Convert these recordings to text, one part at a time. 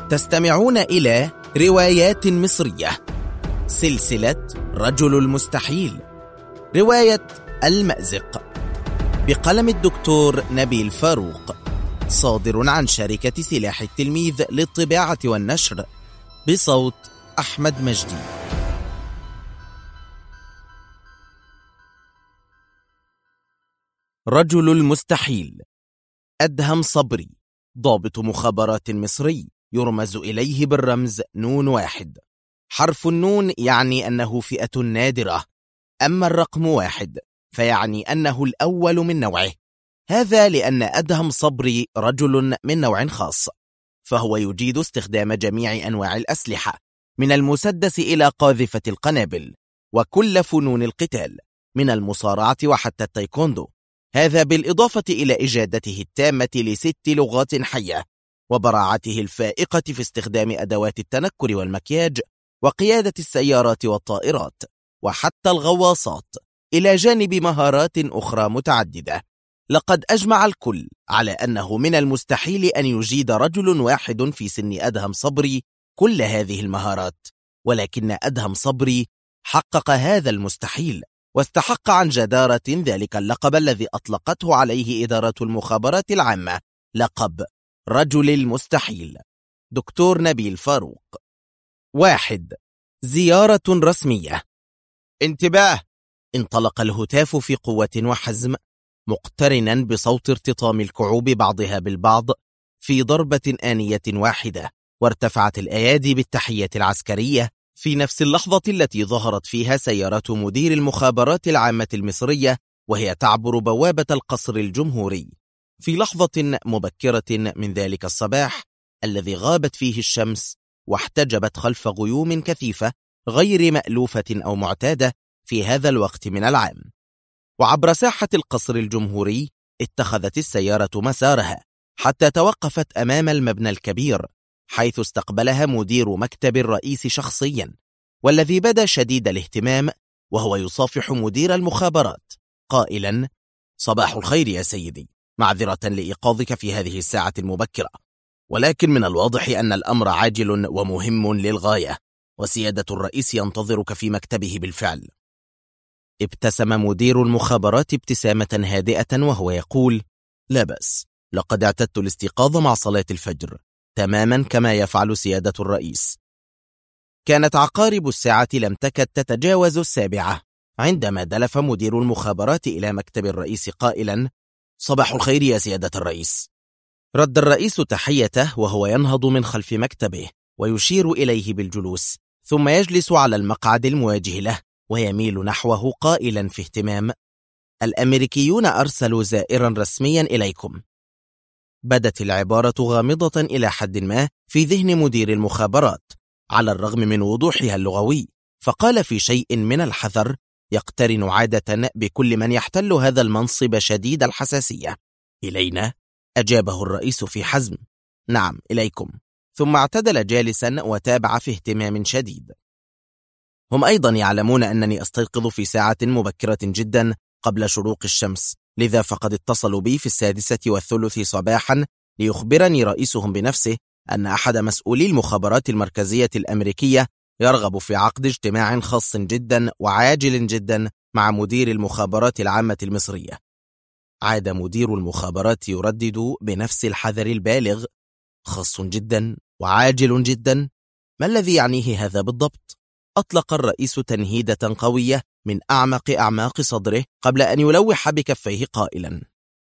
تستمعون إلى روايات مصرية، سلسلة رجل المستحيل، رواية المأزق، بقلم الدكتور نبيل فاروق، صادر عن شركة سلاح التلميذ للطباعة والنشر، بصوت أحمد مجدي. رجل المستحيل. أدهم صبري، ضابط مخابرات مصري، يرمز إليه بالرمز نون 1. حرف النون يعني أنه فئة نادرة، أما الرقم 1 فيعني أنه الأول من نوعه. هذا لأن أدهم صبري رجل من نوع خاص، فهو يجيد استخدام جميع أنواع الأسلحة، من المسدس إلى قاذفة القنابل، وكل فنون القتال، من المصارعة وحتى التايكوندو. هذا بالإضافة إلى إجادته التامة ل6 لغات حية، وبراعته الفائقة في استخدام أدوات التنكر والمكياج، وقيادة السيارات والطائرات، وحتى الغواصات، إلى جانب مهارات أخرى متعددة. لقد أجمع الكل على أنه من المستحيل أن يجيد رجل واحد في سن أدهم صبري كل هذه المهارات، ولكن أدهم صبري حقق هذا المستحيل، واستحق عن جدارة ذلك اللقب الذي أطلقته عليه إدارة المخابرات العامة، لقب رجل المستحيل. دكتور نبيل فاروق. 1. زيارة رسمية. انتباه! انطلق الهتاف في قوة وحزم، مقترنا بصوت ارتطام الكعوب بعضها بالبعض في ضربة آنية واحدة، وارتفعت الأيادي بالتحية العسكرية في نفس اللحظة التي ظهرت فيها سيارة مدير المخابرات العامة المصرية وهي تعبر بوابة القصر الجمهوري، في لحظة مبكرة من ذلك الصباح الذي غابت فيه الشمس واحتجبت خلف غيوم كثيفة غير مألوفة أو معتادة في هذا الوقت من العام. وعبر ساحة القصر الجمهوري اتخذت السيارة مسارها حتى توقفت أمام المبنى الكبير، حيث استقبلها مدير مكتب الرئيس شخصيا، والذي بدا شديد الاهتمام وهو يصافح مدير المخابرات قائلا: صباح الخير يا سيدي، معذرة لإيقاظك في هذه الساعة المبكرة، ولكن من الواضح أن الأمر عاجل ومهم للغاية، وسيادة الرئيس ينتظرك في مكتبه بالفعل. ابتسم مدير المخابرات ابتسامة هادئة وهو يقول: لا بأس، لقد اعتدت الاستيقاظ مع صلاة الفجر تماما كما يفعل سيادة الرئيس. كانت عقارب الساعة لم تكد تتجاوز 7 عندما دلف مدير المخابرات إلى مكتب الرئيس قائلا: صباح الخير يا سيادة الرئيس. رد الرئيس تحيته وهو ينهض من خلف مكتبه ويشير إليه بالجلوس، ثم يجلس على المقعد المواجه له ويميل نحوه قائلا في اهتمام: الأمريكيون أرسلوا زائرا رسميا إليكم. بدت العبارة غامضة إلى حد ما في ذهن مدير المخابرات على الرغم من وضوحها اللغوي، فقال في شيء من الحذر يقترن عادة بكل من يحتل هذا المنصب شديد الحساسية: إلينا؟ أجابه الرئيس في حزم: نعم إليكم. ثم اعتدل جالسا وتابع في اهتمام شديد: هم أيضا يعلمون أنني أستيقظ في ساعة مبكرة جدا قبل شروق الشمس، لذا فقد اتصلوا بي في 6:30 صباحا ليخبرني رئيسهم بنفسه أن أحد مسؤولي المخابرات المركزية الأمريكية يرغب في عقد اجتماع خاص جدا وعاجل جدا مع مدير المخابرات العامة المصرية. عاد مدير المخابرات يردد بنفس الحذر البالغ: خاص جدا وعاجل جدا، ما الذي يعنيه هذا بالضبط؟ أطلق الرئيس تنهيدة قوية من أعمق أعماق صدره قبل أن يلوح بكفيه قائلا: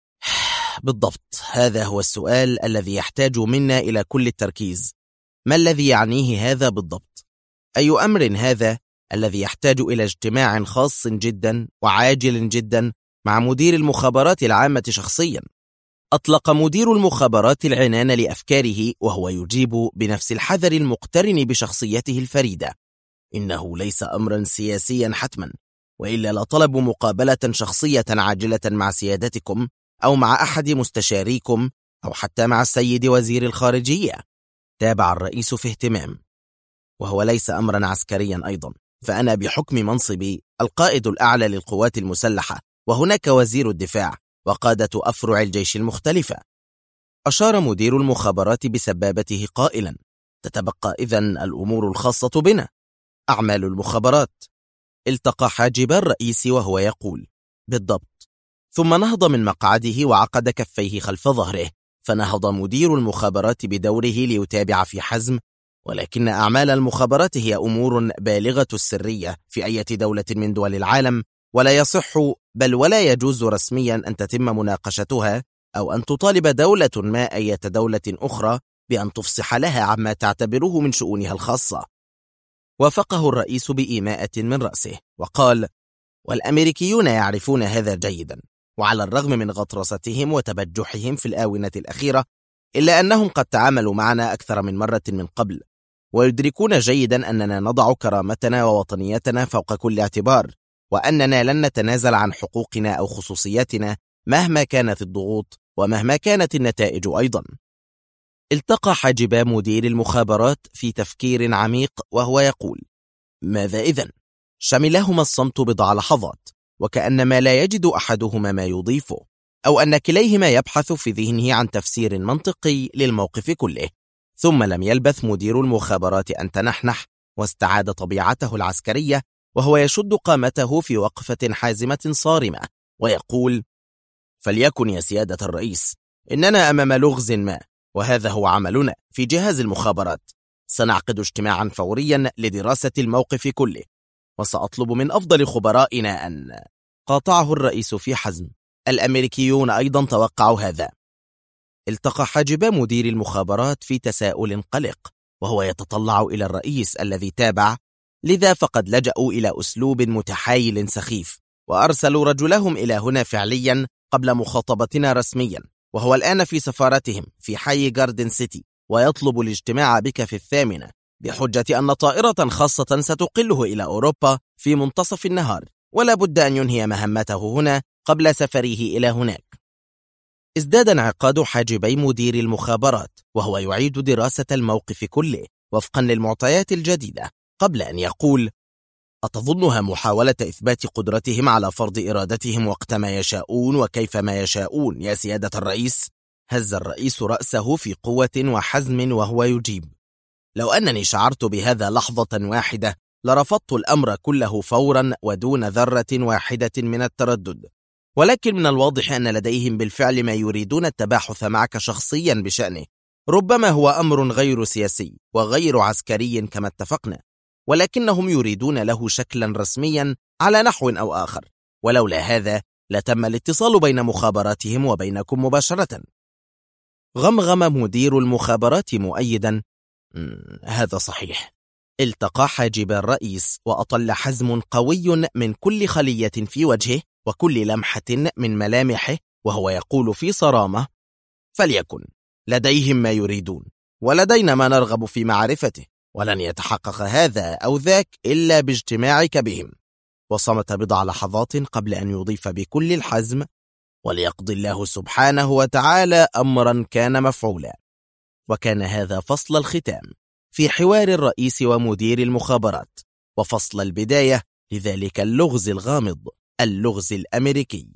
بالضبط، هذا هو السؤال الذي يحتاج منا إلى كل التركيز. ما الذي يعنيه هذا بالضبط؟ أي أمر هذا الذي يحتاج إلى اجتماع خاص جدا وعاجل جدا مع مدير المخابرات العامة شخصيا؟ أطلق مدير المخابرات العنان لأفكاره وهو يجيب بنفس الحذر المقترن بشخصيته الفريدة: إنه ليس أمرا سياسيا حتما، وإلا لطلب مقابلة شخصية عاجلة مع سيادتكم أو مع أحد مستشاريكم أو حتى مع السيد وزير الخارجية. تابع الرئيس في اهتمام: وهو ليس أمرا عسكريا أيضا، فأنا بحكم منصبي القائد الأعلى للقوات المسلحة، وهناك وزير الدفاع وقادة أفرع الجيش المختلفة. أشار مدير المخابرات بسبابته قائلا: تتبقى إذن الأمور الخاصة بنا، أعمال المخابرات. التقى حاجب الرئيس وهو يقول: بالضبط. ثم نهض من مقعده وعقد كفيه خلف ظهره، فنهض مدير المخابرات بدوره ليتابع في حزم: ولكن أعمال المخابرات هي أمور بالغة السرية في أي دولة من دول العالم، ولا يصح بل ولا يجوز رسميا أن تتم مناقشتها أو أن تطالب دولة ما أي دولة أخرى بأن تفصح لها عما تعتبره من شؤونها الخاصة. وافقه الرئيس بإيماءة من رأسه وقال: والأمريكيون يعرفون هذا جيدا، وعلى الرغم من غطرستهم وتبجحهم في الآونة الأخيرة، إلا أنهم قد تعاملوا معنا أكثر من مرة من قبل، ويدركون جيدا أننا نضع كرامتنا ووطنيتنا فوق كل اعتبار، وأننا لن نتنازل عن حقوقنا أو خصوصياتنا مهما كانت الضغوط ومهما كانت النتائج أيضا. التقى حاجبا مدير المخابرات في تفكير عميق وهو يقول: ماذا إذن؟ شملهما الصمت بضع لحظات، وكأنما لا يجد أحدهما ما يضيفه، أو أن كليهما يبحث في ذهنه عن تفسير منطقي للموقف كله. ثم لم يلبث مدير المخابرات أن تنحنح واستعاد طبيعته العسكرية، وهو يشد قامته في وقفة حازمة صارمة ويقول: فليكن يا سيادة الرئيس، إننا أمام لغز ما، وهذا هو عملنا في جهاز المخابرات. سنعقد اجتماعا فوريا لدراسة الموقف كله، وسأطلب من أفضل خبرائنا أن... قاطعه الرئيس في حزم: الأمريكيون أيضا توقعوا هذا. التقى حاجبا مدير المخابرات في تساؤل قلق وهو يتطلع إلى الرئيس الذي تابع، لذا فقد لجأوا إلى أسلوب متحايل سخيف، وأرسلوا رجلهم إلى هنا فعليا قبل مخاطبتنا رسميا، وهو الآن في سفارتهم في حي جاردن سيتي، ويطلب الاجتماع بك في 8 بحجة أن طائرة خاصة ستقله إلى أوروبا في منتصف النهار، ولا بد أن ينهي مهمته هنا قبل سفره إلى هناك. ازداد انعقاد حاجبي مدير المخابرات وهو يعيد دراسة الموقف كله وفقا للمعطيات الجديدة، قبل أن يقول: أتظنها محاولة إثبات قدرتهم على فرض إرادتهم وقت ما يشاءون وكيف ما يشاءون يا سيادة الرئيس؟ هز الرئيس رأسه في قوة وحزم وهو يجيب: لو أنني شعرت بهذا لحظة واحدة لرفضت الأمر كله فورا ودون ذرة واحدة من التردد، ولكن من الواضح أن لديهم بالفعل ما يريدون التباحث معك شخصيا بشأنه، ربما هو أمر غير سياسي وغير عسكري كما اتفقنا، ولكنهم يريدون له شكلا رسميا على نحو أو آخر، ولولا هذا لتم الاتصال بين مخابراتهم وبينكم مباشرة. غمغم مدير المخابرات مؤيدا: هذا صحيح. التقى حاجب الرئيس وأطل حزم قوي من كل خلية في وجهه وكل لمحة من ملامحه وهو يقول في صرامة: فليكن، لديهم ما يريدون ولدينا ما نرغب في معرفته، ولن يتحقق هذا أو ذاك إلا باجتماعك بهم. وصمت بضع لحظات قبل أن يضيف بكل الحزم: وليقضي الله سبحانه وتعالى أمرا كان مفعولا. وكان هذا فصل الختام في حوار الرئيس ومدير المخابرات، وفصل البداية لذلك اللغز الغامض، اللغز الأمريكي.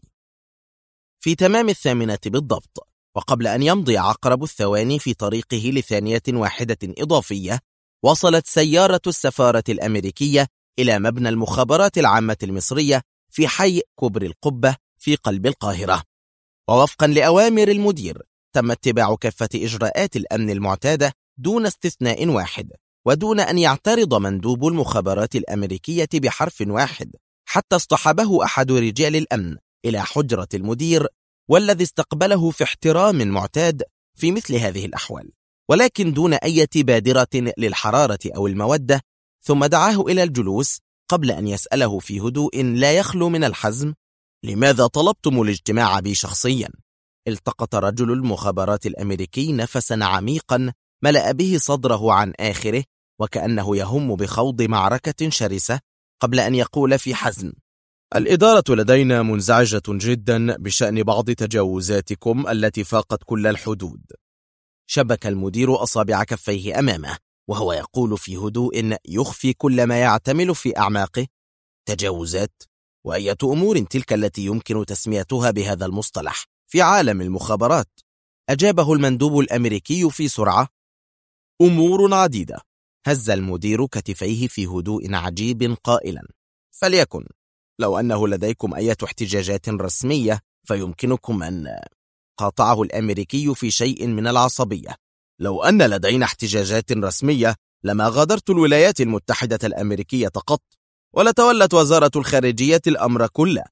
في تمام 8 بالضبط، وقبل أن يمضي عقرب الثواني في طريقه لثانية واحدة إضافية، وصلت سيارة السفارة الأمريكية إلى مبنى المخابرات العامة المصرية في حي كوبري القبة في قلب القاهرة، ووفقا لأوامر المدير تم اتباع كافة إجراءات الأمن المعتادة دون استثناء واحد، ودون أن يعترض مندوب المخابرات الأمريكية بحرف واحد، حتى اصطحبه أحد رجال الأمن إلى حجرة المدير، والذي استقبله في احترام معتاد في مثل هذه الأحوال، ولكن دون أي بادرة للحرارة أو المودة. ثم دعاه إلى الجلوس قبل أن يسأله في هدوء لا يخلو من الحزم: لماذا طلبتم الاجتماع بي شخصيا؟ التقط رجل المخابرات الأمريكي نفسا عميقا ملأ به صدره عن آخره، وكأنه يهم بخوض معركة شرسة، قبل أن يقول في حزم: الإدارة لدينا منزعجة جدا بشأن بعض تجاوزاتكم التي فاقت كل الحدود. شبك المدير أصابع كفيه أمامه وهو يقول في هدوء يخفي كل ما يعتمل في أعماقه: تجاوزات؟ وأية أمور تلك التي يمكن تسميتها بهذا المصطلح في عالم المخابرات؟ أجابه المندوب الأمريكي في سرعة: أمور عديدة. هز المدير كتفيه في هدوء عجيب قائلا: فليكن، لو أنه لديكم أي احتجاجات رسمية فيمكنكم أن... قاطعه الأمريكي في شيء من العصبية: لو أن لدينا احتجاجات رسمية لما غادرت الولايات المتحدة الأمريكية قط، ولتولت وزارة الخارجية الأمر كله.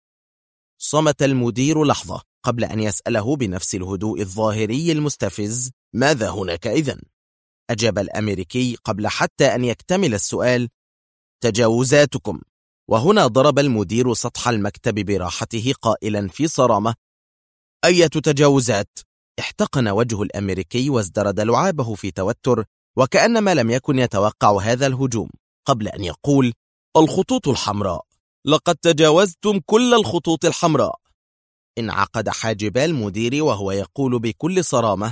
صمت المدير لحظة قبل أن يسأله بنفس الهدوء الظاهري المستفز: ماذا هناك إذن؟ أجاب الأمريكي قبل حتى أن يكتمل السؤال: تجاوزاتكم. وهنا ضرب المدير سطح المكتب براحته قائلا في صرامة: أية تجاوزات؟ احتقن وجه الأمريكي وازدرد لعابه في توتر، وكأنما لم يكن يتوقع هذا الهجوم، قبل أن يقول: الخطوط الحمراء، لقد تجاوزتم كل الخطوط الحمراء. انعقد حاجب المدير وهو يقول بكل صرامة: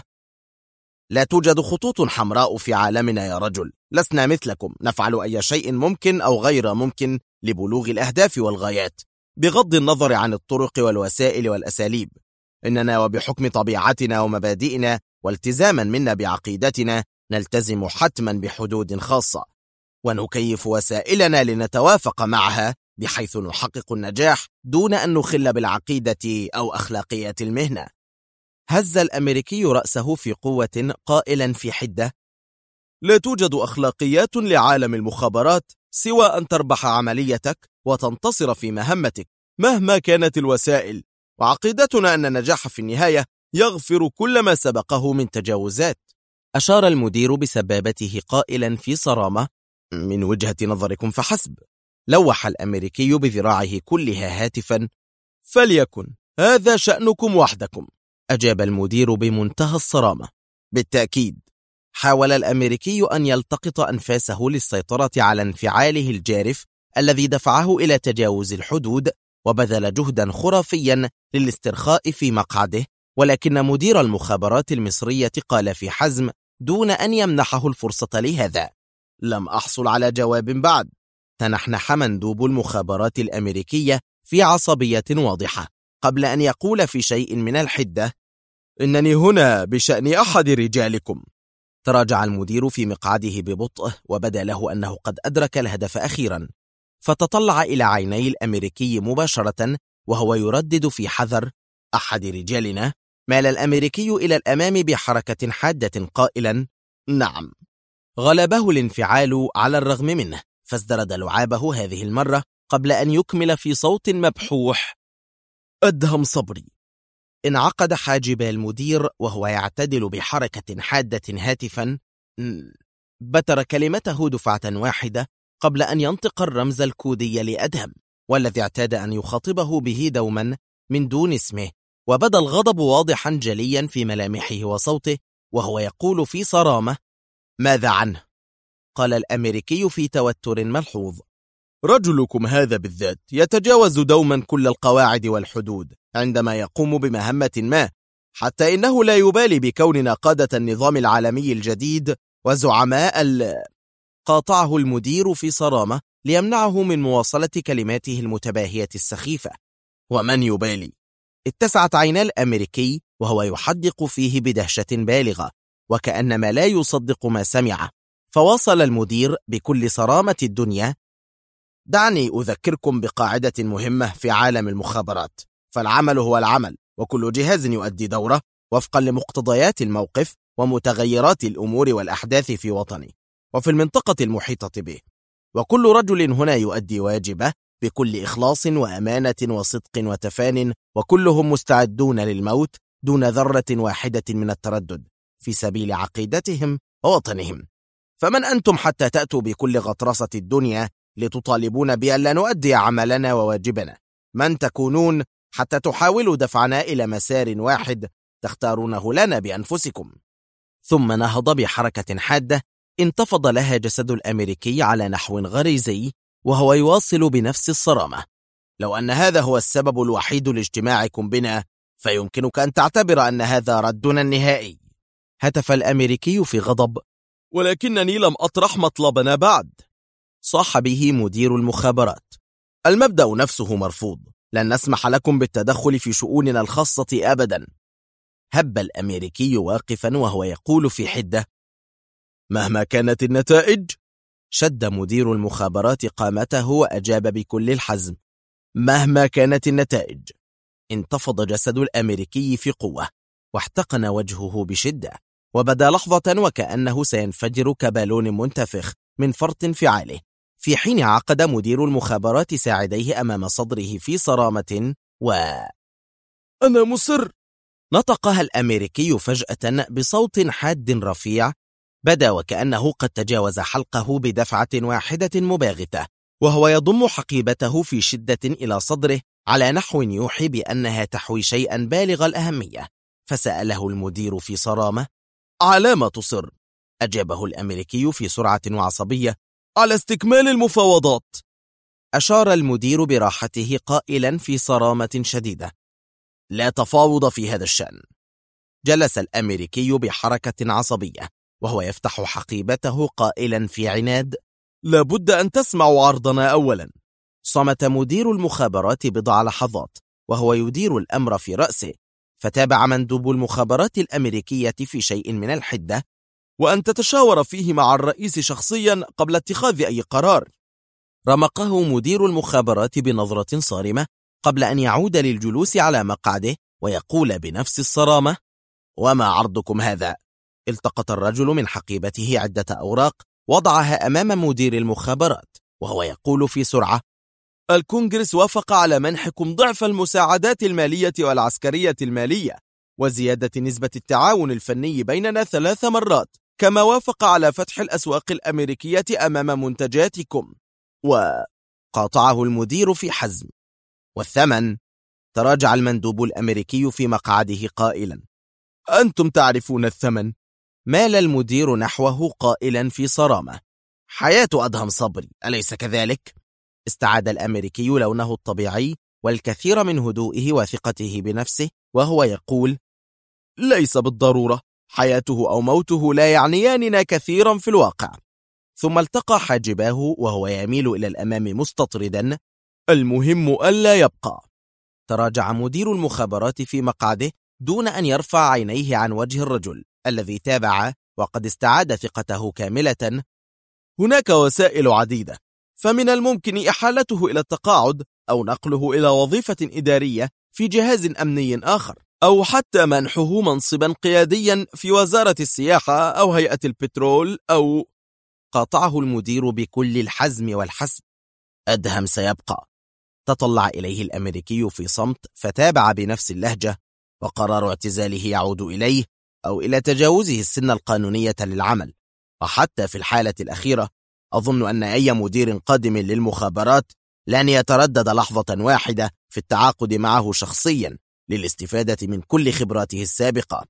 لا توجد خطوط حمراء في عالمنا يا رجل، لسنا مثلكم، نفعل أي شيء ممكن أو غير ممكن لبلوغ الأهداف والغايات، بغض النظر عن الطرق والوسائل والأساليب. إننا وبحكم طبيعتنا ومبادئنا والتزاما منا بعقيدتنا نلتزم حتما بحدود خاصة، ونكيف وسائلنا لنتوافق معها بحيث نحقق النجاح دون أن نخل بالعقيدة أو أخلاقيات المهنة. هز الأمريكي رأسه في قوة قائلا في حدة: لا توجد أخلاقيات لعالم المخابرات سوى أن تربح عمليتك وتنتصر في مهمتك مهما كانت الوسائل، وعقيدتنا أن النجاح في النهاية يغفر كل ما سبقه من تجاوزات. أشار المدير بسبابته قائلا في صرامة: من وجهة نظركم فحسب. لوح الأمريكي بذراعه كلها هاتفا: فليكن، هذا شأنكم وحدكم. أجاب المدير بمنتهى الصرامة: بالتأكيد. حاول الأمريكي أن يلتقط أنفاسه للسيطرة على انفعاله الجارف الذي دفعه إلى تجاوز الحدود، وبذل جهدا خرافيا للاسترخاء في مقعده، ولكن مدير المخابرات المصرية قال في حزم دون أن يمنحه الفرصة لهذا: لم أحصل على جواب بعد. تنحنح مندوب المخابرات الأمريكية في عصبية واضحة قبل أن يقول في شيء من الحدة: إنني هنا بشأن أحد رجالكم. تراجع المدير في مقعده ببطء، وبدا له أنه قد أدرك الهدف أخيرا، فتطلع إلى عيني الأمريكي مباشرة وهو يردد في حذر: أحد رجالنا. مال الأمريكي إلى الأمام بحركة حادة قائلا: نعم. غلبه الانفعال على الرغم منه، فازدرد لعابه هذه المرة قبل أن يكمل في صوت مبحوح: أدهم صبري. انعقد حاجب المدير وهو يعتدل بحركة حادة هاتفا: بتر كلمته دفعة واحدة قبل أن ينطق الرمز الكودي لأدهم، والذي اعتاد أن يخاطبه به دوما من دون اسمه، وبدا الغضب واضحا جليا في ملامحه وصوته وهو يقول في صرامة: ماذا عنه؟ قال الأمريكي في توتر ملحوظ: رجلكم هذا بالذات يتجاوز دوما كل القواعد والحدود عندما يقوم بمهمة ما، حتى إنه لا يبالي بكوننا قادة النظام العالمي الجديد وزعماء قاطعه المدير في صرامة ليمنعه من مواصلة كلماته المتباهية السخيفة. ومن يبالي؟ اتسعت عينا الأمريكي وهو يحدق فيه بدهشة بالغة وكأنما لا يصدق ما سمع، فواصل المدير بكل صرامة الدنيا: دعني أذكركم بقاعدة مهمة في عالم المخابرات، فالعمل هو العمل، وكل جهاز يؤدي دوره وفقا لمقتضيات الموقف ومتغيرات الأمور والأحداث في وطنه وفي المنطقة المحيطة به، وكل رجل هنا يؤدي واجبه بكل إخلاص وأمانة وصدق وتفان، وكلهم مستعدون للموت دون ذرة واحدة من التردد في سبيل عقيدتهم ووطنهم. فمن أنتم حتى تأتوا بكل غطرسة الدنيا لتطالبون بأن لا نؤدي عملنا وواجبنا؟ من تكونون حتى تحاولوا دفعنا إلى مسار واحد تختارونه لنا بأنفسكم؟ ثم نهض بحركة حادة انتفض لها جسد الأمريكي على نحو غريزي وهو يواصل بنفس الصرامة: لو أن هذا هو السبب الوحيد لاجتماعكم بنا فيمكنك أن تعتبر أن هذا ردنا النهائي. هتف الأمريكي في غضب: ولكنني لم أطرح مطلبنا بعد. صاح به مدير المخابرات: المبدأ نفسه مرفوض، لن نسمح لكم بالتدخل في شؤوننا الخاصة أبدا. هب الأمريكي واقفا وهو يقول في حدة: مهما كانت النتائج؟ شد مدير المخابرات قامته وأجاب بكل الحزم: مهما كانت النتائج. انتفض جسد الأمريكي في قوة، واحتقن وجهه بشدة، وبدا لحظة وكأنه سينفجر كبالون منتفخ من فرط انفعاله، في حين عقد مدير المخابرات ساعديه أمام صدره في صرامة أنا مصر. نطقها الأمريكي فجأة بصوت حاد رفيع، بدا وكأنه قد تجاوز حلقه بدفعة واحدة مباغتة، وهو يضم حقيبته في شدة إلى صدره على نحو يوحي بأنها تحوي شيئا بالغ الأهمية. فسأله المدير في صرامة: على ما تصر؟ أجابه الأمريكي في سرعة وعصبية: على استكمال المفاوضات. أشار المدير براحته قائلا في صرامة شديدة: لا تفاوض في هذا الشأن. جلس الأمريكي بحركة عصبية وهو يفتح حقيبته قائلا في عناد: لابد أن تسمعوا عرضنا أولا. صمت مدير المخابرات بضع لحظات وهو يدير الأمر في رأسه، فتابع مندوب المخابرات الأمريكية في شيء من الحدة: وأن تتشاور فيه مع الرئيس شخصيا قبل اتخاذ أي قرار. رمقه مدير المخابرات بنظرة صارمة قبل أن يعود للجلوس على مقعده ويقول بنفس الصرامة: وما عرضكم هذا؟ التقط الرجل من حقيبته عدة أوراق وضعها أمام مدير المخابرات وهو يقول في سرعة: الكونغرس وافق على منحكم ضعف المساعدات المالية والعسكرية المالية، وزيادة نسبة التعاون الفني بيننا 3 مرات، كما وافق على فتح الأسواق الأمريكية أمام منتجاتكم. وقاطعه المدير في حزم: والثمن؟ تراجع المندوب الأمريكي في مقعده قائلا: أنتم تعرفون الثمن. مال المدير نحوه قائلا في صرامة: حياة أدهم صبري، أليس كذلك؟ استعاد الأمريكي لونه الطبيعي والكثير من هدوئه وثقته بنفسه وهو يقول: ليس بالضرورة، حياته أو موته لا يعنياننا كثيرا في الواقع. ثم التقى حاجباه وهو يميل إلى الأمام مستطردا: المهم ألا يبقى. تراجع مدير المخابرات في مقعده دون أن يرفع عينيه عن وجه الرجل الذي تابع وقد استعاد ثقته كاملة: هناك وسائل عديدة، فمن الممكن إحالته إلى التقاعد أو نقله إلى وظيفة إدارية في جهاز أمني آخر، أو حتى منحه منصبا قياديا في وزارة السياحة أو هيئة البترول أو... قاطعه المدير بكل الحزم والحسم: أدهم سيبقى. تطلع إليه الأمريكي في صمت فتابع بنفس اللهجة: وقرار اعتزاله يعود إليه أو إلى تجاوزه السن القانونية للعمل، وحتى في الحالة الأخيرة أظن أن أي مدير قادم للمخابرات لن يتردد لحظة واحدة في التعاقد معه شخصيا للاستفادة من كل خبراته السابقة.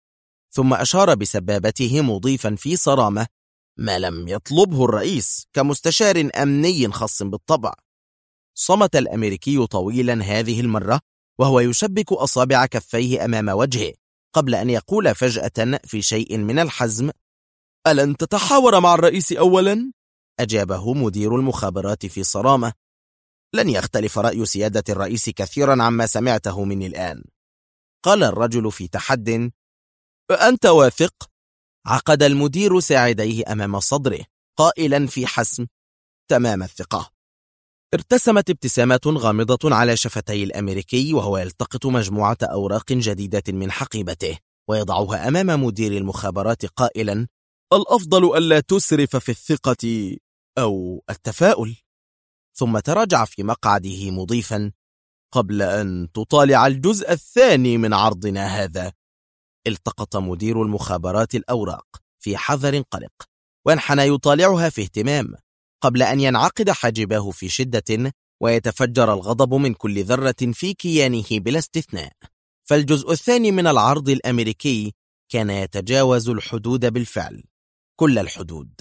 ثم أشار بسبابته مضيفا في صرامة: ما لم يطلبه الرئيس كمستشار أمني خاص بالطبع. صمت الأمريكي طويلا هذه المرة وهو يشبك أصابع كفيه أمام وجهه قبل أن يقول فجأة في شيء من الحزم: ألن تتحاور مع الرئيس أولا؟ أجابه مدير المخابرات في صرامة: لن يختلف رأي سيادة الرئيس كثيرا عما سمعته مني الآن. قال الرجل في تحد: أنت واثق؟ عقد المدير ساعديه أمام صدره قائلا في حسم: تمام الثقة. ارتسمت ابتسامة غامضة على شفتي الأمريكي وهو يلتقط مجموعة أوراق جديدة من حقيبته ويضعها أمام مدير المخابرات قائلا: الأفضل ألا تسرف في الثقة أو التفاؤل. ثم تراجع في مقعده مضيفا: قبل أن تطالع الجزء الثاني من عرضنا هذا. التقط مدير المخابرات الأوراق في حذر قلق وانحنى يطالعها في اهتمام قبل أن ينعقد حاجباه في شدة ويتفجر الغضب من كل ذرة في كيانه بلا استثناء. فالجزء الثاني من العرض الأمريكي كان يتجاوز الحدود بالفعل، كل الحدود.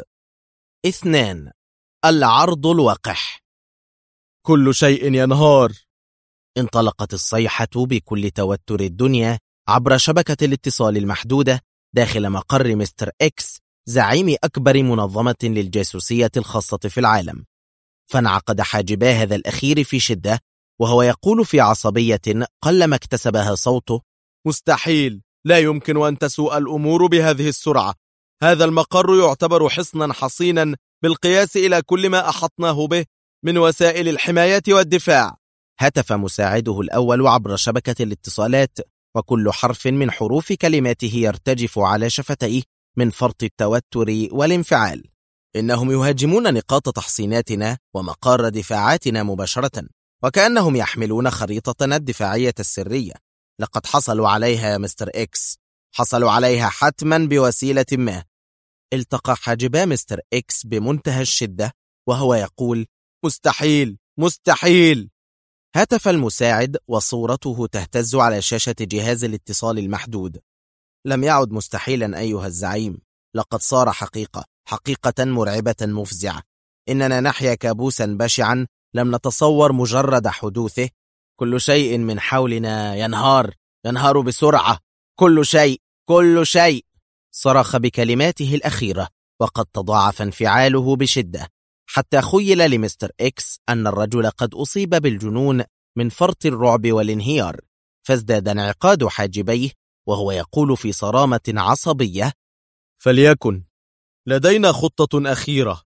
2. العرض الوقح. كل شيء ينهار. انطلقت الصيحة بكل توتر الدنيا عبر شبكة الاتصال المحدودة داخل مقر مستر إكس، زعيم أكبر منظمة للجاسوسية الخاصة في العالم. فانعقد حاجبا هذا الأخير في شدة وهو يقول في عصبية قلما اكتسبها صوته: مستحيل، لا يمكن أن تسوء الأمور بهذه السرعة. هذا المقر يعتبر حصنا حصينا بالقياس إلى كل ما أحطناه به من وسائل الحماية والدفاع. هتف مساعده الأول عبر شبكة الاتصالات، وكل حرف من حروف كلماته يرتجف على شفتيه من فرط التوتر والانفعال. إنهم يهاجمون نقاط تحصيناتنا ومقار دفاعاتنا مباشرة، وكأنهم يحملون خريطتنا الدفاعية السرية. لقد حصلوا عليها يا مستر إكس، حصلوا عليها حتما بوسيلة ما. التقى حاجبا مستر إكس بمنتهى الشدة وهو يقول: مستحيل مستحيل. هتف المساعد وصورته تهتز على شاشة جهاز الاتصال المحدود. لم يعد مستحيلا أيها الزعيم، لقد صار حقيقة مرعبة مفزعة. إننا نحيا كابوسا بشعا لم نتصور مجرد حدوثه. كل شيء من حولنا ينهار بسرعة، كل شيء. صرخ بكلماته الأخيرة، وقد تضاعف انفعاله بشدة حتى خيل لمستر إكس أن الرجل قد أصيب بالجنون من فرط الرعب والانهيار. فازداد انعقاد حاجبيه وهو يقول في صرامة عصبية: فليكن لدينا خطة أخيرة.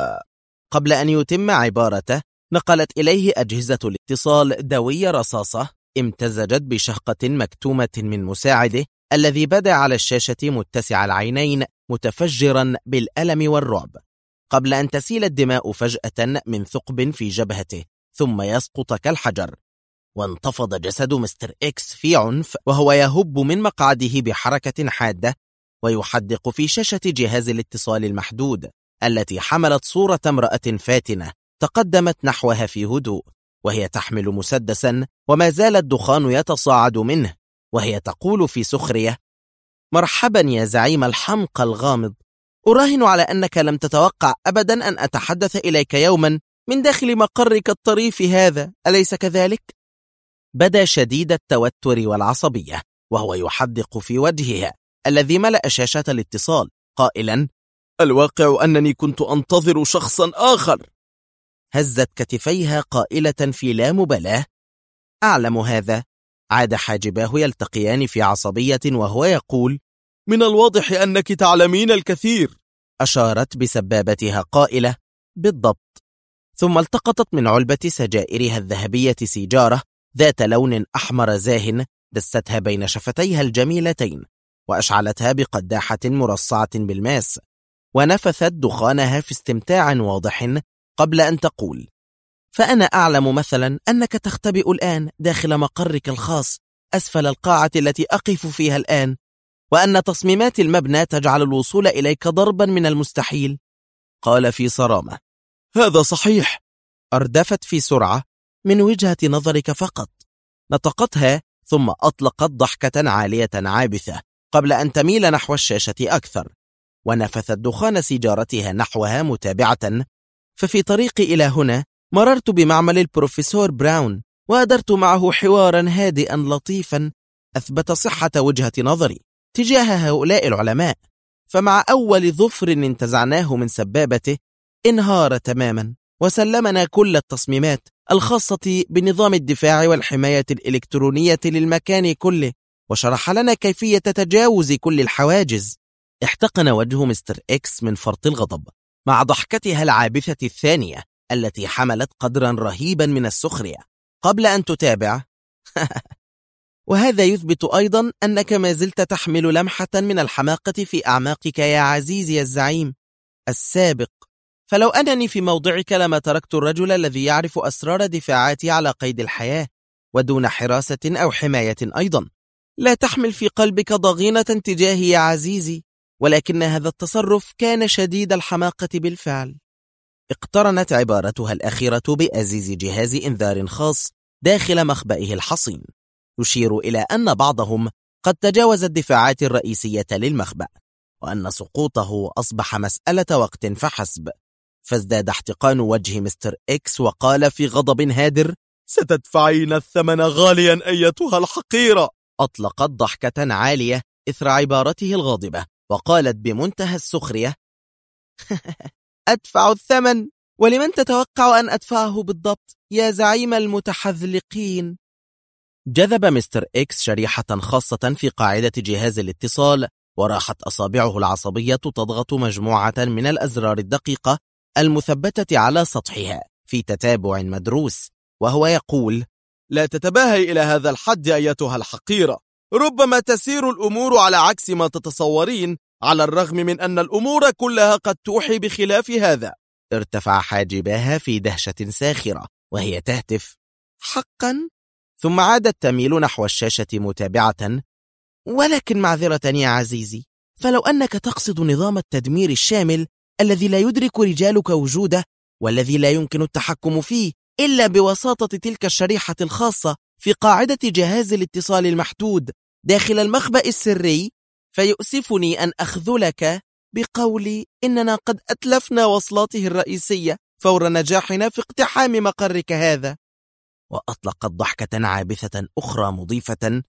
قبل أن يتم عبارته نقلت إليه أجهزة الاتصال دوي رصاصة امتزجت بشهقة مكتومة من مساعده الذي بدا على الشاشة متسع العينين متفجرا بالألم والرعب، قبل أن تسيل الدماء فجأة من ثقب في جبهته ثم يسقط كالحجر. وانتفض جسد مستر إكس في عنف وهو يهب من مقعده بحركة حادة ويحدق في شاشة جهاز الاتصال المحدود التي حملت صورة امرأة فاتنة تقدمت نحوها في هدوء، وهي تحمل مسدسا وما زال الدخان يتصاعد منه، وهي تقول في سخرية: مرحبا يا زعيم الحمقى الغامض، أراهن على أنك لم تتوقع أبدا أن أتحدث إليك يوما من داخل مقرك الطريف هذا، أليس كذلك؟ بدا شديد التوتر والعصبية وهو يحدق في وجهها الذي ملأ شاشة الاتصال قائلا: الواقع أنني كنت أنتظر شخصا آخر. هزت كتفيها قائلة في لا مبالاة: أعلم هذا. عاد حاجباه يلتقيان في عصبية وهو يقول: من الواضح أنك تعلمين الكثير. أشارت بسبابتها قائلة: بالضبط. ثم التقطت من علبة سجائرها الذهبية سيجارة ذات لون أحمر زاهن دستها بين شفتيها الجميلتين وأشعلتها بقداحة مرصعة بالماس، ونفثت دخانها في استمتاع واضح قبل أن تقول: فأنا أعلم مثلا أنك تختبئ الآن داخل مقرك الخاص أسفل القاعة التي أقف فيها الآن، وأن تصميمات المبنى تجعل الوصول إليك ضربا من المستحيل. قال في صرامة: هذا صحيح. أردفت في سرعة: من وجهة نظرك فقط. نطقتها ثم أطلقت ضحكة عالية عابثة قبل أن تميل نحو الشاشة أكثر، ونفثت دخان سيجارتها نحوها متابعة. ففي طريقي إلى هنا مررت بمعمل البروفيسور براون وأدرت معه حوارا هادئا لطيفا أثبت صحة وجهة نظري تجاه هؤلاء العلماء، فمع أول ظفر انتزعناه من سبابته انهار تماما وسلمنا كل التصميمات الخاصة بنظام الدفاع والحماية الإلكترونية للمكان كله، وشرح لنا كيفية تجاوز كل الحواجز. احتقن وجه مستر إكس من فرط الغضب مع ضحكتها العابثة الثانية التي حملت قدرا رهيبا من السخرية قبل أن تتابع: وهذا يثبت أيضا أنك ما زلت تحمل لمحة من الحماقة في أعماقك يا عزيزي الزعيم السابق، فلو أنني في موضعك لما تركت الرجل الذي يعرف أسرار دفاعاتي على قيد الحياة ودون حراسة أو حماية أيضا. لا تحمل في قلبك ضغينة تجاهي يا عزيزي، ولكن هذا التصرف كان شديد الحماقة بالفعل. اقترنت عبارتها الأخيرة بأزيز جهاز إنذار خاص داخل مخبئه الحصين يشير إلى أن بعضهم قد تجاوز الدفاعات الرئيسية للمخبأ، وأن سقوطه أصبح مسألة وقت فحسب. فازداد احتقان وجه مستر إكس وقال في غضب هادر: ستدفعين الثمن غاليا أيتها الحقيرة. أطلقت ضحكة عالية إثر عبارته الغاضبة وقالت بمنتهى السخرية: أدفع الثمن؟ ولمن تتوقع أن أدفعه بالضبط يا زعيم المتحذلقين؟ جذب مستر إكس شريحة خاصة في قاعدة جهاز الاتصال وراحت أصابعه العصبية تضغط مجموعة من الأزرار الدقيقة المثبتة على سطحها في تتابع مدروس، وهو يقول: لا تتباهي إلى هذا الحد أيتها الحقيرة، ربما تسير الأمور على عكس ما تتصورين، على الرغم من أن الأمور كلها قد توحي بخلاف هذا. ارتفع حاجباها في دهشة ساخرة وهي تهتف: حقا؟ ثم عادت تميل نحو الشاشة متابعة: ولكن معذرة يا عزيزي، فلو أنك تقصد نظام التدمير الشامل الذي لا يدرك رجالك وجوده والذي لا يمكن التحكم فيه إلا بواسطة تلك الشريحة الخاصة في قاعدة جهاز الاتصال المحدود داخل المخبأ السري، فيؤسفني أن أخذلك بقولي إننا قد أتلفنا وصلاته الرئيسية فور نجاحنا في اقتحام مقرك هذا. وأطلقت ضحكة عابثة أخرى مضيفة: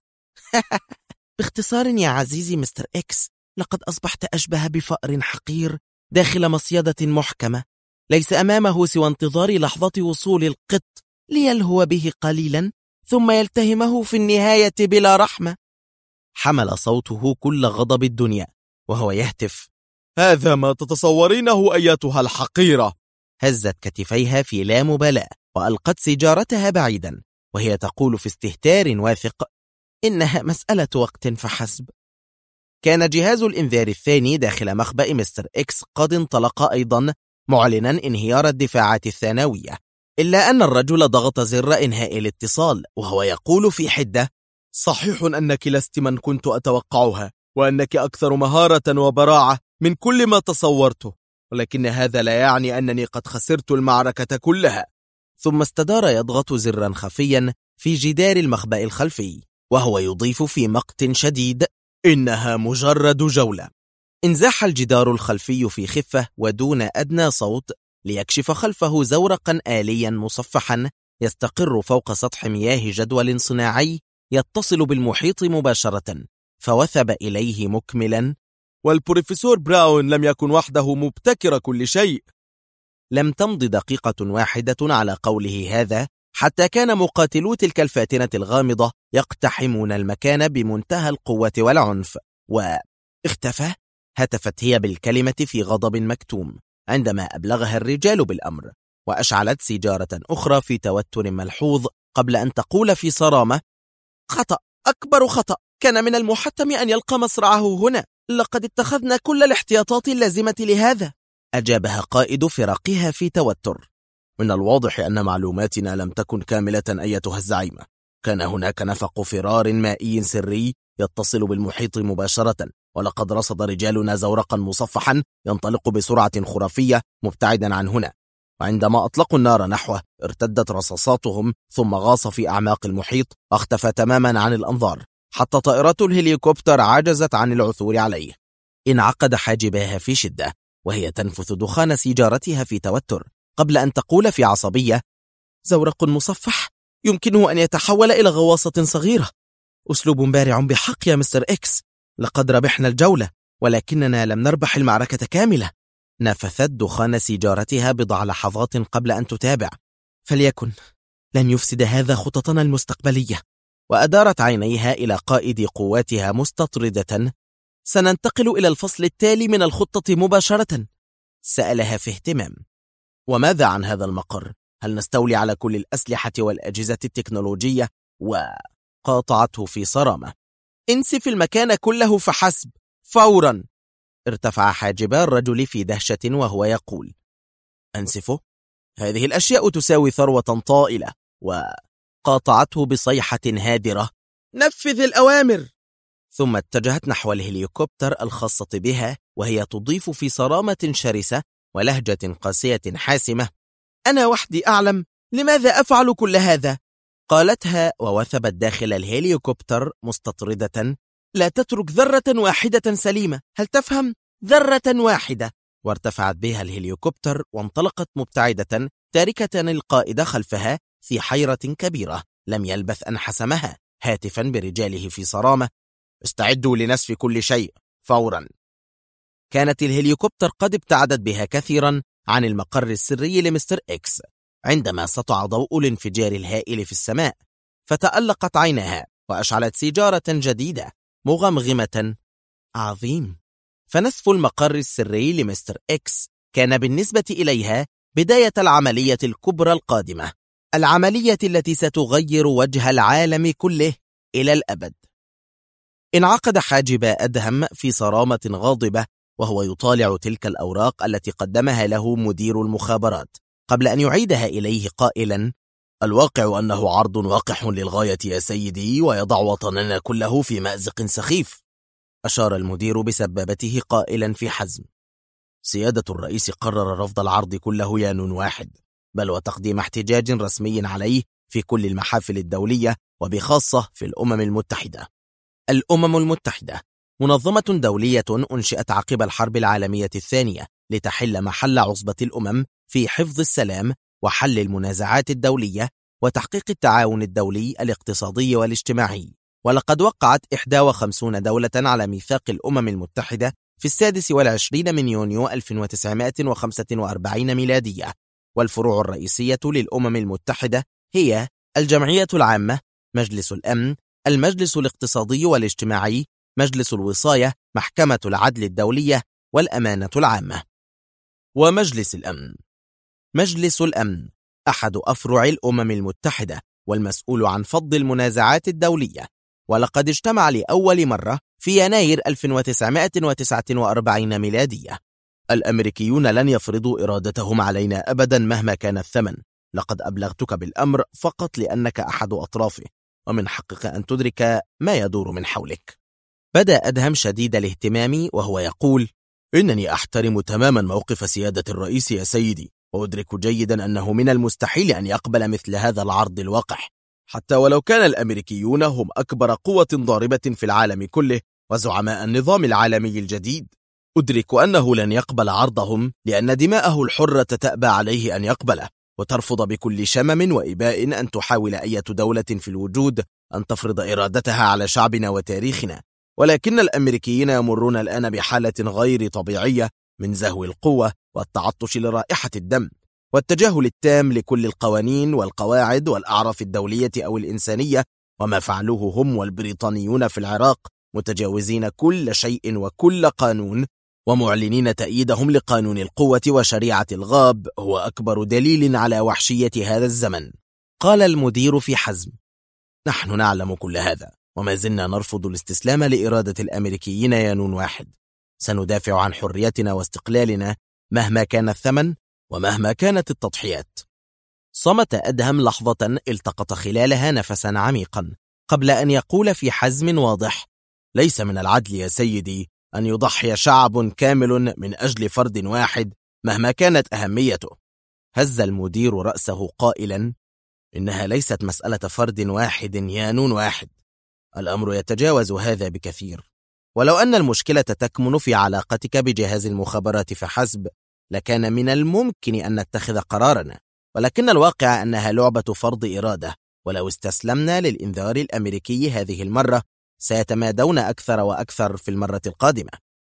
باختصار يا عزيزي مستر إكس، لقد أصبحت أشبه بفأر حقير داخل مصيدة محكمة، ليس أمامه سوى انتظار لحظة وصول القط ليلهو به قليلا ثم يلتهمه في النهاية بلا رحمة. حمل صوته كل غضب الدنيا وهو يهتف: هذا ما تتصورينه أيتها الحقيرة. هزت كتفيها في لا مبالاة وألقت سيجارتها بعيدا وهي تقول في استهتار واثق: إنها مسألة وقت فحسب. كان جهاز الإنذار الثاني داخل مخبأ مستر إكس قد انطلق أيضا، معلنا انهيار الدفاعات الثانوية، إلا أن الرجل ضغط زر إنهاء الاتصال وهو يقول في حدة: صحيح أنك لست من كنت أتوقعها، وأنك أكثر مهارة وبراعة من كل ما تصورته، ولكن هذا لا يعني أنني قد خسرت المعركة كلها. ثم استدار يضغط زرا خفيا في جدار المخبأ الخلفي وهو يضيف في مقت شديد: إنها مجرد جولة. انزاح الجدار الخلفي في خفة ودون أدنى صوت ليكشف خلفه زورقا آليا مصفحا يستقر فوق سطح مياه جدول صناعي يتصل بالمحيط مباشرة، فوثب إليه مكملا: والبروفيسور براون لم يكن وحده مبتكر كل شيء. لم تمض دقيقة واحدة على قوله هذا حتى كان مقاتلو تلك الفاتنة الغامضة يقتحمون المكان بمنتهى القوة والعنف. واختفى، هتفت هي بالكلمة في غضب مكتوم عندما أبلغها الرجال بالأمر، وأشعلت سيجارة أخرى في توتر ملحوظ قبل أن تقول في صرامة: خطأ، أكبر خطأ، كان من المحتم أن يلقى مصرعه هنا، لقد اتخذنا كل الاحتياطات اللازمة لهذا. أجابها قائد فرقها في توتر: من الواضح أن معلوماتنا لم تكن كاملة أيتها الزعيمة، كان هناك نفق فرار مائي سري يتصل بالمحيط مباشرة، ولقد رصد رجالنا زورقا مصفحا ينطلق بسرعة خرافية مبتعدا عن هنا، وعندما أطلقوا النار نحوه ارتدت رصاصاتهم ثم غاص في أعماق المحيط واختفى تماما عن الأنظار حتى طائرات الهليكوبتر عجزت عن العثور عليه. انعقد حاجباها في شدة وهي تنفث دخان سيجارتها في توتر قبل أن تقول في عصبية: زورق مصفح يمكنه أن يتحول إلى غواصة صغيرة. أسلوب بارع بحق يا مستر إكس، لقد ربحنا الجولة ولكننا لم نربح المعركة كاملة. نفثت دخان سيجارتها بضع لحظات قبل أن تتابع: فليكن، لن يفسد هذا خططنا المستقبلية. وأدارت عينيها إلى قائد قواتها مستطردة: سننتقل إلى الفصل التالي من الخطة مباشرة. سألها في اهتمام: وماذا عن هذا المقر؟ هل نستولي على كل الأسلحة والأجهزة التكنولوجية؟ وقاطعته في صرامة: انسف المكان كله فحسب، فورا. ارتفع حاجبا الرجل في دهشة وهو يقول: أنسفه؟ هذه الأشياء تساوي ثروة طائلة. وقاطعته بصيحة هادرة: نفذ الأوامر. ثم اتجهت نحو الهليكوبتر الخاصة بها وهي تضيف في صرامة شرسة ولهجة قاسية حاسمة: أنا وحدي أعلم لماذا أفعل كل هذا، قالتها ووثبت داخل الهليكوبتر مستطردة: لا تترك ذرة واحدة سليمة، هل تفهم؟ ذرة واحدة. وارتفعت بها الهليكوبتر وانطلقت مبتعدة تاركة القائد خلفها في حيرة كبيرة. لم يلبث أن حسمها هاتفا برجاله في صرامة: استعدوا لنسف كل شيء فورا. كانت الهليكوبتر قد ابتعدت بها كثيرا عن المقر السري لمستر إكس عندما سطع ضوء الانفجار الهائل في السماء، فتألقت عينها وأشعلت سيجارة جديدة مغمغمة: عظيم. فنسف المقر السري لمستر إكس كان بالنسبة إليها بداية العملية الكبرى القادمة، العملية التي ستغير وجه العالم كله إلى الأبد. انعقد حاجب أدهم في صرامة غاضبة وهو يطالع تلك الأوراق التي قدمها له مدير المخابرات قبل أن يعيدها إليه قائلا: الواقع أنه عرض واقح للغاية يا سيدي، ويضع وطننا كله في مأزق سخيف. أشار المدير بسبابته قائلا في حزم: سيادة الرئيس قرر رفض العرض كله يا نون واحد، بل وتقديم احتجاج رسمي عليه في كل المحافل الدولية وبخاصة في الأمم المتحدة. الأمم المتحدة منظمة دولية أنشئت عقب الحرب العالمية الثانية لتحل محل عصبة الأمم في حفظ السلام وحل المنازعات الدولية وتحقيق التعاون الدولي الاقتصادي والاجتماعي، ولقد وقعت 51 دولة على ميثاق الأمم المتحدة في 26 من يونيو 1945 ميلادية. والفروع الرئيسية للأمم المتحدة هي الجمعية العامة، مجلس الأمن، المجلس الاقتصادي والاجتماعي، مجلس الوصاية، محكمة العدل الدولية، والأمانة العامة. ومجلس الأمن. مجلس الأمن أحد أفرع الأمم المتحدة والمسؤول عن فض المنازعات الدولية، ولقد اجتمع لأول مرة في يناير 1949 ميلادية. الأمريكيون لن يفرضوا إرادتهم علينا أبدا مهما كان الثمن. لقد أبلغتك بالأمر فقط لأنك أحد أطرافه، ومن حقك أن تدرك ما يدور من حولك. بدأ أدهم شديد الاهتمام وهو يقول: إنني أحترم تماما موقف سيادة الرئيس يا سيدي، وأدرك جيدا أنه من المستحيل أن يقبل مثل هذا العرض الوقح، حتى ولو كان الأمريكيون هم أكبر قوة ضاربة في العالم كله وزعماء النظام العالمي الجديد. أدرك أنه لن يقبل عرضهم لأن دماءه الحرة تأبى عليه أن يقبله، وترفض بكل شمم وإباء أن تحاول أي دولة في الوجود أن تفرض إرادتها على شعبنا وتاريخنا. ولكن الأمريكيين يمرون الآن بحالة غير طبيعية من زهو القوة والتعطش لرائحة الدم والتجاهل التام لكل القوانين والقواعد والأعراف الدولية أو الإنسانية، وما فعلوه هم والبريطانيون في العراق، متجاوزين كل شيء وكل قانون ومعلنين تأييدهم لقانون القوة وشريعة الغاب، هو أكبر دليل على وحشية هذا الزمن. قال المدير في حزم: نحن نعلم كل هذا، وما زلنا نرفض الاستسلام لإرادة الأمريكيين يا نون واحد. سندافع عن حريتنا واستقلالنا مهما كان الثمن ومهما كانت التضحيات. صمت أدهم لحظة التقط خلالها نفسا عميقا قبل أن يقول في حزم واضح: ليس من العدل يا سيدي أن يضحي شعب كامل من أجل فرد واحد مهما كانت أهميته. هز المدير رأسه قائلا: إنها ليست مسألة فرد واحد يا نون واحد، الأمر يتجاوز هذا بكثير. ولو أن المشكلة تكمن في علاقتك بجهاز المخابرات فحسب لكان من الممكن أن نتخذ قرارنا، ولكن الواقع أنها لعبة فرض إرادة، ولو استسلمنا للإنذار الأمريكي هذه المرة سيتمادون أكثر وأكثر في المرة القادمة.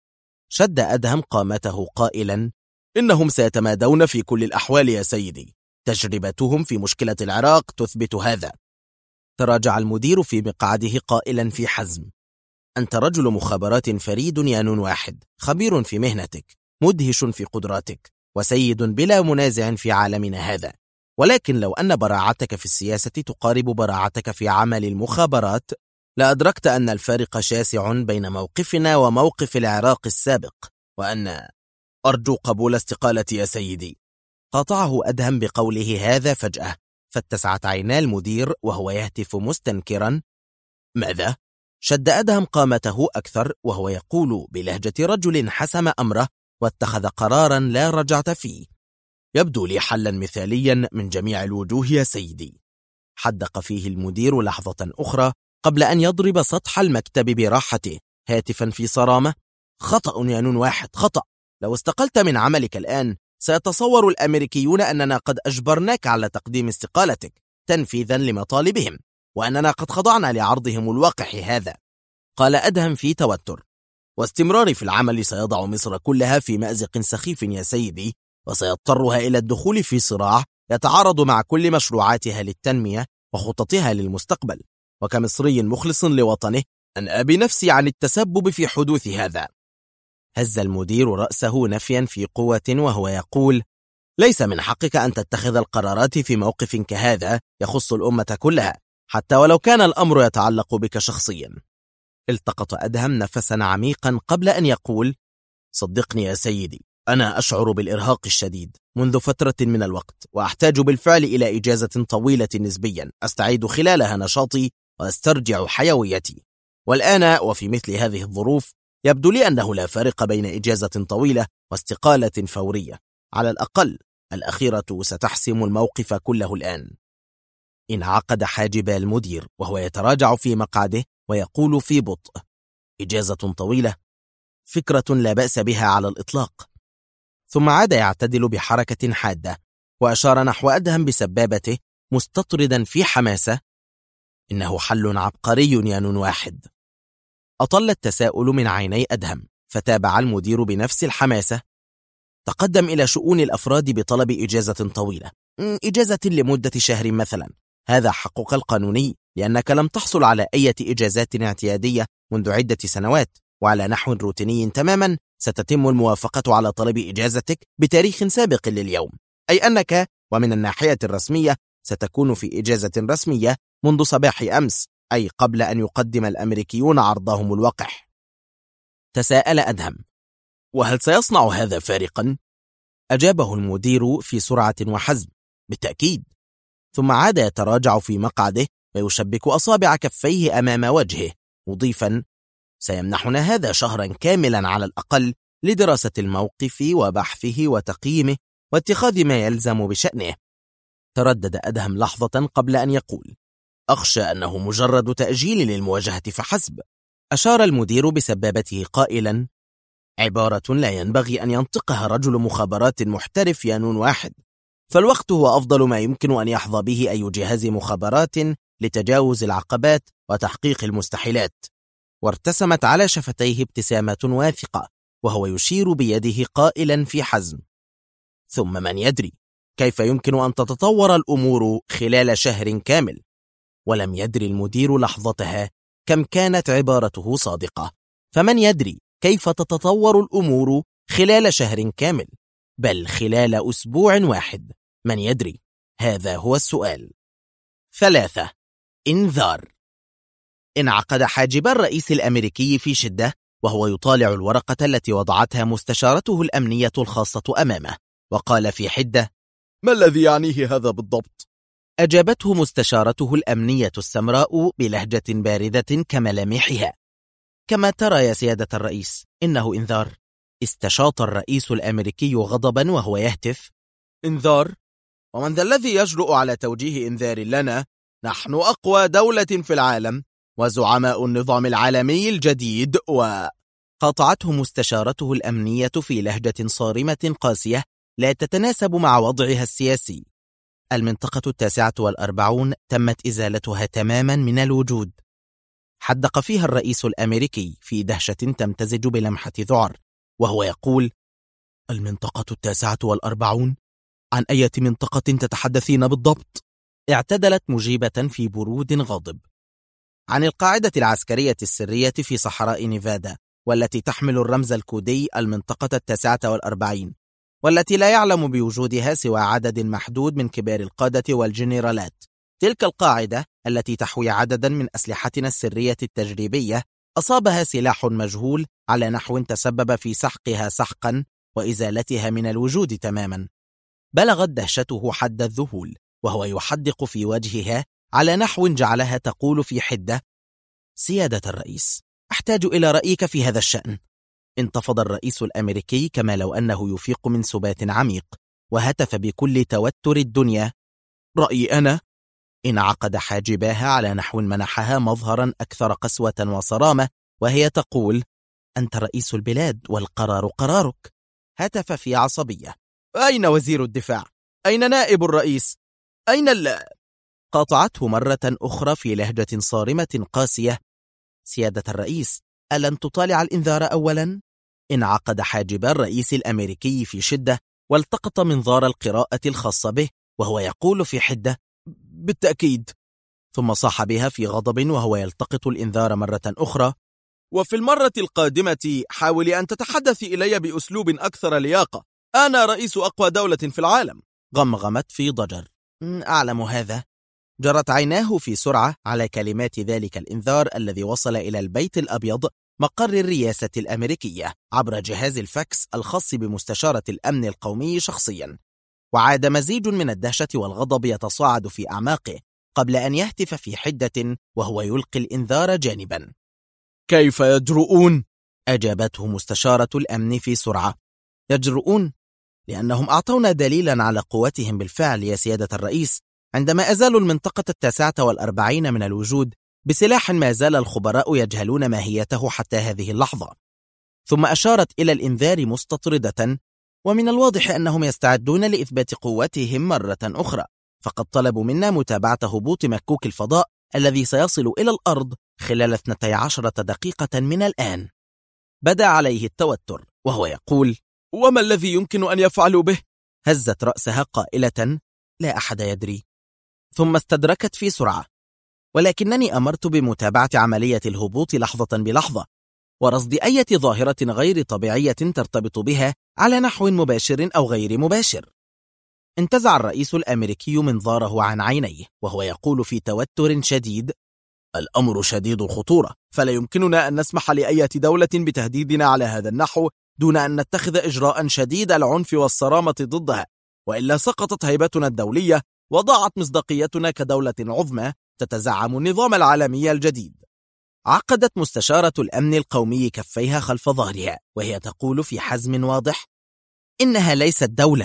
شد أدهم قامته قائلا: إنهم سيتمادون في كل الأحوال يا سيدي، تجربتهم في مشكلة العراق تثبت هذا. تراجع المدير في مقعده قائلا في حزم: أنت رجل مخابرات فريد يا نون واحد، خبير في مهنتك، مدهش في قدراتك، وسيد بلا منازع في عالمنا هذا. ولكن لو أن براعتك في السياسة تقارب براعتك في عمل المخابرات لأدركت أن الفارق شاسع بين موقفنا وموقف العراق السابق، وأن أرجو قبول استقالتي يا سيدي. قاطعه أدهم بقوله هذا فجأة، فاتسعت عينا المدير وهو يهتف مستنكرا: ماذا؟ شد أدهم قامته أكثر وهو يقول بلهجة رجل حسم أمره واتخذ قرارا لا رجعة فيه: يبدو لي حلا مثاليا من جميع الوجوه يا سيدي. حدق فيه المدير لحظة أخرى قبل أن يضرب سطح المكتب براحته هاتفا في صرامة: خطأ يا نون واحد، خطأ. لو استقلت من عملك الآن سيتصور الأمريكيون أننا قد أجبرناك على تقديم استقالتك تنفيذا لمطالبهم، وأننا قد خضعنا لعرضهم الواقح هذا. قال أدهم في توتر: واستمراري في العمل سيضع مصر كلها في مأزق سخيف يا سيدي، وسيضطرها إلى الدخول في صراع يتعارض مع كل مشروعاتها للتنمية وخططها للمستقبل. وكمصري مخلص لوطنه أنا بنفسي عن التسبب في حدوث هذا. هز المدير رأسه نفيا في قوة وهو يقول: ليس من حقك أن تتخذ القرارات في موقف كهذا يخص الأمة كلها، حتى ولو كان الأمر يتعلق بك شخصيا. التقط أدهم نفسا عميقا قبل أن يقول: صدقني يا سيدي، أنا أشعر بالإرهاق الشديد منذ فترة من الوقت، وأحتاج بالفعل إلى إجازة طويلة نسبيا أستعيد خلالها نشاطي وأسترجع حيويتي. والآن وفي مثل هذه الظروف يبدو لي أنه لا فارق بين إجازة طويلة واستقالة فورية. على الأقل الأخيرة ستحسم الموقف كله الآن. انعقد حاجب المدير وهو يتراجع في مقعده ويقول في بطء: إجازة طويلة؟ فكرة لا بأس بها على الإطلاق. ثم عاد يعتدل بحركة حادة وأشار نحو أدهم بسبابته مستطردا في حماسة: إنه حل عبقري يا نون واحد. أطل التساؤل من عيني أدهم، فتابع المدير بنفس الحماسة: تقدم إلى شؤون الأفراد بطلب إجازة طويلة، إجازة لمدة شهر مثلا. هذا حقك القانوني، لأنك لم تحصل على أي إجازات اعتيادية منذ عدة سنوات، وعلى نحو روتيني تماما ستتم الموافقة على طلب إجازتك بتاريخ سابق لليوم، أي أنك ومن الناحية الرسمية ستكون في إجازة رسمية منذ صباح أمس، أي قبل أن يقدم الأمريكيون عرضهم الوقح. تساءل أدهم: وهل سيصنع هذا فارقا؟ أجابه المدير في سرعة وحزم: بالتأكيد. ثم عاد يتراجع في مقعده ويشبك أصابع كفيه أمام وجهه، مضيفا: سيمنحنا هذا شهرا كاملا على الأقل لدراسة الموقف وبحثه وتقييمه واتخاذ ما يلزم بشأنه. تردد أدهم لحظة قبل أن يقول: أخشى أنه مجرد تأجيل للمواجهة فحسب. أشار المدير بسبابته قائلا: عبارة لا ينبغي أن ينطقها رجل مخابرات محترف يا نون واحد، فالوقت هو أفضل ما يمكن أن يحظى به أي جهاز مخابرات لتجاوز العقبات وتحقيق المستحيلات. وارتسمت على شفتيه ابتسامة واثقة وهو يشير بيده قائلا في حزم: ثم من يدري كيف يمكن أن تتطور الأمور خلال شهر كامل. ولم يدري المدير لحظتها كم كانت عبارته صادقة، فمن يدري كيف تتطور الأمور خلال شهر كامل، بل خلال أسبوع واحد؟ من يدري؟ هذا هو السؤال. 3. إنذار. انعقد حاجب الرئيس الأمريكي في شدة وهو يطالع الورقة التي وضعتها مستشارته الأمنية الخاصة أمامه، وقال في حدة: ما الذي يعنيه هذا بالضبط؟ أجابته مستشارته الأمنية السمراء بلهجة باردة كملامحها: كما ترى يا سيادة الرئيس، إنه إنذار. استشاط الرئيس الأمريكي غضبا وهو يهتف: إنذار؟ ومن ذا الذي يجرؤ على توجيه إنذار لنا؟ نحن أقوى دولة في العالم وزعماء النظام العالمي الجديد. قاطعته مستشارته الأمنية في لهجة صارمة قاسية لا تتناسب مع وضعها السياسي: المنطقة 49 تمت إزالتها تماما من الوجود. حدق فيها الرئيس الأمريكي في دهشة تمتزج بلمحة ذعر وهو يقول: المنطقة 49؟ عن أي منطقة تتحدثين بالضبط؟ اعتدلت مجيبة في برود غاضب: عن القاعدة العسكرية السرية في صحراء نيفادا، والتي تحمل الرمز الكودي المنطقة 49، والتي لا يعلم بوجودها سوى عدد محدود من كبار القادة والجنرالات. تلك القاعدة التي تحوي عددا من أسلحتنا السرية التجريبية أصابها سلاح مجهول على نحو تسبب في سحقها سحقا وإزالتها من الوجود تماما. بلغت دهشته حد الذهول وهو يحدق في وجهها على نحو جعلها تقول في حدة: سيادة الرئيس، أحتاج إلى رأيك في هذا الشأن. انتفض الرئيس الأمريكي كما لو أنه يفيق من سبات عميق وهتف بكل توتر الدنيا: رأيي أنا؟ انعقد حاجباها على نحو منحها مظهرا أكثر قسوة وصرامة وهي تقول: أنت رئيس البلاد والقرار قرارك. هتف في عصبية: أين وزير الدفاع؟ أين نائب الرئيس؟ أين قاطعته مرة أخرى في لهجة صارمة قاسية: سيادة الرئيس، ألن تطالع الإنذار أولا؟ انعقد حاجب الرئيس الأمريكي في شدة والتقط منظار القراءة الخاصة به وهو يقول في حدة: بالتأكيد. ثم صاح بها في غضب وهو يلتقط الإنذار مرة أخرى: وفي المرة القادمة حاولي أن تتحدثي إلي بأسلوب أكثر لياقة. أنا رئيس أقوى دولة في العالم. غمغمت في ضجر. أعلم هذا. جرت عيناه في سرعة على كلمات ذلك الإنذار الذي وصل إلى البيت الأبيض مقر الرئاسة الأمريكية عبر جهاز الفاكس الخاص بمستشارة الأمن القومي شخصيا، وعاد مزيج من الدهشة والغضب يتصاعد في أعماقه قبل أن يهتف في حدة وهو يلقي الإنذار جانبا. كيف يجرؤون؟ أجابته مستشارة الأمن في سرعة. يجرؤون لأنهم أعطونا دليلا على قوتهم بالفعل يا سيادة الرئيس، عندما أزالوا المنطقة 49 من الوجود بسلاح ما زال الخبراء يجهلون ماهيته حتى هذه اللحظة. ثم أشارت إلى الإنذار مستطردة، ومن الواضح أنهم يستعدون لإثبات قوتهم مرة أخرى، فقد طلبوا منا متابعة هبوط مكوك الفضاء الذي سيصل إلى الأرض خلال 12 دقيقة من الآن. بدأ عليه التوتر وهو يقول: وما الذي يمكن أن يفعلوا به؟ هزت رأسها قائلة: لا أحد يدري. ثم استدركت في سرعة: ولكنني أمرت بمتابعة عملية الهبوط لحظة بلحظة، ورصد أي ظاهرة غير طبيعية ترتبط بها على نحو مباشر أو غير مباشر. انتزع الرئيس الأمريكي منظاره عن عينيه وهو يقول في توتر شديد: الأمر شديد الخطورة، فلا يمكننا أن نسمح لأي دولة بتهديدنا على هذا النحو دون أن نتخذ إجراء شديد العنف والصرامة ضدها، وإلا سقطت هيبتنا الدولية وضاعت مصداقيتنا كدولة عظمى تتزعم النظام العالمي الجديد. عقدت مستشارة الأمن القومي كفيها خلف ظهرها وهي تقول في حزم واضح: إنها ليست دولة.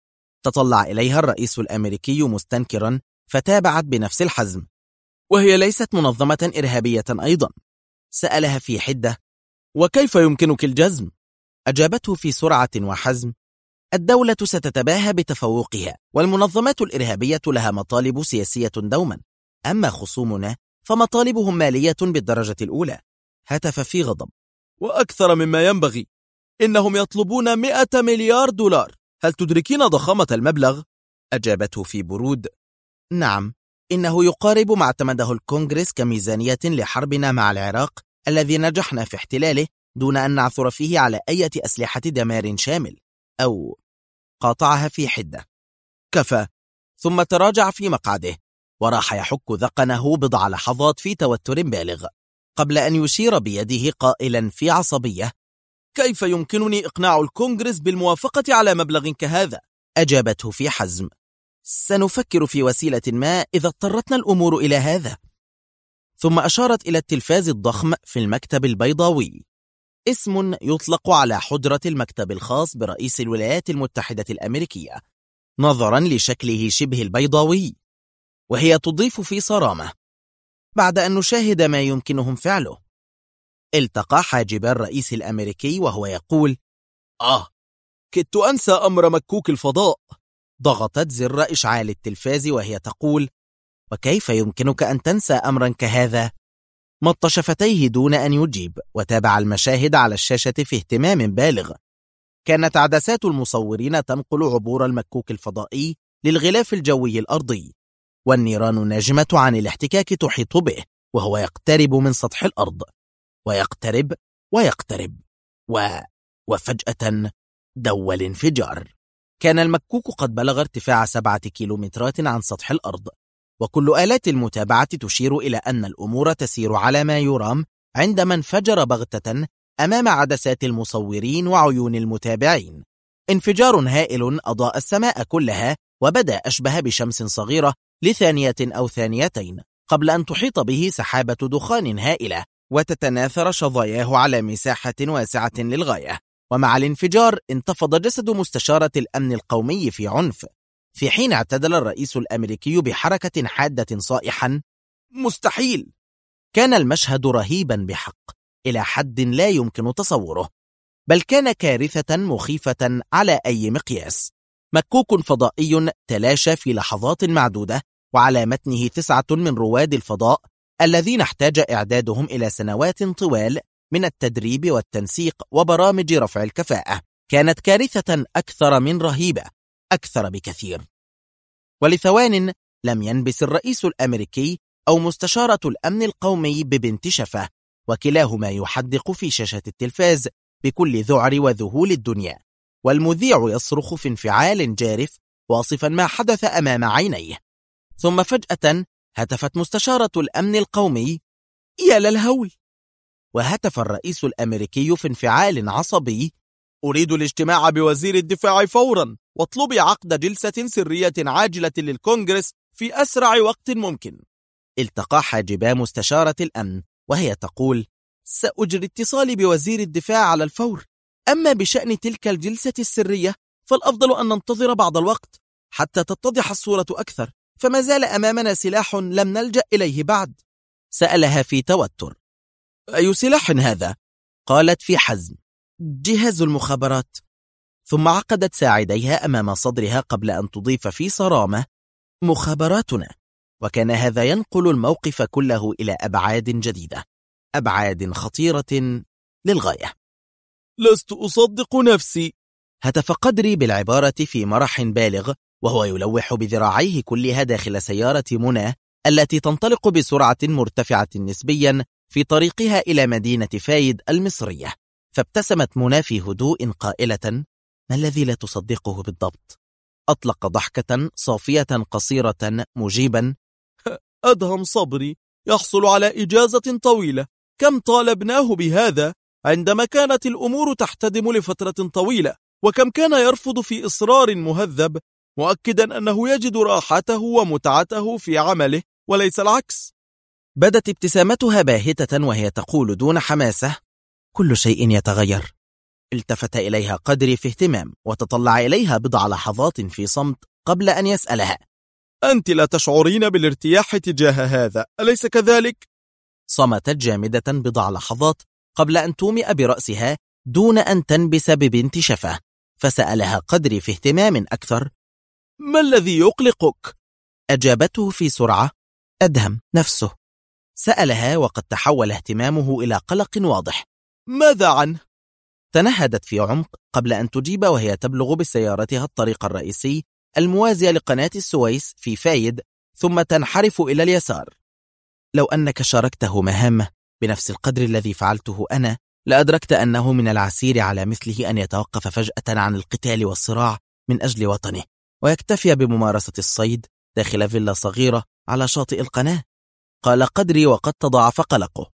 تطلع إليها الرئيس الأمريكي مستنكرا، فتابعت بنفس الحزم: وهي ليست منظمة إرهابية أيضا. سألها في حدة: وكيف يمكنك الجزم؟ أجابته في سرعة وحزم: الدولة ستتباهى بتفوقها، والمنظمات الإرهابية لها مطالب سياسية دوما، أما خصومنا فمطالبهم مالية بالدرجة الأولى. هتف في غضب: وأكثر مما ينبغي، إنهم يطلبون 100 مليار دولار. هل تدركين ضخامة المبلغ؟ أجابته في برود: نعم، إنه يقارب ما اعتمده الكونغرس كميزانية لحربنا مع العراق الذي نجحنا في احتلاله دون أن نعثر فيه على أي أسلحة دمار شامل. أو قاطعها في حدة: كفى. ثم تراجع في مقعده وراح يحك ذقنه بضع لحظات في توتر بالغ قبل أن يشير بيده قائلا في عصبية: كيف يمكنني إقناع الكونغرس بالموافقة على مبلغ كهذا؟ أجابته في حزم: سنفكر في وسيلة ما إذا اضطرتنا الأمور إلى هذا. ثم أشارت إلى التلفاز الضخم في المكتب البيضاوي، اسم يطلق على حجرة المكتب الخاص برئيس الولايات المتحدة الأمريكية نظرا لشكله شبه البيضاوي، وهي تضيف في صرامة: بعد أن نشاهد ما يمكنهم فعله. التقى حاجب الرئيس الأمريكي وهو يقول: كدت أنسى أمر مكوك الفضاء. ضغطت زر إشعال التلفاز وهي تقول: وكيف يمكنك أن تنسى أمرا كهذا؟ مط شفتيه دون أن يجيب وتابع المشاهد على الشاشة في اهتمام بالغ. كانت عدسات المصورين تنقل عبور المكوك الفضائي للغلاف الجوي الأرضي، والنيران الناجمة عن الاحتكاك تحيط به وهو يقترب من سطح الأرض، ويقترب ويقترب وفجأة دوى الانفجار. كان المكوك قد بلغ ارتفاع 7 كيلومترات عن سطح الأرض، وكل آلات المتابعة تشير إلى أن الأمور تسير على ما يرام عندما انفجر بغتة أمام عدسات المصورين وعيون المتابعين. انفجار هائل أضاء السماء كلها وبدأ أشبه بشمس صغيرة لثانية أو ثانيتين قبل أن تحيط به سحابة دخان هائلة وتتناثر شظاياه على مساحة واسعة للغاية. ومع الانفجار انتفض جسد مستشارة الأمن القومي في عنف، في حين اعتدل الرئيس الأمريكي بحركة حادة صائحا: مستحيل! كان المشهد رهيبا بحق إلى حد لا يمكن تصوره، بل كان كارثة مخيفة على أي مقياس. مكوك فضائي تلاشى في لحظات معدودة، وعلى متنه 9 من رواد الفضاء الذين احتاج إعدادهم إلى سنوات طوال من التدريب والتنسيق وبرامج رفع الكفاءة. كانت كارثة أكثر من رهيبة، أكثر بكثير. ولثوان لم ينبس الرئيس الأمريكي أو مستشارة الأمن القومي ببنت شفة، وكلاهما يحدق في شاشة التلفاز بكل ذعر وذهول الدنيا، والمذيع يصرخ في انفعال جارف واصفا ما حدث أمام عينيه. ثم فجأة هتفت مستشارة الأمن القومي: يا للهول! وهتف الرئيس الأمريكي في انفعال عصبي: أريد الاجتماع بوزير الدفاع فورا، واطلبي عقد جلسة سرية عاجلة للكونغرس في أسرع وقت ممكن. التقى حاجبا مستشارة الأمن وهي تقول: سأجري اتصالي بوزير الدفاع على الفور، أما بشأن تلك الجلسة السرية فالأفضل أن ننتظر بعض الوقت حتى تتضح الصورة أكثر، فما زال أمامنا سلاح لم نلجأ إليه بعد. سألها في توتر: أي سلاح هذا؟ قالت في حزم: جهاز المخابرات. ثم عقدت ساعديها أمام صدرها قبل أن تضيف في صرامة: مخابراتنا. وكان هذا ينقل الموقف كله إلى أبعاد جديدة، أبعاد خطيرة للغاية. لست أصدق نفسي، هتف قدري بالعبارة في مرح بالغ وهو يلوح بذراعيه كلها داخل سيارة منى التي تنطلق بسرعة مرتفعة نسبيا في طريقها إلى مدينة فايد المصرية. فابتسمت منى في هدوء قائلة: ما الذي لا تصدقه بالضبط؟ أطلق ضحكة صافية قصيرة مجيبا: أدهم صبري يحصل على إجازة طويلة، كم طالبناه بهذا عندما كانت الأمور تحتدم لفترة طويلة، وكم كان يرفض في إصرار مهذب، مؤكدا أنه يجد راحته ومتعته في عمله وليس العكس. بدت ابتسامتها باهتة وهي تقول دون حماسة: كل شيء يتغير. التفت إليها قدري في اهتمام وتطلع إليها بضع لحظات في صمت قبل أن يسألها: أنت لا تشعرين بالارتياح تجاه هذا، أليس كذلك؟ صمتت جامدة بضع لحظات قبل أن تومئ برأسها دون أن تنبس ببنت شفة. فسألها قدري في اهتمام أكثر: ما الذي يقلقك؟ أجابته في سرعة: أدهم نفسه. سألها وقد تحول اهتمامه إلى قلق واضح: ماذا عنه؟ تنهدت في عمق قبل أن تجيب وهي تبلغ بسيارتها الطريق الرئيسي الموازي لقناة السويس في فايد، ثم تنحرف إلى اليسار. لو أنك شاركته مهامه بنفس القدر الذي فعلته أنا لأدركت أنه من العسير على مثله أن يتوقف فجأة عن القتال والصراع من أجل وطنه ويكتفي بممارسة الصيد داخل فيلا صغيرة على شاطئ القناة، قال قدري وقد تضاعف قلقه.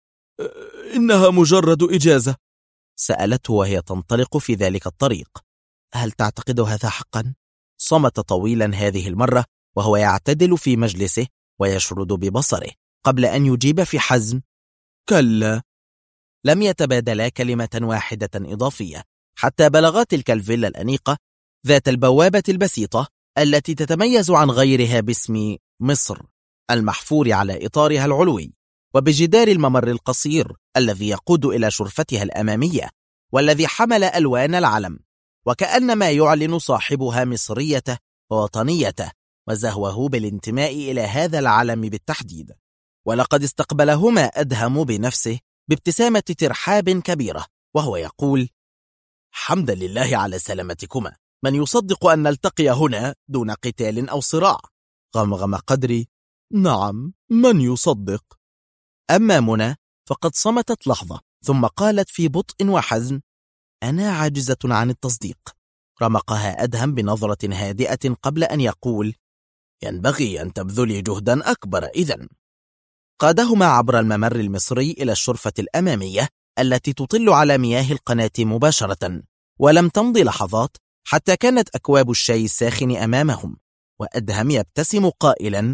إنها مجرد إجازة، سألته وهي تنطلق في ذلك الطريق. هل تعتقد هذا حقا؟ صمت طويلا هذه المرة وهو يعتدل في مجلسه ويشرد ببصره قبل أن يجيب في حزم: كلا. لم يتبادلا كلمة واحدة إضافية حتى بلغت تلك الفيلا الأنيقة ذات البوابة البسيطة التي تتميز عن غيرها باسم مصر المحفور على إطارها العلوي، وبجدار الممر القصير الذي يقود إلى شرفتها الأمامية والذي حمل ألوان العلم، وكأنما يعلن صاحبها مصريته ووطنيته وزهوه بالانتماء إلى هذا العلم بالتحديد. ولقد استقبلهما أدهم بنفسه بابتسامة ترحاب كبيرة وهو يقول: حمدا لله على سلامتكما، من يصدق أن نلتقي هنا دون قتال أو صراع؟ غمغم قدري: نعم، من يصدق؟ أما منى فقد صمتت لحظة ثم قالت في بطء وحزم: أنا عاجزة عن التصديق. رمقها أدهم بنظرة هادئة قبل أن يقول: ينبغي أن تبذلي جهدا أكبر إذن. قادهما عبر الممر المصري إلى الشرفة الأمامية التي تطل على مياه القناة مباشرة، ولم تمض لحظات حتى كانت أكواب الشاي الساخن أمامهم، وأدهم يبتسم قائلا: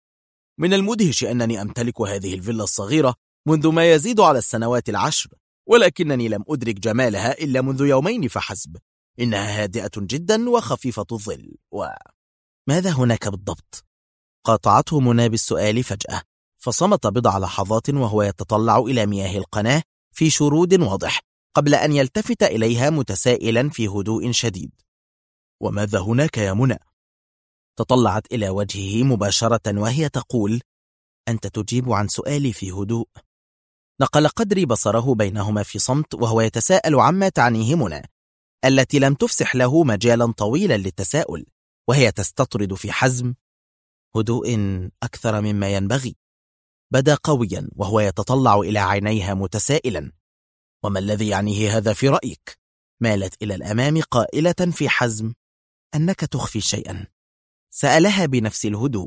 من المدهش أنني أمتلك هذه الفيلا الصغيرة منذ ما يزيد على السنوات 10، ولكنني لم أدرك جمالها إلا منذ يومين فحسب. إنها هادئة جدا وخفيفة الظل. وماذا هناك بالضبط؟ قاطعته منى بالسؤال فجأة، فصمت بضع لحظات وهو يتطلع إلى مياه القناة في شرود واضح قبل أن يلتفت إليها متسائلا في هدوء شديد: وماذا هناك يا منى؟ تطلعت إلى وجهه مباشرة وهي تقول: أنت تجيب عن سؤالي في هدوء. نقل قدري بصره بينهما في صمت وهو يتساءل عما تعنيه منى التي لم تفسح له مجالا طويلا للتساؤل، وهي تستطرد في حزم: هدوء أكثر مما ينبغي. بدا قويا وهو يتطلع إلى عينيها متسائلا: وما الذي يعنيه هذا في رأيك؟ مالت إلى الأمام قائلة في حزم: أنك تخفي شيئا. سألها بنفس الهدوء: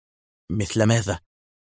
مثل ماذا؟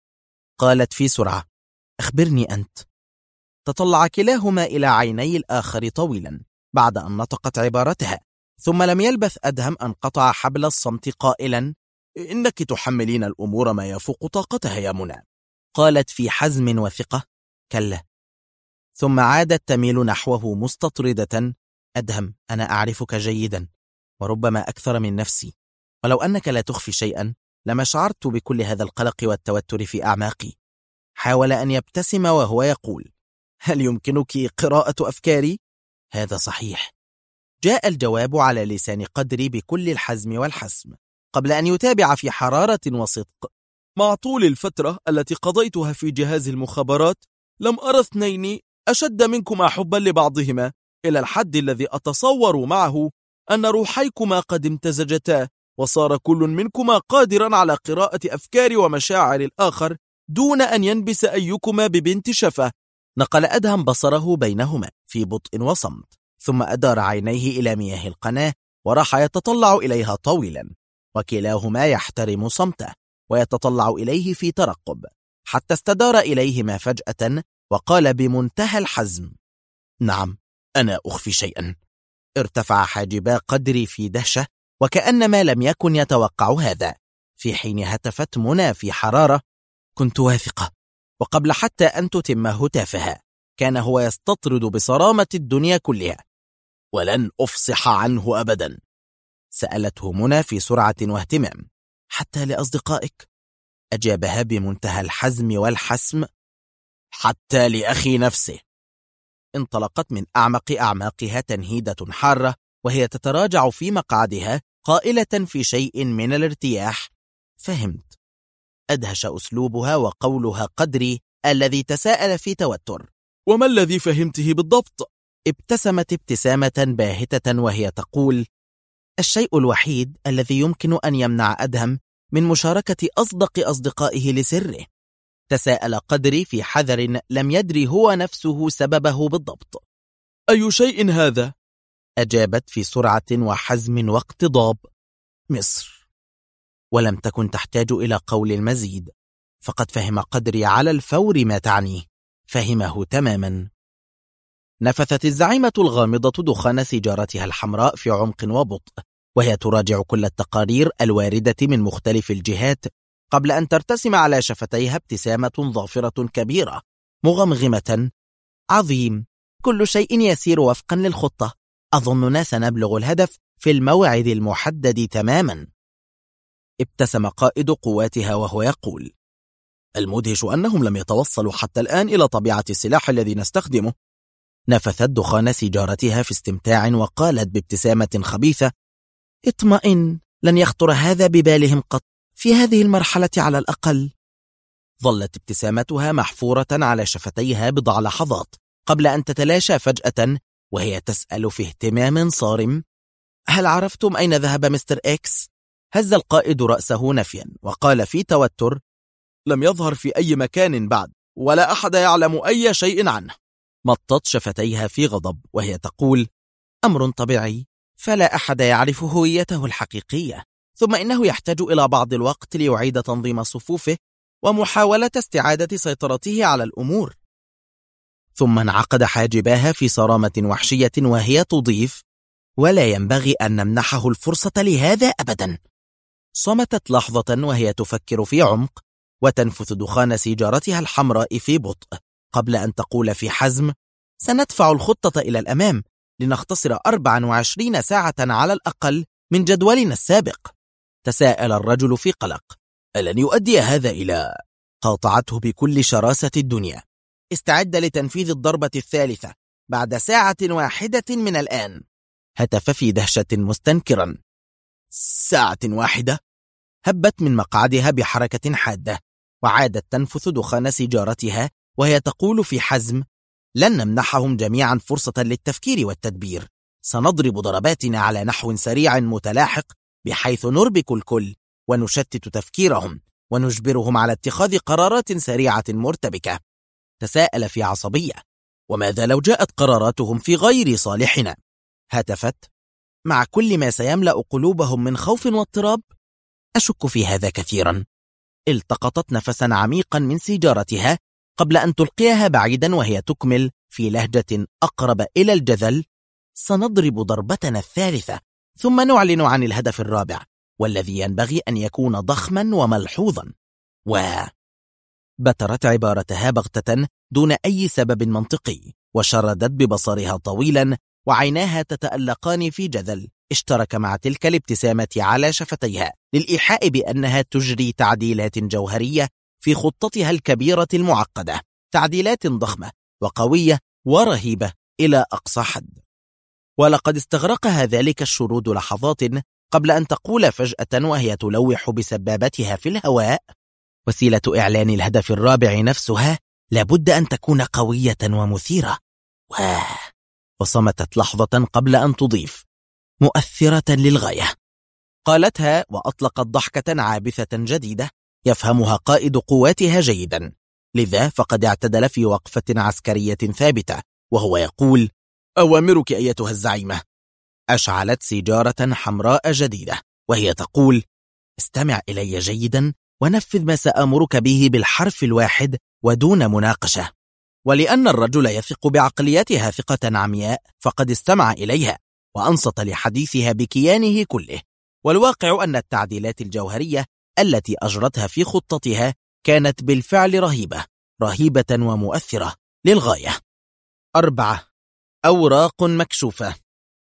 قالت في سرعة: أخبرني أنت. تطلع كلاهما إلى عيني الآخر طويلا بعد أن نطقت عبارتها، ثم لم يلبث أدهم أن قطع حبل الصمت قائلا: إنك تحملين الأمور ما يفوق طاقتها يا منى. قالت في حزم وثقة: كلا. ثم عادت تميل نحوه مستطردة: أدهم، أنا أعرفك جيدا وربما أكثر من نفسي، ولو أنك لا تخفي شيئا لما شعرت بكل هذا القلق والتوتر في أعماقي. حاول أن يبتسم وهو يقول: هل يمكنك قراءة أفكاري؟ هذا صحيح. جاء الجواب على لسان قدري بكل الحزم والحسم، قبل أن يتابع في حرارة وصدق: مع طول الفترة التي قضيتها في جهاز المخابرات لم أرى اثنين أشد منكما حبا لبعضهما إلى الحد الذي أتصور معه أن روحيكما قد امتزجتا، وصار كل منكما قادرا على قراءة أفكار ومشاعر الآخر دون أن ينبس أيكما ببنت شفة. نقل أدهم بصره بينهما في بطء وصمت، ثم أدار عينيه إلى مياه القناة وراح يتطلع إليها طويلا، وكلاهما يحترم صمته ويتطلع إليه في ترقب، حتى استدار إليهما فجأة وقال بمنتهى الحزم: نعم، أنا أخفي شيئا. ارتفع حاجبا قدري في دهشة وكأنما لم يكن يتوقع هذا، في حين هتفت منى في حرارة: كنت واثقة. وقبل حتى أن تتم هتافها كان هو يستطرد بصرامة الدنيا كلها: ولن أفصح عنه أبدا. سألته منى في سرعة واهتمام: حتى لأصدقائك؟ أجابها بمنتهى الحزم والحسم: حتى لأخي نفسه. انطلقت من أعمق أعماقها تنهيدة حارة وهي تتراجع في مقعدها قائلة في شيء من الارتياح: فهمت. أدهش أسلوبها وقولها قدري الذي تساءل في توتر: وما الذي فهمته بالضبط؟ ابتسمت ابتسامة باهتة وهي تقول: الشيء الوحيد الذي يمكن أن يمنع أدهم من مشاركة أصدق أصدقائه لسره. تساءل قدري في حذر لم يدري هو نفسه سببه بالضبط. أي شيء هذا؟ أجابت في سرعة وحزم واقتضاب: مصر. ولم تكن تحتاج إلى قول المزيد، فقد فهم قدري على الفور ما تعنيه، فهمه تماما. نفثت الزعيمة الغامضة دخان سيجارتها الحمراء في عمق وبطء، وهي تراجع كل التقارير الواردة من مختلف الجهات قبل أن ترتسم على شفتيها ابتسامة ظافرة كبيرة مغمغمة: عظيم، كل شيء يسير وفقا للخطة، أظننا سنبلغ الهدف في الموعد المحدد تماما. ابتسم قائد قواتها وهو يقول: المدهش أنهم لم يتوصلوا حتى الآن إلى طبيعة السلاح الذي نستخدمه. نفثت دخان سيجارتها في استمتاع وقالت بابتسامة خبيثة: اطمئن، لن يخطر هذا ببالهم قط، في هذه المرحلة على الأقل. ظلت ابتسامتها محفورة على شفتيها بضع لحظات قبل أن تتلاشى فجأة وهي تسأل في اهتمام صارم: هل عرفتم أين ذهب مستر إكس؟ هز القائد رأسه نفيا وقال في توتر: لم يظهر في أي مكان بعد، ولا أحد يعلم أي شيء عنه. مطت شفتيها في غضب وهي تقول: أمر طبيعي، فلا أحد يعرف هويته الحقيقية، ثم إنه يحتاج إلى بعض الوقت ليعيد تنظيم صفوفه ومحاولة استعادة سيطرته على الأمور. ثم انعقد حاجباها في صرامة وحشية وهي تضيف: ولا ينبغي أن نمنحه الفرصة لهذا أبدا. صمتت لحظة وهي تفكر في عمق وتنفث دخان سيجارتها الحمراء في بطء قبل أن تقول في حزم: سندفع الخطة إلى الأمام لنختصر 24 ساعة على الأقل من جدولنا السابق. تساءل الرجل في قلق: ألن يؤدي هذا إلى؟ قاطعته بكل شراسة الدنيا: استعد لتنفيذ الضربة الثالثة بعد ساعة واحدة من الآن. هتف في دهشة مستنكرا: ساعة واحدة؟ هبت من مقعدها بحركة حادة وعادت تنفث دخان سيجارتها وهي تقول في حزم: لن نمنحهم جميعا فرصة للتفكير والتدبير، سنضرب ضرباتنا على نحو سريع متلاحق بحيث نربك الكل ونشتت تفكيرهم ونجبرهم على اتخاذ قرارات سريعة مرتبكة. تساءل في عصبية: وماذا لو جاءت قراراتهم في غير صالحنا؟ هتفت: مع كل ما سيملأ قلوبهم من خوف واضطراب؟ أشك في هذا كثيرا. التقطت نفسا عميقا من سيجارتها قبل أن تلقيها بعيدا، وهي تكمل في لهجة أقرب إلى الجذل: سنضرب ضربتنا الثالثة، ثم نعلن عن الهدف الرابع، والذي ينبغي أن يكون ضخما وملحوظا. بترت عبارتها بغتة دون أي سبب منطقي، وشردت ببصرها طويلا، وعيناها تتألقان في جذل اشترك مع تلك الابتسامة على شفتيها للإيحاء بأنها تجري تعديلات جوهرية في خطتها الكبيرة المعقدة، تعديلات ضخمة وقوية ورهيبة إلى أقصى حد. ولقد استغرقها ذلك الشرود لحظات قبل أن تقول فجأة وهي تلوح بسبابتها في الهواء: وسيلة إعلان الهدف الرابع نفسها لابد أن تكون قوية ومثيرة. وصمتت لحظة قبل أن تضيف: مؤثرة للغاية. قالتها وأطلقت ضحكة عابثة جديدة يفهمها قائد قواتها جيدا، لذا فقد اعتدل في وقفة عسكرية ثابتة وهو يقول: أوامرك أيتها الزعيمة. أشعلت سيجارة حمراء جديدة وهي تقول: استمع إلي جيدا ونفذ ما سأمرك به بالحرف الواحد ودون مناقشة. ولأن الرجل يثق بعقليتها ثقة عمياء فقد استمع إليها وأنصت لحديثها بكيانه كله. والواقع أن التعديلات الجوهرية التي أجرتها في خطتها كانت بالفعل رهيبة ومؤثرة للغاية. 4. أوراق مكشوفة.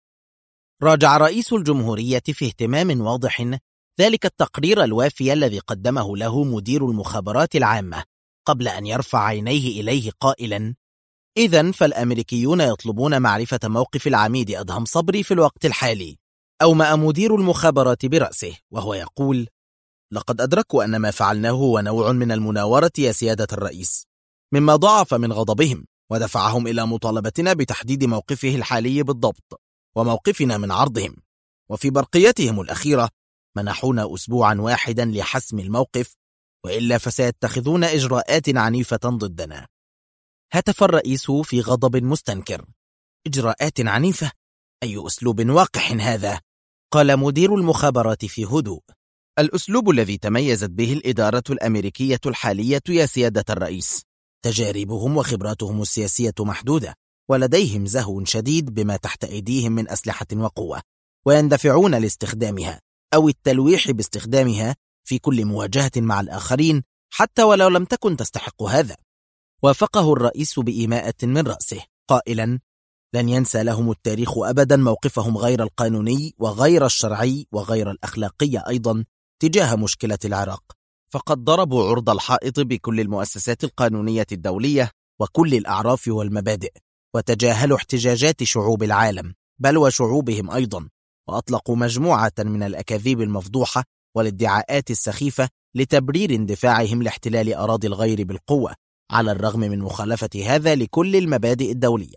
راجع رئيس الجمهورية في اهتمام واضح ذلك التقرير الوافي الذي قدمه له مدير المخابرات العامة قبل أن يرفع عينيه إليه قائلا: إذن فالأمريكيون يطلبون معرفة موقف العميد أدهم صبري في الوقت الحالي. أومأ مدير المخابرات برأسه وهو يقول: لقد أدركوا أن ما فعلناه هو نوع من المناورة يا سيادة الرئيس، مما ضاعف من غضبهم ودفعهم إلى مطالبتنا بتحديد موقفه الحالي بالضبط وموقفنا من عرضهم. وفي برقيتهم الأخيرة منحونا أسبوعا واحدا لحسم الموقف، وإلا فسيتخذون إجراءات عنيفة ضدنا. هتف الرئيس في غضب مستنكر: إجراءات عنيفة؟ أي أسلوب واقح هذا؟ قال مدير المخابرات في هدوء: الأسلوب الذي تميزت به الإدارة الأمريكية الحالية يا سيادة الرئيس. تجاربهم وخبراتهم السياسية محدودة، ولديهم زهو شديد بما تحت أيديهم من أسلحة وقوة، ويندفعون لاستخدامها أو التلويح باستخدامها في كل مواجهة مع الآخرين حتى ولو لم تكن تستحق هذا. وافقه الرئيس بإيماءة من رأسه قائلا: لن ينسى لهم التاريخ أبدا موقفهم غير القانوني وغير الشرعي وغير الأخلاقي أيضا تجاه مشكلة العراق، فقد ضربوا عرض الحائط بكل المؤسسات القانونية الدولية وكل الأعراف والمبادئ، وتجاهلوا احتجاجات شعوب العالم بل وشعوبهم أيضا، وأطلقوا مجموعة من الأكاذيب المفضوحة والادعاءات السخيفة لتبرير اندفاعهم لاحتلال أراضي الغير بالقوة، على الرغم من مخالفة هذا لكل المبادئ الدولية.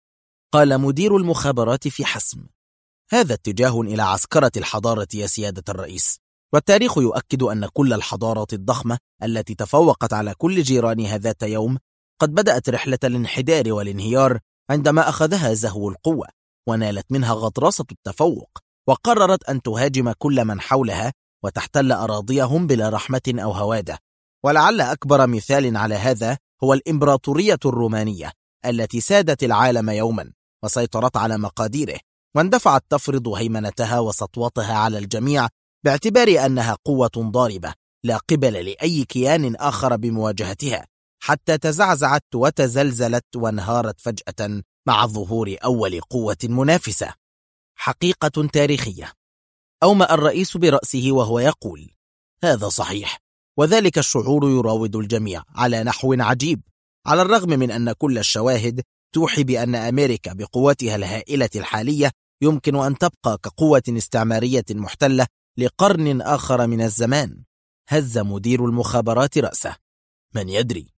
قال مدير المخابرات في حسم: هذا اتجاه إلى عسكرة الحضارة يا سيادة الرئيس، والتاريخ يؤكد أن كل الحضارات الضخمة التي تفوقت على كل جيرانها ذات يوم قد بدأت رحلة الانحدار والانهيار عندما أخذها زهو القوة ونالت منها غطرسة التفوق، وقررت أن تهاجم كل من حولها وتحتل أراضيهم بلا رحمة أو هوادة. ولعل أكبر مثال على هذا هو الإمبراطورية الرومانية التي سادت العالم يوما وسيطرت على مقاديره، واندفعت تفرض هيمنتها وسطوتها على الجميع باعتبار أنها قوة ضاربة لا قبل لأي كيان آخر بمواجهتها، حتى تزعزعت وتزلزلت وانهارت فجأة مع ظهور أول قوة منافسة. حقيقة تاريخية. أومأ الرئيس برأسه وهو يقول: هذا صحيح، وذلك الشعور يراود الجميع على نحو عجيب، على الرغم من أن كل الشواهد توحي بأن أمريكا بقوتها الهائلة الحالية يمكن أن تبقى كقوة استعمارية محتلة لقرن آخر من الزمان. هز مدير المخابرات رأسه: من يدري؟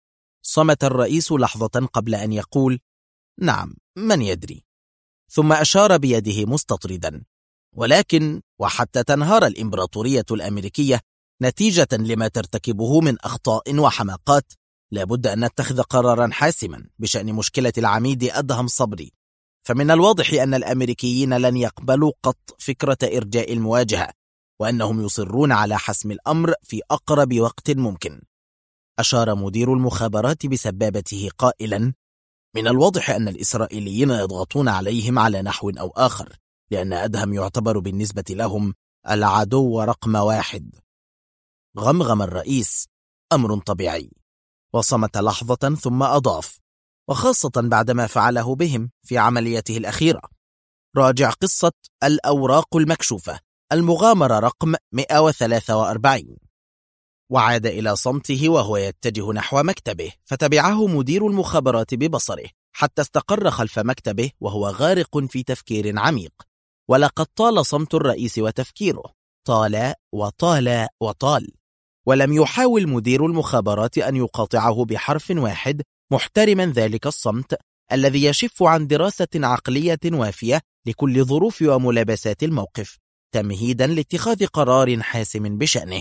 صمت الرئيس لحظة قبل أن يقول: نعم، من يدري. ثم أشار بيده مستطردا: ولكن وحتى تنهار الإمبراطورية الأمريكية نتيجة لما ترتكبه من أخطاء وحماقات، لابد أن نتخذ قرارا حاسما بشأن مشكلة العميد أدهم صبري. فمن الواضح أن الأمريكيين لن يقبلوا قط فكرة إرجاء المواجهة، وأنهم يصرون على حسم الأمر في أقرب وقت ممكن. أشار مدير المخابرات بسبابته قائلا: من الواضح أن الإسرائيليين يضغطون عليهم على نحو أو آخر، لأن أدهم يعتبر بالنسبة لهم العدو رقم 1. غمغم الرئيس: أمر طبيعي. وصمت لحظة ثم أضاف: وخاصة بعدما فعله بهم في عمليته الأخيرة. راجع قصة الأوراق المكشوفة، المغامرة رقم 143. وعاد إلى صمته وهو يتجه نحو مكتبه، فتبعه مدير المخابرات ببصره حتى استقر خلف مكتبه وهو غارق في تفكير عميق. ولقد طال صمت الرئيس وتفكيره، طال وطال وطال، ولم يحاول مدير المخابرات أن يقاطعه بحرف واحد، محترما ذلك الصمت الذي يشف عن دراسة عقلية وافية لكل ظروف وملابسات الموقف، تمهيدا لاتخاذ قرار حاسم بشأنه.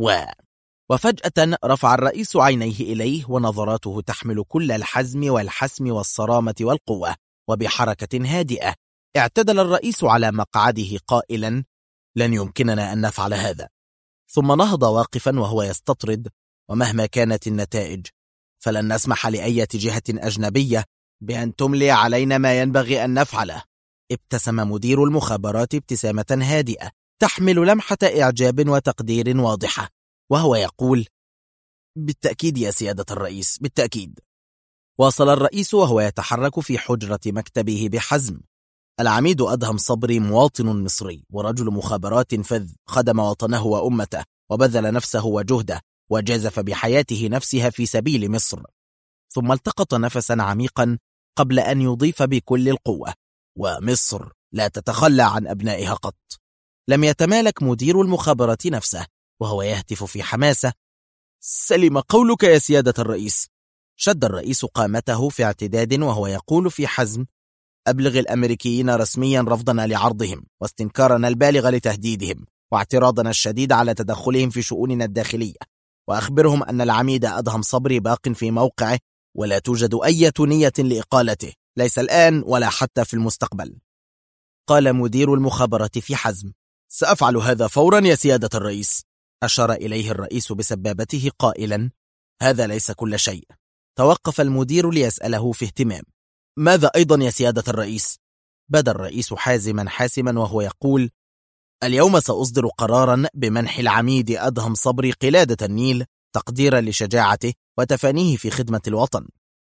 وفجأة رفع الرئيس عينيه إليه، ونظراته تحمل كل الحزم والحسم والصرامة والقوة. وبحركة هادئة اعتدل الرئيس على مقعده قائلا: لن يمكننا أن نفعل هذا. ثم نهض واقفا وهو يستطرد: ومهما كانت النتائج فلن نسمح لأي جهة أجنبية بأن تملي علينا ما ينبغي أن نفعله. ابتسم مدير المخابرات ابتسامة هادئة تحمل لمحة إعجاب وتقدير واضحة، وهو يقول: بالتأكيد يا سيادة الرئيس، بالتأكيد. واصل الرئيس وهو يتحرك في حجرة مكتبه بحزم: العميد أدهم صبري مواطن مصري ورجل مخابرات فذ، خدم وطنه وأمته وبذل نفسه وجهده وجازف بحياته نفسها في سبيل مصر. ثم التقط نفسا عميقا قبل أن يضيف بكل القوة: ومصر لا تتخلى عن أبنائها قط. لم يتمالك مدير المخابرات نفسه وهو يهتف في حماسة: سلم قولك يا سيادة الرئيس. شد الرئيس قامته في اعتداد وهو يقول في حزم: أبلغ الأمريكيين رسميا رفضنا لعرضهم، واستنكارنا البالغ لتهديدهم، واعتراضنا الشديد على تدخلهم في شؤوننا الداخلية، وأخبرهم أن العميد أدهم صبري باق في موقعه، ولا توجد أي نية لإقالته، ليس الآن ولا حتى في المستقبل. قال مدير المخابرات في حزم: سأفعل هذا فورا يا سيادة الرئيس. أشار إليه الرئيس بسبابته قائلا: هذا ليس كل شيء. توقف المدير ليسأله في اهتمام: ماذا أيضا يا سيادة الرئيس؟ بدا الرئيس حاسما وهو يقول: اليوم سأصدر قرارا بمنح العميد أدهم صبري قلادة النيل تقديرا لشجاعته وتفانيه في خدمة الوطن.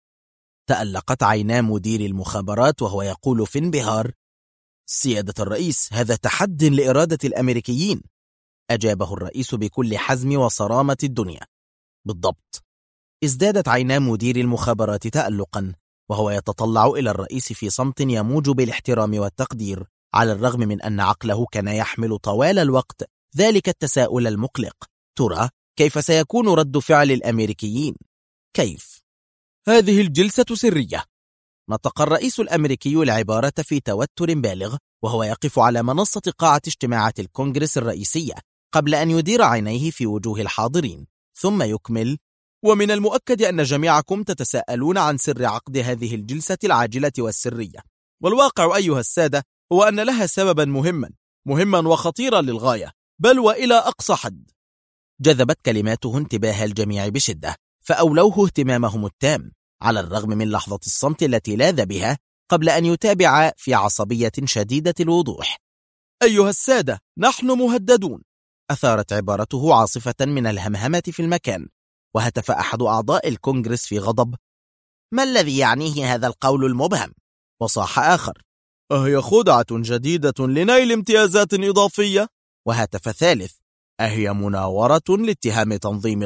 تألقت عينا مدير المخابرات وهو يقول في انبهار: سيادة الرئيس، هذا تحد لإرادة الأمريكيين. أجابه الرئيس بكل حزم وصرامة الدنيا: بالضبط. ازدادت عينا مدير المخابرات تألقا وهو يتطلع إلى الرئيس في صمت يموج بالاحترام والتقدير، على الرغم من أن عقله كان يحمل طوال الوقت ذلك التساؤل المقلق: ترى كيف سيكون رد فعل الأمريكيين؟ كيف؟ هذه الجلسة سرية. نطق الرئيس الأمريكي العبارة في توتر بالغ وهو يقف على منصة قاعة اجتماعات الكونغرس الرئيسية، قبل أن يدير عينيه في وجوه الحاضرين، ثم يكمل: ومن المؤكد أن جميعكم تتساءلون عن سر عقد هذه الجلسة العاجلة والسرية، والواقع أيها السادة هو أن لها سببا مهما وخطيرا للغاية، بل وإلى أقصى حد. جذبت كلماته انتباه الجميع بشدة، فأولوه اهتمامهم التام على الرغم من لحظة الصمت التي لاذ بها، قبل أن يتابع في عصبية شديدة الوضوح: أيها السادة، نحن مهددون. أثارت عبارته عاصفة من الهمهمة في المكان، وهتف أحد أعضاء الكونغرس في غضب: ما الذي يعنيه هذا القول المبهم؟ وصاح آخر: أهي خدعة جديدة لنيل امتيازات إضافية؟ وهتف ثالث: أهي مناورة لاتهام تنظيم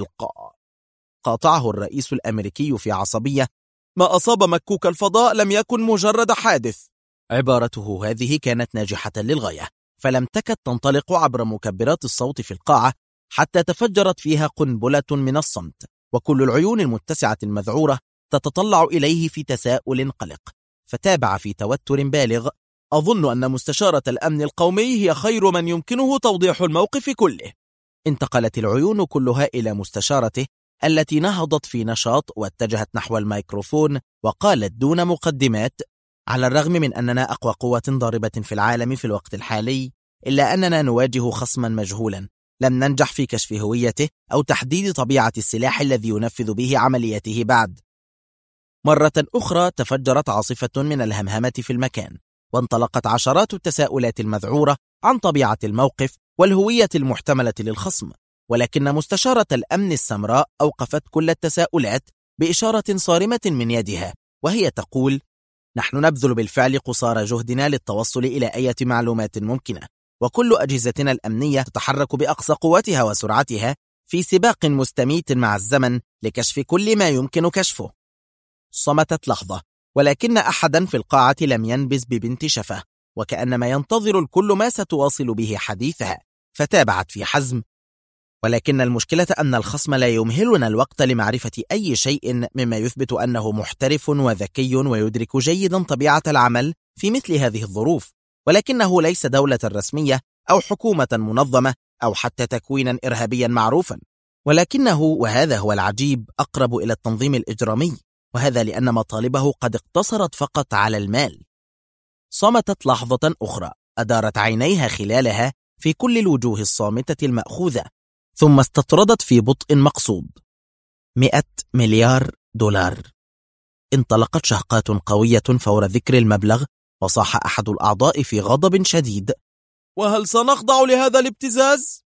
قاطعه الرئيس الأمريكي في عصبية: ما أصاب مكوك الفضاء لم يكن مجرد حادث. عبارته هذه كانت ناجحة للغاية، فلم تكد تنطلق عبر مكبرات الصوت في القاعة حتى تفجرت فيها قنبلة من الصمت، وكل العيون المتسعة المذعورة تتطلع إليه في تساؤل قلق. فتابع في توتر بالغ: أظن أن مستشارة الأمن القومي هي خير من يمكنه توضيح الموقف كله. انتقلت العيون كلها إلى مستشارته التي نهضت في نشاط واتجهت نحو الميكروفون وقالت دون مقدمات: على الرغم من أننا أقوى قوة ضاربة في العالم في الوقت الحالي، إلا أننا نواجه خصما مجهولا لم ننجح في كشف هويته أو تحديد طبيعة السلاح الذي ينفذ به عملياته بعد. مرة أخرى تفجرت عاصفة من الهمهمة في المكان، وانطلقت عشرات التساؤلات المذعورة عن طبيعة الموقف والهوية المحتملة للخصم، ولكن مستشارة الأمن السمراء أوقفت كل التساؤلات بإشارة صارمة من يدها، وهي تقول: نحن نبذل بالفعل قصارى جهدنا للتوصل إلى أي معلومات ممكنة، وكل أجهزتنا الأمنية تتحرك بأقصى قوتها وسرعتها في سباق مستميت مع الزمن لكشف كل ما يمكن كشفه. صمتت لحظة، ولكن أحدا في القاعة لم ينبز ببنت شفة، وكأنما ينتظر الكل ما ستواصل به حديثها، فتابعت في حزم: ولكن المشكلة أن الخصم لا يمهلنا الوقت لمعرفة أي شيء مما يثبت أنه محترف وذكي ويدرك جيدا طبيعة العمل في مثل هذه الظروف، ولكنه ليس دولة رسمية أو حكومة منظمة أو حتى تكوينا إرهابيا معروفا، ولكنه، وهذا هو العجيب، أقرب إلى التنظيم الإجرامي، وهذا لأن مطالبه قد اقتصرت فقط على المال. صمتت لحظة أخرى، أدارت عينيها خلالها في كل الوجوه الصامتة المأخوذة، ثم استطردت في بطء مقصود: 100 مليار دولار. انطلقت شهقات قوية فور ذكر المبلغ، وصاح أحد الأعضاء في غضب شديد: وهل سنخضع لهذا الابتزاز؟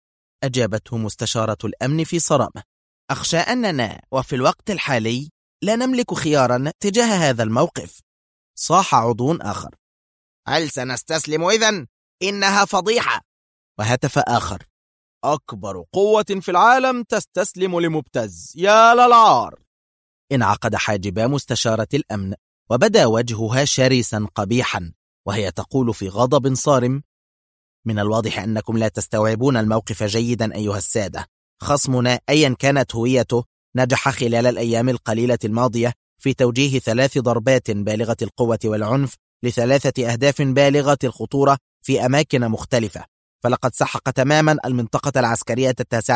أجابته مستشارة الأمن في صرامة: أخشى أننا وفي الوقت الحالي لا نملك خيارا تجاه هذا الموقف. صاح عضو آخر: هل سنستسلم إذن؟ إنها فضيحة. وهتف آخر: أكبر قوة في العالم تستسلم لمبتز، يا للعار. انعقد حاجبا مستشارة الأمن، وبدا وجهها شرسا قبيحا، وهي تقول في غضب صارم: من الواضح أنكم لا تستوعبون الموقف جيدا أيها السادة. خصمنا أيا كانت هويته نجح خلال الأيام القليلة الماضية في توجيه 3 ضربات بالغة القوة والعنف ل3 أهداف بالغة الخطورة في أماكن مختلفة، فلقد سحق تماما المنطقة العسكرية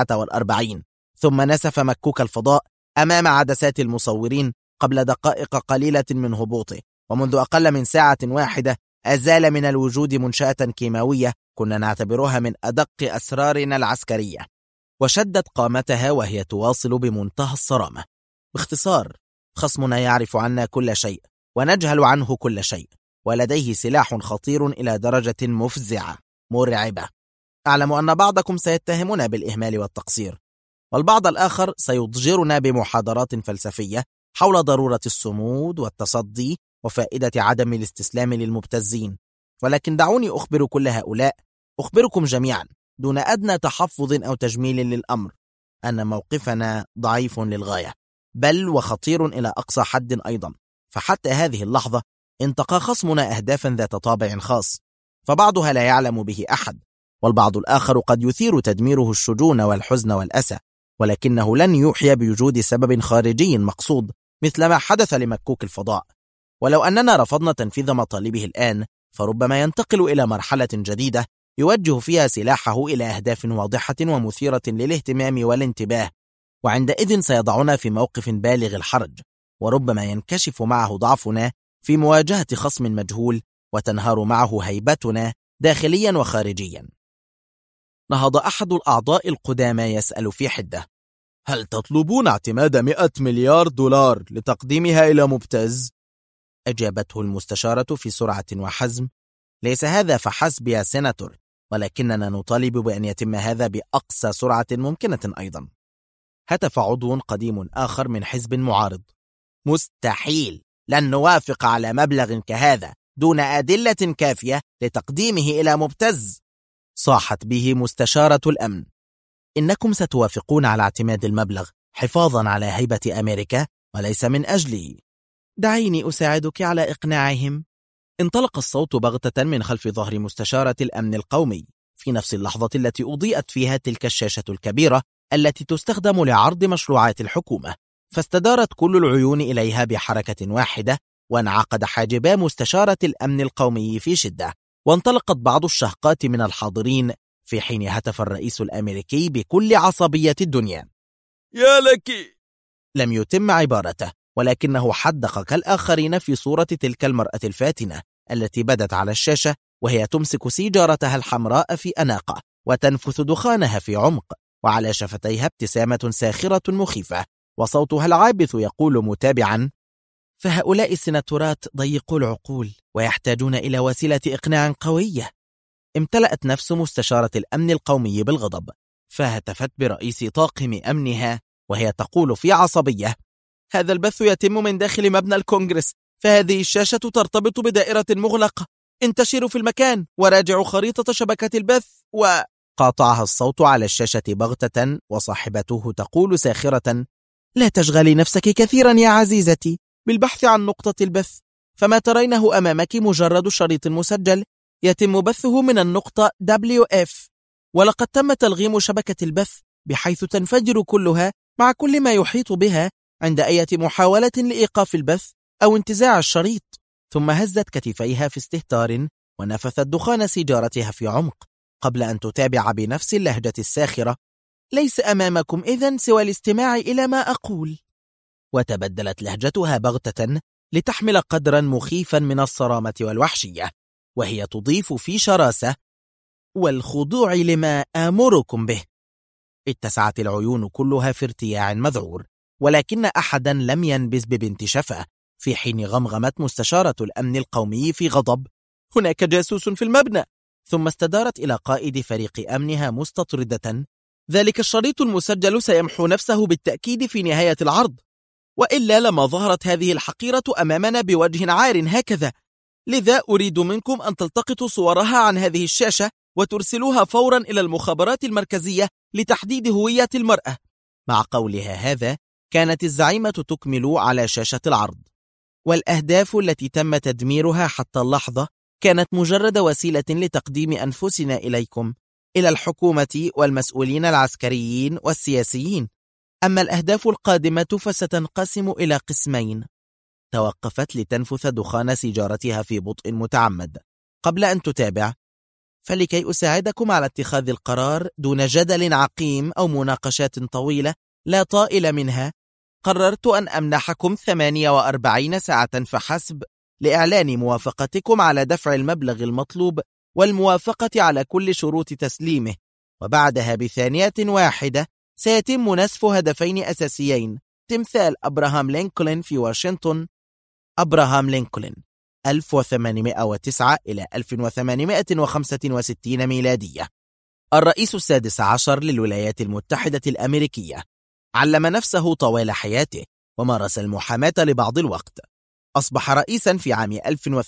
49، ثم نسف مكوك الفضاء أمام عدسات المصورين قبل دقائق قليلة من هبوطه، ومنذ أقل من ساعة واحدة أزال من الوجود منشأة كيماوية كنا نعتبرها من أدق أسرارنا العسكرية. وشدت قامتها وهي تواصل بمنتهى الصرامة: باختصار، خصمنا يعرف عنا كل شيء ونجهل عنه كل شيء، ولديه سلاح خطير إلى درجة مفزعة مرعبة. أعلم أن بعضكم سيتهمنا بالإهمال والتقصير، والبعض الآخر سيضجرنا بمحاضرات فلسفية حول ضرورة الصمود والتصدي وفائدة عدم الاستسلام للمبتزين، ولكن دعوني أخبر كل هؤلاء، أخبركم جميعا دون أدنى تحفظ أو تجميل للأمر، أن موقفنا ضعيف للغاية، بل وخطير إلى أقصى حد أيضا. فحتى هذه اللحظة انتقى خصمنا أهدافا ذات طابع خاص، فبعضها لا يعلم به أحد، والبعض الآخر قد يثير تدميره الشجون والحزن والأسى، ولكنه لن يوحي بوجود سبب خارجي مقصود مثل ما حدث لمكوك الفضاء. ولو أننا رفضنا تنفيذ مطالبه الآن، فربما ينتقل إلى مرحلة جديدة يوجه فيها سلاحه إلى أهداف واضحة ومثيرة للاهتمام والانتباه، وعندئذ سيضعنا في موقف بالغ الحرج، وربما ينكشف معه ضعفنا في مواجهة خصم مجهول، وتنهار معه هيبتنا داخليا وخارجيا. نهض أحد الأعضاء القدامى يسأل في حدة: هل تطلبون اعتماد 100 مليار دولار لتقديمها إلى مبتز؟ أجابته المستشارة في سرعة وحزم: ليس هذا فحسب يا سيناتور، ولكننا نطالب بأن يتم هذا بأقصى سرعة ممكنة أيضا. هتف عضو قديم آخر من حزب معارض: مستحيل، لن نوافق على مبلغ كهذا دون أدلة كافية لتقديمه إلى مبتز. صاحت به مستشارة الأمن: إنكم ستوافقون على اعتماد المبلغ حفاظا على هيبة أمريكا وليس من أجلي. دعيني أساعدك على إقناعهم. انطلق الصوت بغتة من خلف ظهر مستشارة الأمن القومي في نفس اللحظة التي أضيئت فيها تلك الشاشة الكبيرة التي تستخدم لعرض مشروعات الحكومة، فاستدارت كل العيون إليها بحركة واحدة، وانعقد حاجبا مستشارة الأمن القومي في شدة، وانطلقت بعض الشهقات من الحاضرين في حين هتف الرئيس الأمريكي بكل عصبية الدنيا: يا لك! لم يتم عبارته، ولكنه حدق كالآخرين في صورة تلك المرأة الفاتنة التي بدت على الشاشة وهي تمسك سيجارتها الحمراء في أناقة وتنفث دخانها في عمق، وعلى شفتيها ابتسامة ساخرة مخيفة، وصوتها العابث يقول متابعا: فهؤلاء السناتورات ضيقوا العقول ويحتاجون إلى وسيلة إقناع قوية. امتلأت نفس مستشارة الأمن القومي بالغضب، فهتفت برئيس طاقم أمنها وهي تقول في عصبية: هذا البث يتم من داخل مبنى الكونغرس، فهذه الشاشة ترتبط بدائرة مغلقة. انتشروا في المكان وراجعوا خريطة شبكة البث. وقاطعها الصوت على الشاشة بغتة، وصاحبته تقول ساخرة: لا تشغلي نفسك كثيرا يا عزيزتي بالبحث عن نقطة البث، فما ترينه أمامك مجرد شريط مسجل يتم بثه من النقطة WF، ولقد تم تلغيم شبكة البث بحيث تنفجر كلها مع كل ما يحيط بها عند أي محاولة لإيقاف البث أو انتزاع الشريط. ثم هزت كتفيها في استهتار ونفثت دخان سيجارتها في عمق قبل أن تتابع بنفس اللهجة الساخرة: ليس أمامكم إذن سوى الاستماع إلى ما أقول. وتبدلت لهجتها بغتة لتحمل قدرا مخيفا من الصرامة والوحشية، وهي تضيف في شراسة: والخضوع لما آمركم به. اتسعت العيون كلها في ارتياع مذعور، ولكن أحدا لم ينبز ببنت شفا، في حين غمغمت مستشارة الأمن القومي في غضب: هناك جاسوس في المبنى. ثم استدارت إلى قائد فريق أمنها مستطردة: ذلك الشريط المسجل سيمحو نفسه بالتأكيد في نهاية العرض، وإلا لما ظهرت هذه الحقيرة أمامنا بوجه عار هكذا. لذا أريد منكم أن تلتقطوا صورها عن هذه الشاشة وترسلوها فورا إلى المخابرات المركزية لتحديد هوية المرأة. مع قولها هذا كانت الزعيمة تكمل على شاشة العرض: والأهداف التي تم تدميرها حتى اللحظة كانت مجرد وسيلة لتقديم أنفسنا إليكم، إلى الحكومة والمسؤولين العسكريين والسياسيين. أما الأهداف القادمة فستنقسم إلى قسمين. توقفت لتنفث دخان سيجارتها في بطء متعمد قبل أن تتابع: فلكي أساعدكم على اتخاذ القرار دون جدل عقيم أو مناقشات طويلة لا طائل منها، قررت أن أمنحكم 48 ساعة فحسب لإعلان موافقتكم على دفع المبلغ المطلوب والموافقة على كل شروط تسليمه، وبعدها بثانية واحدة سيتم نسف هدفين أساسيين: تمثال أبراهام لينكولن في واشنطن، أبراهام لينكولن 1809 إلى 1865 ميلادية، الرئيس السادس عشر للولايات المتحدة الأمريكية. علم نفسه طوال حياته ومارس المحاماة لبعض الوقت. أصبح رئيسا في عام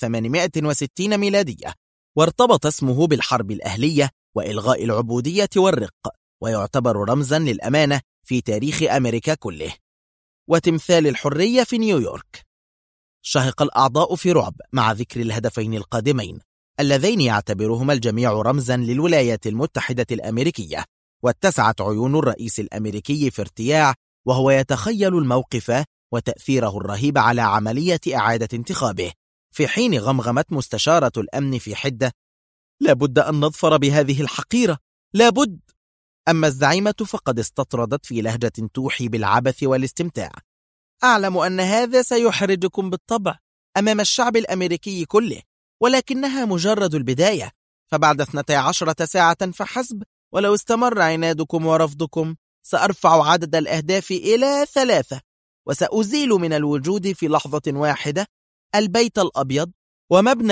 1860 ميلادية، وارتبط اسمه بالحرب الأهلية وإلغاء العبودية والرق، ويعتبر رمزا للأمانة في تاريخ أمريكا كله. وتمثال الحرية في نيويورك. شهق الأعضاء في رعب مع ذكر الهدفين القادمين اللذين يعتبرهما الجميع رمزا للولايات المتحدة الأمريكية، واتسعت عيون الرئيس الأمريكي في ارتياع وهو يتخيل الموقف وتأثيره الرهيب على عملية إعادة انتخابه، في حين غمغمت مستشارة الأمن في حدة: لابد أن نظفر بهذه الحقيرة، لابد. أما الزعيمة فقد استطردت في لهجة توحي بالعبث والاستمتاع: أعلم أن هذا سيحرجكم بالطبع أمام الشعب الأمريكي كله، ولكنها مجرد البداية، فبعد 12 ساعة فحسب ولو استمر عنادكم ورفضكم سأرفع عدد الأهداف إلى 3، وسأزيل من الوجود في لحظة واحدة البيت الأبيض ومبنى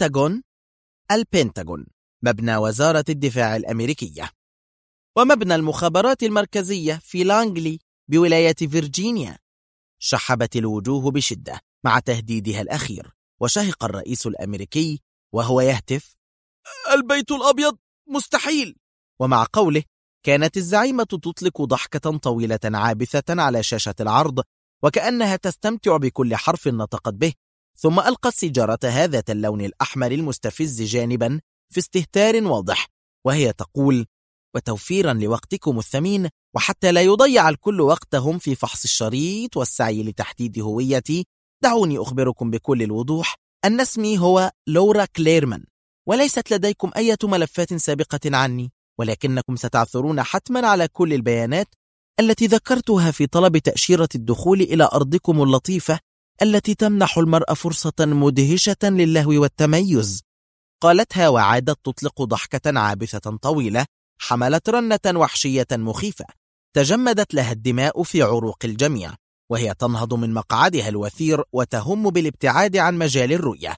البنتاغون مبنى وزارة الدفاع الأمريكية، ومبنى المخابرات المركزية في لانغلي بولاية فيرجينيا. شحبت الوجوه بشدة مع تهديدها الأخير، وشهق الرئيس الأمريكي وهو يهتف: البيت الأبيض مستحيل. ومع قوله كانت الزعيمة تطلق ضحكة طويلة عابثة على شاشة العرض وكأنها تستمتع بكل حرف نطقت به، ثم ألقت سيجارتها ذات اللون الأحمر المستفز جانبا في استهتار واضح وهي تقول: وتوفيرا لوقتكم الثمين وحتى لا يضيع الكل وقتهم في فحص الشريط والسعي لتحديد هويتي، دعوني أخبركم بكل الوضوح أن اسمي هو لورا كليرمان، وليست لديكم أي ملفات سابقة عني، ولكنكم ستعثرون حتما على كل البيانات التي ذكرتها في طلب تأشيرة الدخول إلى أرضكم اللطيفة التي تمنح المرأة فرصة مدهشة للهو والتميز. قالتها وعادت تطلق ضحكة عابثة طويلة حملت رنة وحشية مخيفة تجمدت لها الدماء في عروق الجميع، وهي تنهض من مقعدها الوثير وتهم بالابتعاد عن مجال الرؤية.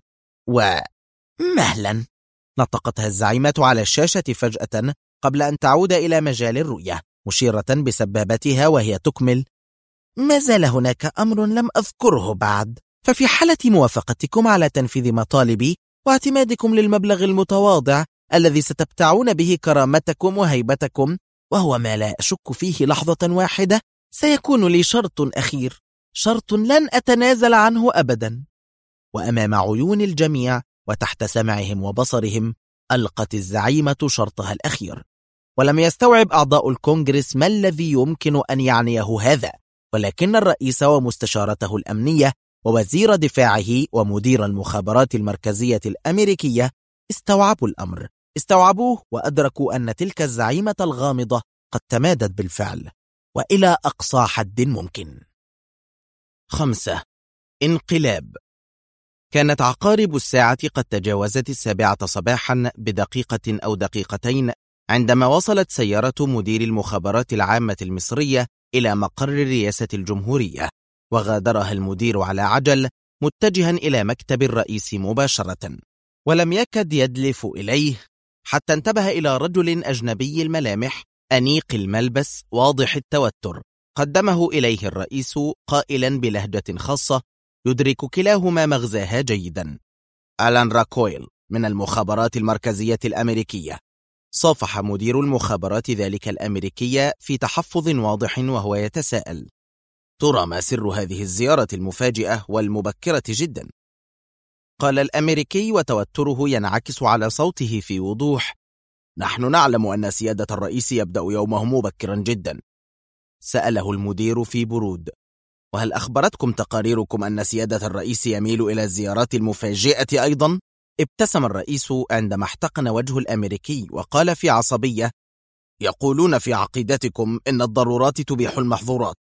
ومهلا نطقتها الزعيمة على الشاشة فجأة قبل أن تعود إلى مجال الرؤية، مشيرة بسبابتها وهي تكمل: ما زال هناك أمر لم أذكره بعد، ففي حالة موافقتكم على تنفيذ مطالبي واعتمادكم للمبلغ المتواضع الذي ستبتعون به كرامتكم وهيبتكم، وهو ما لا أشك فيه لحظة واحدة، سيكون لي شرط أخير، شرط لن أتنازل عنه أبدا. وأمام عيون الجميع وتحت سمعهم وبصرهم ألقت الزعيمة شرطها الأخير، ولم يستوعب أعضاء الكونغرس ما الذي يمكن أن يعنيه هذا، ولكن الرئيس ومستشارته الأمنية ووزير دفاعه ومدير المخابرات المركزية الأمريكية استوعبوا الأمر، استوعبوه وأدركوا أن تلك الزعيمة الغامضة قد تمادت بالفعل وإلى أقصى حد ممكن. 5. انقلاب. كانت عقارب الساعة قد تجاوزت 7 صباحا بدقيقة أو دقيقتين عندما وصلت سيارة مدير المخابرات العامة المصرية إلى مقر رئاسة الجمهورية، وغادرها المدير على عجل متجها إلى مكتب الرئيس مباشرة، ولم يكد يدلف إليه حتى انتبه إلى رجل أجنبي الملامح أنيق الملبس واضح التوتر. قدمه إليه الرئيس قائلا بلهجة خاصة يدرك كلاهما مغزاها جيدا: ألان راكويل من المخابرات المركزية الأمريكية. صافح مدير المخابرات ذلك الأمريكية في تحفظ واضح وهو يتساءل: ترى ما سر هذه الزيارة المفاجئة والمبكرة جدا؟ قال الأمريكي وتوتره ينعكس على صوته في وضوح: نحن نعلم أن سيادة الرئيس يبدأ يومه مبكرا جدا. سأله المدير في برود: وهل أخبرتكم تقاريركم أن سيادة الرئيس يميل إلى الزيارات المفاجئة أيضا؟ ابتسم الرئيس عندما احتقن وجه الأمريكي وقال في عصبية: يقولون في عقيدتكم إن الضرورات تبيح المحظورات.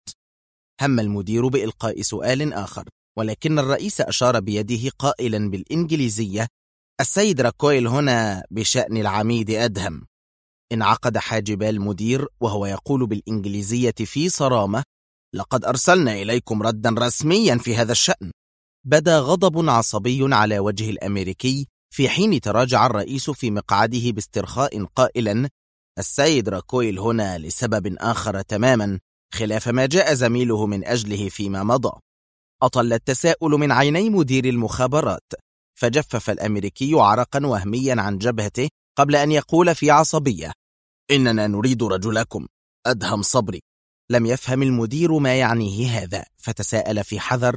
هم المدير بإلقاء سؤال آخر، ولكن الرئيس أشار بيده قائلا بالإنجليزية: السيد راكويل هنا بشأن العميد أدهم. انعقد حاجب المدير وهو يقول بالإنجليزية في صرامة: لقد أرسلنا إليكم ردا رسميا في هذا الشأن. بدا غضب عصبي على وجه الأمريكي في حين تراجع الرئيس في مقعده باسترخاء قائلا: السيد راكويل هنا لسبب آخر تماما خلاف ما جاء زميله من أجله فيما مضى. أطل التساؤل من عيني مدير المخابرات، فجفف الأمريكي عرقا وهميا عن جبهته قبل أن يقول في عصبية: إننا نريد رجلكم أدهم صبري. لم يفهم المدير ما يعنيه هذا، فتساءل في حذر: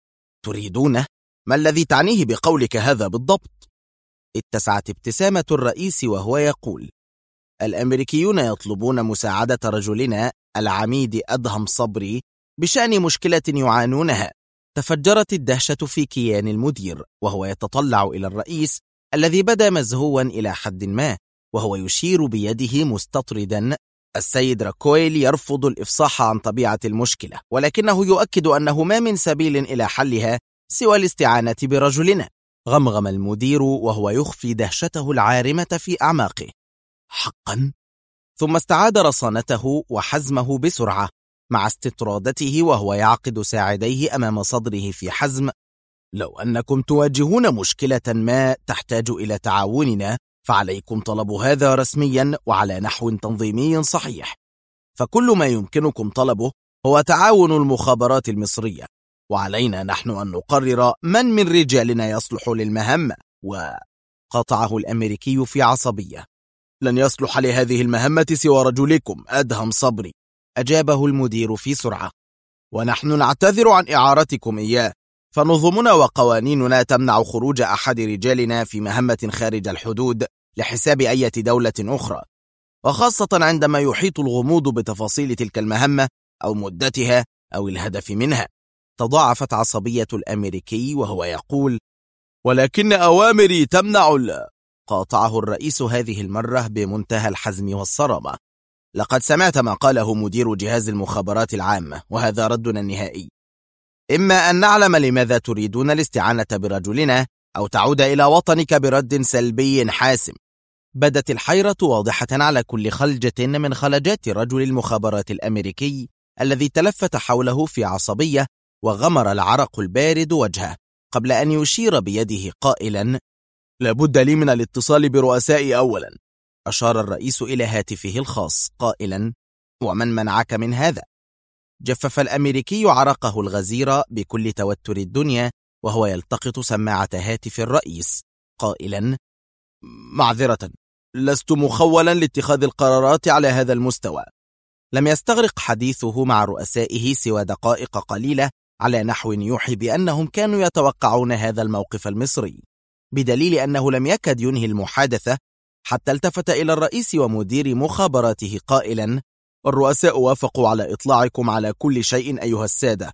تريدونه؟ ما الذي تعنيه بقولك هذا بالضبط؟ اتسعت ابتسامة الرئيس وهو يقول: الأمريكيون يطلبون مساعدة رجلنا العميد أدهم صبري بشأن مشكلة يعانونها. تفجرت الدهشة في كيان المدير وهو يتطلع إلى الرئيس الذي بدا مزهوا إلى حد ما، وهو يشير بيده مستطردا: السيد راكويل يرفض الإفصاح عن طبيعة المشكلة، ولكنه يؤكد أنه ما من سبيل إلى حلها سوى الاستعانة برجلنا. غمغم المدير وهو يخفي دهشته العارمة في أعماقه: حقا؟ ثم استعاد رصانته وحزمه بسرعة مع استطرادته وهو يعقد ساعديه أمام صدره في حزم: لو أنكم تواجهون مشكلة ما تحتاج إلى تعاوننا فعليكم طلب هذا رسميا وعلى نحو تنظيمي صحيح، فكل ما يمكنكم طلبه هو تعاون المخابرات المصرية، وعلينا نحن أن نقرر من رجالنا يصلح للمهمة. وقطعه الأمريكي في عصبية: لن يصلح لهذه المهمة سوى رجلكم أدهم صبري. أجابه المدير في سرعة: ونحن نعتذر عن إعارتكم إياه، فنظمنا وقوانيننا تمنع خروج أحد رجالنا في مهمة خارج الحدود لحساب أي دولة أخرى، وخاصة عندما يحيط الغموض بتفاصيل تلك المهمة أو مدتها أو الهدف منها. تضاعفت عصبية الأمريكي وهو يقول: ولكن أوامري تمنع قاطعه الرئيس هذه المرة بمنتهى الحزم والصرامة. لقد سمعت ما قاله مدير جهاز المخابرات العامة، وهذا ردنا النهائي. إما أن نعلم لماذا تريدون الاستعانة برجلنا، أو تعود إلى وطنك برد سلبي حاسم. بدت الحيرة واضحة على كل خلجة من خلجات رجل المخابرات الأمريكي الذي تلفت حوله في عصبية، وغمر العرق البارد وجهه قبل أن يشير بيده قائلا: لابد لي من الاتصال برؤسائي أولا. أشار الرئيس إلى هاتفه الخاص قائلا: ومن منعك من هذا؟ جفف الأمريكي عرقه الغزير بكل توتر الدنيا وهو يلتقط سماعة هاتف الرئيس قائلا: معذرة، لست مخولا لاتخاذ القرارات على هذا المستوى. لم يستغرق حديثه مع رؤسائه سوى دقائق قليلة على نحو يوحي بأنهم كانوا يتوقعون هذا الموقف المصري، بدليل أنه لم يكد ينهي المحادثة حتى التفت إلى الرئيس ومدير مخابراته قائلا: الرؤساء وافقوا على إطلاعكم على كل شيء أيها السادة،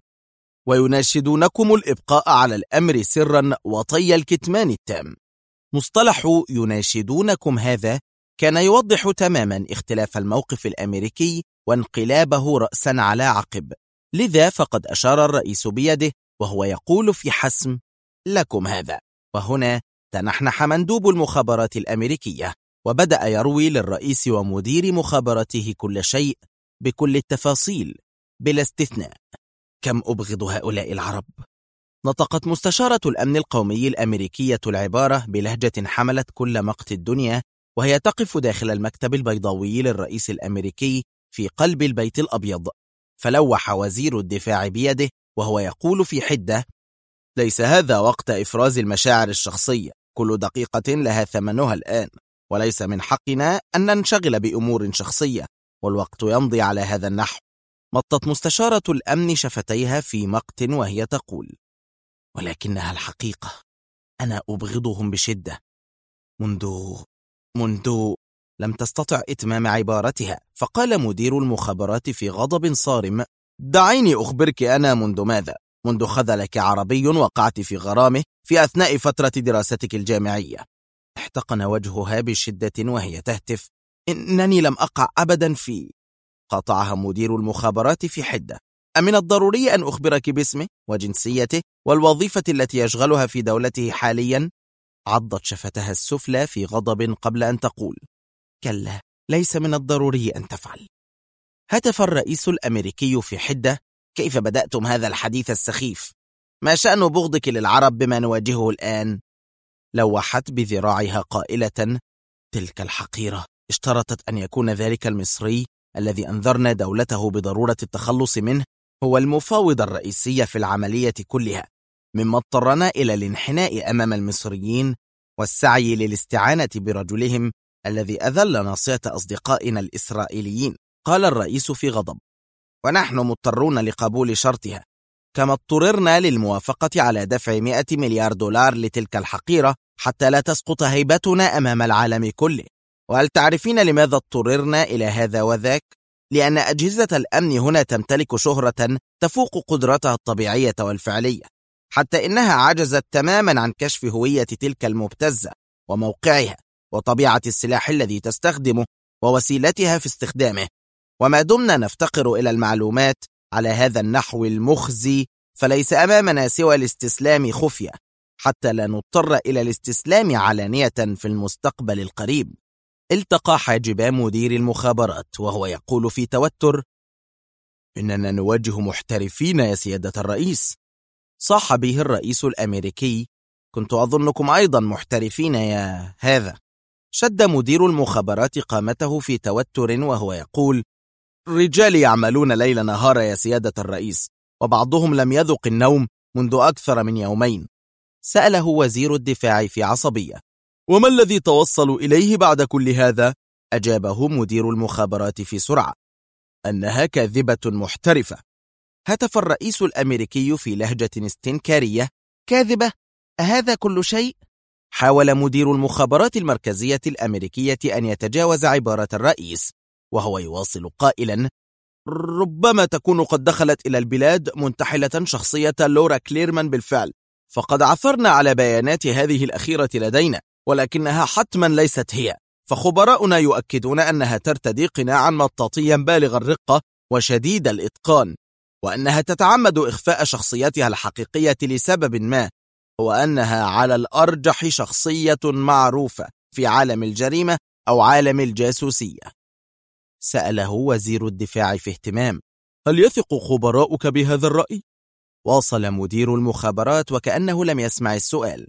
ويناشدونكم الإبقاء على الأمر سرا وطي الكتمان التام. مصطلح يناشدونكم هذا كان يوضح تماما اختلاف الموقف الأمريكي وانقلابه رأسا على عقب، لذا فقد أشار الرئيس بيده وهو يقول في حسم: لكم هذا. وهنا تنحنح مندوب المخابرات الأمريكية وبدأ يروي للرئيس ومدير مخابراته كل شيء بكل التفاصيل بلا استثناء. كم أبغض هؤلاء العرب. نطقت مستشارة الأمن القومي الأمريكية العبارة بلهجة حملت كل مقت الدنيا وهي تقف داخل المكتب البيضاوي للرئيس الأمريكي في قلب البيت الأبيض، فلوح وزير الدفاع بيده وهو يقول في حدة: ليس هذا وقت إفراز المشاعر الشخصية، كل دقيقة لها ثمنها الآن، وليس من حقنا أن ننشغل بأمور شخصية، والوقت يمضي على هذا النحو. مطت مستشارة الأمن شفتيها في مقت وهي تقول: ولكنها الحقيقة، أنا أبغضهم بشدة. منذ لم تستطع إتمام عبارتها، فقال مدير المخابرات في غضب صارم: دعيني أخبرك أنا منذ ماذا. منذ خذلك عربي وقعت في غرامه في أثناء فترة دراستك الجامعية. احتقن وجهها بشدة وهي تهتف: إنني لم أقع أبدا في. قاطعها مدير المخابرات في حدة: أمن الضروري أن أخبرك باسمه وجنسيته والوظيفة التي يشغلها في دولته حاليا؟ عضت شفتها السفلى في غضب قبل أن تقول: كلا، ليس من الضروري أن تفعل. هتف الرئيس الأمريكي في حدة: كيف بدأتم هذا الحديث السخيف؟ ما شأن بغضك للعرب بما نواجهه الآن؟ لوحت بذراعها قائلة: تلك الحقيرة اشترطت أن يكون ذلك المصري الذي أنذرنا دولته بضرورة التخلص منه هو المفاوض الرئيسي في العملية كلها، مما اضطرنا إلى الانحناء أمام المصريين والسعي للاستعانة برجلهم الذي أذل ناصية أصدقائنا الإسرائيليين. قال الرئيس في غضب: ونحن مضطرون لقبول شرطها، كما اضطررنا للموافقة على دفع 100 مليار دولار لتلك الحقيرة حتى لا تسقط هيبتنا أمام العالم كله. وهل تعرفين لماذا اضطررنا إلى هذا وذاك؟ لأن أجهزة الأمن هنا تمتلك شهرة تفوق قدرتها الطبيعية والفعلية، حتى إنها عجزت تماما عن كشف هوية تلك المبتزة وموقعها وطبيعة السلاح الذي تستخدمه ووسيلتها في استخدامه. وما دمنا نفتقر إلى المعلومات على هذا النحو المخزي، فليس أمامنا سوى الاستسلام خفية، حتى لا نضطر إلى الاستسلام علانية في المستقبل القريب. التقى حاجبا مدير المخابرات وهو يقول في توتر: إننا نواجه محترفين يا سيادة الرئيس. صاح به الرئيس الأمريكي: كنت أظنكم أيضا محترفين يا هذا. شد مدير المخابرات قامته في توتر وهو يقول: الرجال يعملون ليل نهار يا سيادة الرئيس، وبعضهم لم يذق النوم منذ أكثر من يومين. سأله وزير الدفاع في عصبية: وما الذي توصلوا إليه بعد كل هذا؟ أجابه مدير المخابرات في سرعة: أنها كاذبة محترفة. هتف الرئيس الأمريكي في لهجة استنكارية: كاذبة؟ أهذا كل شيء؟ حاول مدير المخابرات المركزية الأمريكية أن يتجاوز عبارة الرئيس وهو يواصل قائلا: ربما تكون قد دخلت إلى البلاد منتحلة شخصية لورا كليرمان بالفعل، فقد عثرنا على بيانات هذه الأخيرة لدينا، ولكنها حتما ليست هي، فخبراؤنا يؤكدون أنها ترتدي قناعا مطاطيا بالغ الرقة وشديد الإتقان، وأنها تتعمد إخفاء شخصيتها الحقيقية لسبب ما، هو أنها على الأرجح شخصية معروفة في عالم الجريمة أو عالم الجاسوسية. سأله وزير الدفاع في اهتمام: هل يثق خبراؤك بهذا الرأي؟ واصل مدير المخابرات وكأنه لم يسمع السؤال: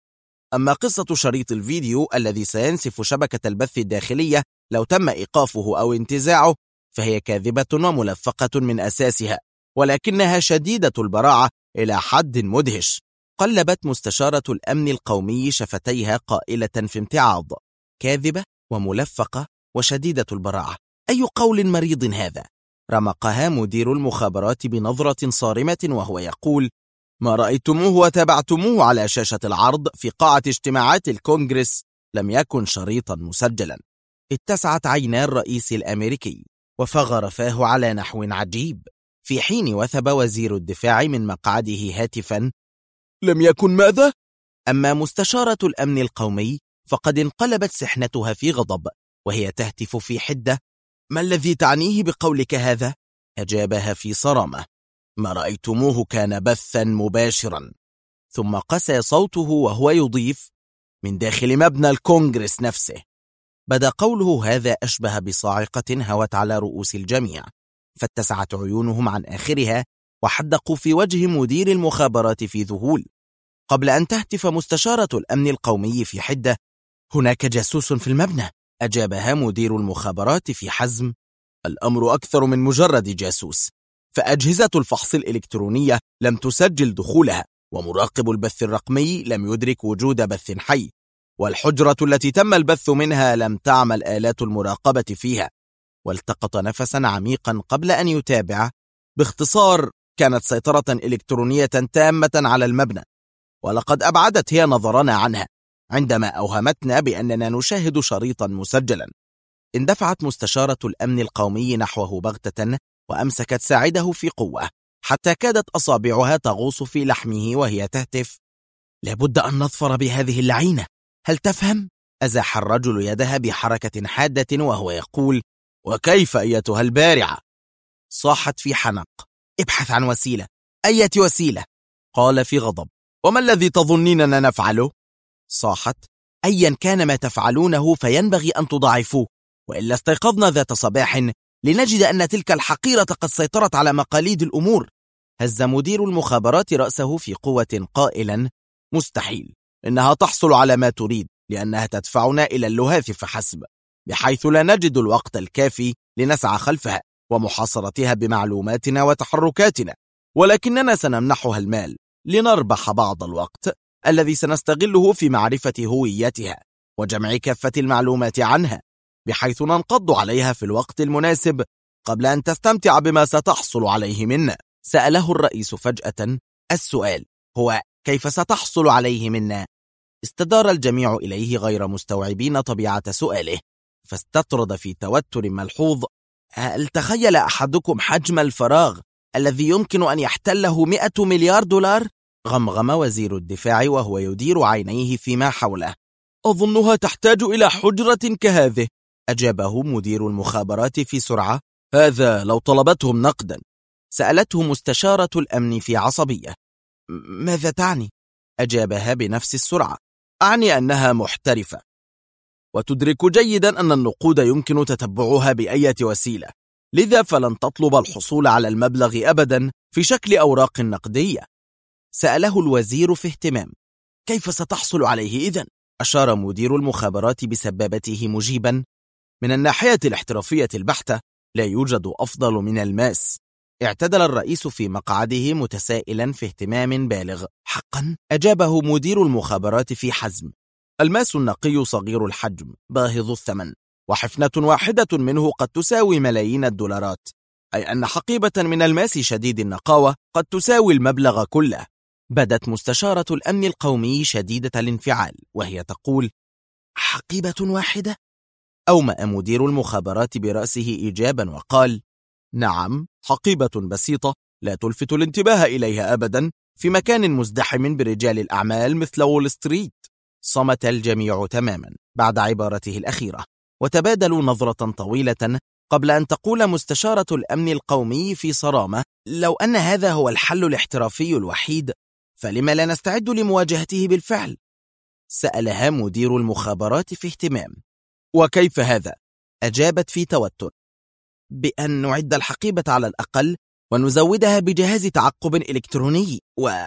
أما قصة شريط الفيديو الذي سينسف شبكة البث الداخلية لو تم إيقافه أو انتزاعه، فهي كاذبة وملفقة من أساسها، ولكنها شديدة البراعة إلى حد مدهش. قلبت مستشارة الأمن القومي شفتيها قائلة في امتعاض: كاذبة وملفقة وشديدة البراعة، أي قول مريض هذا؟ رمقها مدير المخابرات بنظرة صارمة وهو يقول: ما رأيتموه وتابعتموه على شاشة العرض في قاعة اجتماعات الكونغرس لم يكن شريطا مسجلا. اتسعت عينا الرئيس الأمريكي وفغر فاه على نحو عجيب، في حين وثب وزير الدفاع من مقعده هاتفا: لم يكن ماذا؟ أما مستشارة الأمن القومي فقد انقلبت سحنتها في غضب وهي تهتف في حدة: ما الذي تعنيه بقولك هذا؟ أجابها في صرامة: ما رأيتموه كان بثا مباشرا. ثم قسى صوته وهو يضيف: من داخل مبنى الكونغرس نفسه. بدا قوله هذا أشبه بصاعقة هوت على رؤوس الجميع، فاتسعت عيونهم عن آخرها وحدقوا في وجه مدير المخابرات في ذهول، قبل أن تهتف مستشارة الأمن القومي في حدة: هناك جاسوس في المبنى. أجابها مدير المخابرات في حزم: الأمر أكثر من مجرد جاسوس، فأجهزة الفحص الإلكترونية لم تسجل دخولها، ومراقب البث الرقمي لم يدرك وجود بث حي، والحجرة التي تم البث منها لم تعمل آلات المراقبة فيها. والتقط نفسا عميقا قبل أن يتابع: باختصار، كانت سيطرة إلكترونية تامة على المبنى، ولقد أبعدت هي نظرنا عنها عندما أوهمتنا بأننا نشاهد شريطا مسجلا. اندفعت مستشارة الأمن القومي نحوه بغتة وأمسكت ساعده في قوة، حتى كادت أصابعها تغوص في لحمه وهي تهتف: لابد أن نظفر بهذه اللعينة، هل تفهم؟ أزاح الرجل يدها بحركة حادة وهو يقول: وكيف أيتها البارعة؟ صاحت في حنق: ابحث عن وسيلة. أية وسيلة؟ قال في غضب: وما الذي تظنيننا نفعله؟ صاحت: أيا كان ما تفعلونه فينبغي أن تضاعفوه، وإلا استيقظنا ذات صباح لنجد أن تلك الحقيرة قد سيطرت على مقاليد الأمور. هز مدير المخابرات رأسه في قوة قائلا: مستحيل، إنها تحصل على ما تريد لأنها تدفعنا إلى اللهاث فحسب، بحيث لا نجد الوقت الكافي لنسعى خلفها ومحاصرتها بمعلوماتنا وتحركاتنا، ولكننا سنمنحها المال لنربح بعض الوقت الذي سنستغله في معرفة هويتها وجمع كافة المعلومات عنها، بحيث ننقض عليها في الوقت المناسب قبل أن تستمتع بما ستحصل عليه منا. سأله الرئيس فجأة: السؤال هو كيف ستحصل عليه منا؟ استدار الجميع إليه غير مستوعبين طبيعة سؤاله، فاستطرد في توتر ملحوظ: هل تخيل أحدكم حجم الفراغ الذي يمكن أن يحتله 100 مليار دولار؟ غمغم وزير الدفاع وهو يدير عينيه فيما حوله. أظنها تحتاج إلى حجرة كهذه، أجابه مدير المخابرات في سرعة. هذا لو طلبتهم نقدا. سألته مستشارة الأمن في عصبية. ماذا تعني؟ أجابها بنفس السرعة. أعني أنها محترفة، وتدرك جيدا أن النقود يمكن تتبعها بأية وسيلة، لذا فلن تطلب الحصول على المبلغ أبدا في شكل أوراق نقدية. سأله الوزير في اهتمام. كيف ستحصل عليه إذن؟ أشار مدير المخابرات بسبابته مجيبا. من الناحية الاحترافية البحتة لا يوجد أفضل من الماس. اعتدل الرئيس في مقعده متسائلا في اهتمام بالغ. حقا؟ أجابه مدير المخابرات في حزم. الماس النقي صغير الحجم باهظ الثمن، وحفنة واحدة منه قد تساوي ملايين الدولارات، أي أن حقيبة من الماس شديد النقاوة قد تساوي المبلغ كله. بدت مستشارة الأمن القومي شديدة الانفعال وهي تقول: حقيبة واحدة؟ أومأ مدير المخابرات برأسه إيجابا وقال: نعم، حقيبة بسيطة لا تلفت الانتباه إليها أبدا في مكان مزدحم برجال الأعمال مثل وول ستريت. صمت الجميع تماما بعد عبارته الأخيرة، وتبادلوا نظرة طويلة قبل أن تقول مستشارة الأمن القومي في صرامة: لو أن هذا هو الحل الاحترافي الوحيد، فلما لا نستعد لمواجهته بالفعل؟ سألها مدير المخابرات في اهتمام. وكيف هذا؟ أجابت في توتر: بأن نعد الحقيبة على الأقل ونزودها بجهاز تعقب إلكتروني.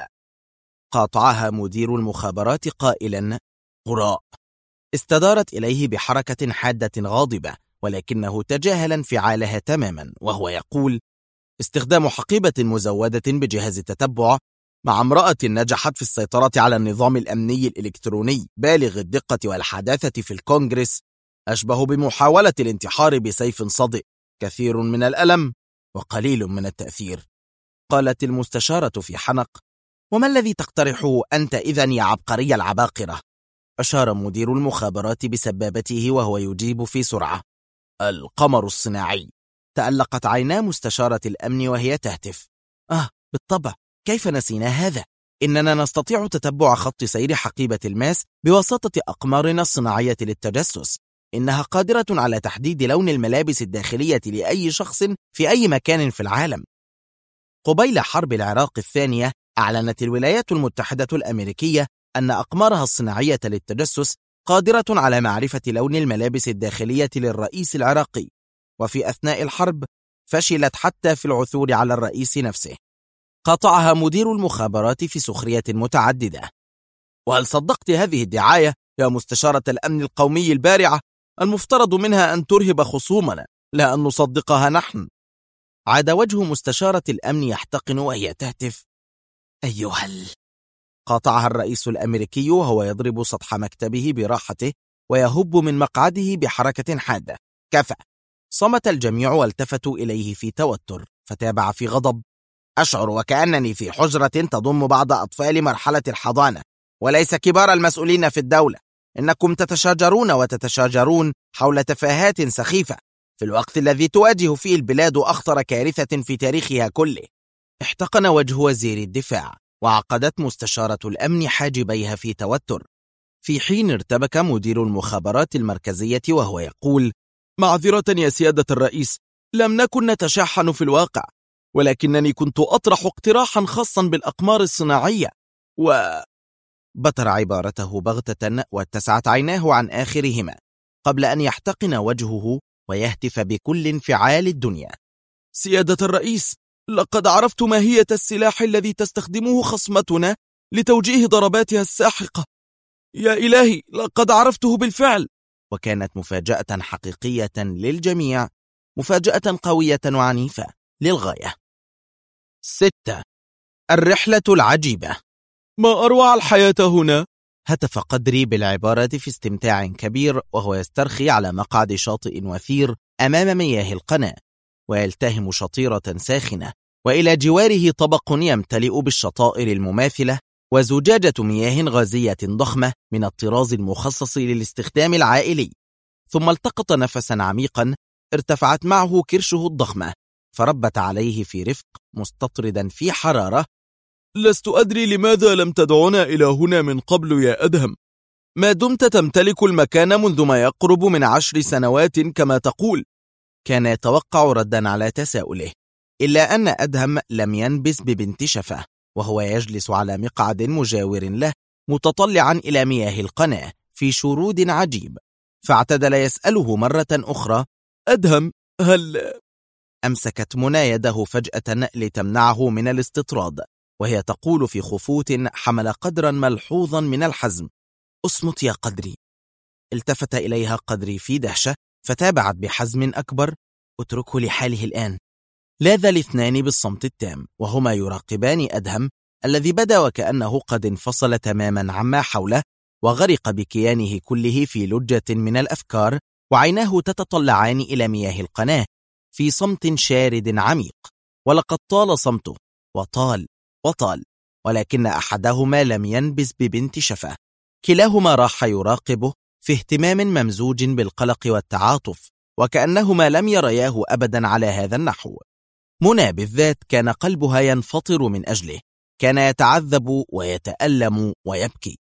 قاطعها مدير المخابرات قائلا: هراء. استدارت إليه بحركة حادة غاضبة، ولكنه تجاهل انفعالها تماما وهو يقول: استخدام حقيبة مزودة بجهاز التتبع مع امرأة نجحت في السيطرة على النظام الأمني الإلكتروني بالغ الدقة والحداثة في الكونغرس أشبه بمحاولة الانتحار بسيف صدئ، كثير من الألم وقليل من التأثير. قالت المستشارة في حنق: وما الذي تقترحه أنت إذن يا عبقري العباقرة؟ أشار مدير المخابرات بسبابته وهو يجيب في سرعة: القمر الصناعي. تألقت عينا مستشارة الأمن وهي تهتف: بالطبع، كيف نسينا هذا؟ إننا نستطيع تتبع خط سير حقيبة الماس بواسطة أقمارنا الصناعية للتجسس. إنها قادرة على تحديد لون الملابس الداخلية لأي شخص في أي مكان في العالم. قبيل حرب العراق الثانية، أعلنت الولايات المتحدة الأمريكية أن أقمارها الصناعية للتجسس قادرة على معرفة لون الملابس الداخلية للرئيس العراقي، وفي أثناء الحرب فشلت حتى في العثور على الرئيس نفسه. قاطعها مدير المخابرات في سخرية متعددة: وهل صدقت هذه الدعاية يا مستشارة الأمن القومي البارعة؟ المفترض منها أن ترهب خصومنا، لا أن نصدقها نحن. عاد وجه مستشارة الأمن يحتقن وهي تهتف: أيها قاطعها الرئيس الأمريكي وهو يضرب سطح مكتبه براحته ويهب من مقعده بحركة حادة: كفى. صمت الجميع والتفتوا إليه في توتر، فتابع في غضب: أشعر وكأنني في حجرة تضم بعض أطفال مرحلة الحضانة وليس كبار المسؤولين في الدولة. إنكم تتشاجرون وتتشاجرون حول تفاهات سخيفة في الوقت الذي تواجه فيه البلاد أخطر كارثة في تاريخها كله. احتقن وجه وزير الدفاع، وعقدت مستشارة الأمن حاجبيها في توتر، في حين ارتبك مدير المخابرات المركزية وهو يقول: معذرة يا سيادة الرئيس، لم نكن نتشاحن في الواقع، ولكنني كنت أطرح اقتراحا خاصا بالأقمار الصناعية. بطر عبارته بغتة واتسعت عيناه عن آخرهما قبل أن يحتقن وجهه ويهتف بكل انفعال الدنيا: سيادة الرئيس، لقد عرفت ماهية السلاح الذي تستخدمه خصمتنا لتوجيه ضرباتها الساحقة. يا إلهي، لقد عرفته بالفعل. وكانت مفاجأة حقيقية للجميع، مفاجأة قوية وعنيفة للغاية. 6. الرحلة العجيبة. ما أروع الحياة هنا، هتف قدري بالعبارة في استمتاع كبير وهو يسترخي على مقعد شاطئ وثير أمام مياه القناة ويلتهم شطيرة ساخنة، وإلى جواره طبق يمتلئ بالشطائر المماثلة وزجاجة مياه غازية ضخمة من الطراز المخصص للاستخدام العائلي. ثم التقط نفسا عميقا ارتفعت معه كرشه الضخمة، فربت عليه في رفق مستطردا في حرارة: لست أدري لماذا لم تدعنا إلى هنا من قبل يا أدهم، ما دمت تمتلك المكان منذ ما يقرب من 10 سنوات كما تقول. كان يتوقع ردا على تساؤله، إلا أن أدهم لم ينبس ببنت شفة وهو يجلس على مقعد مجاور له متطلعا إلى مياه القناة في شرود عجيب، فاعتدل يسأله مرة أخرى: أدهم، هل... أمسكت منى يده فجأة لتمنعه من الاستطراد وهي تقول في خفوت حمل قدرا ملحوظا من الحزم: اصمت يا قدري. التفت إليها قدري في دهشة فتابعت بحزم أكبر: اتركه لحاله الآن. لاذ الاثنان بالصمت التام وهما يراقبان أدهم الذي بدا وكأنه قد انفصل تماما عما حوله وغرق بكيانه كله في لجة من الأفكار، وعيناه تتطلعان إلى مياه القناة في صمت شارد عميق. ولقد طال صمته وطال وطال، ولكن أحدهما لم ينبس ببنت شفة. كلاهما راح يراقبه في اهتمام ممزوج بالقلق والتعاطف، وكأنهما لم يرياه أبدا على هذا النحو. منى بالذات كان قلبها ينفطر من أجله، كان يتعذب ويتألم ويبكي.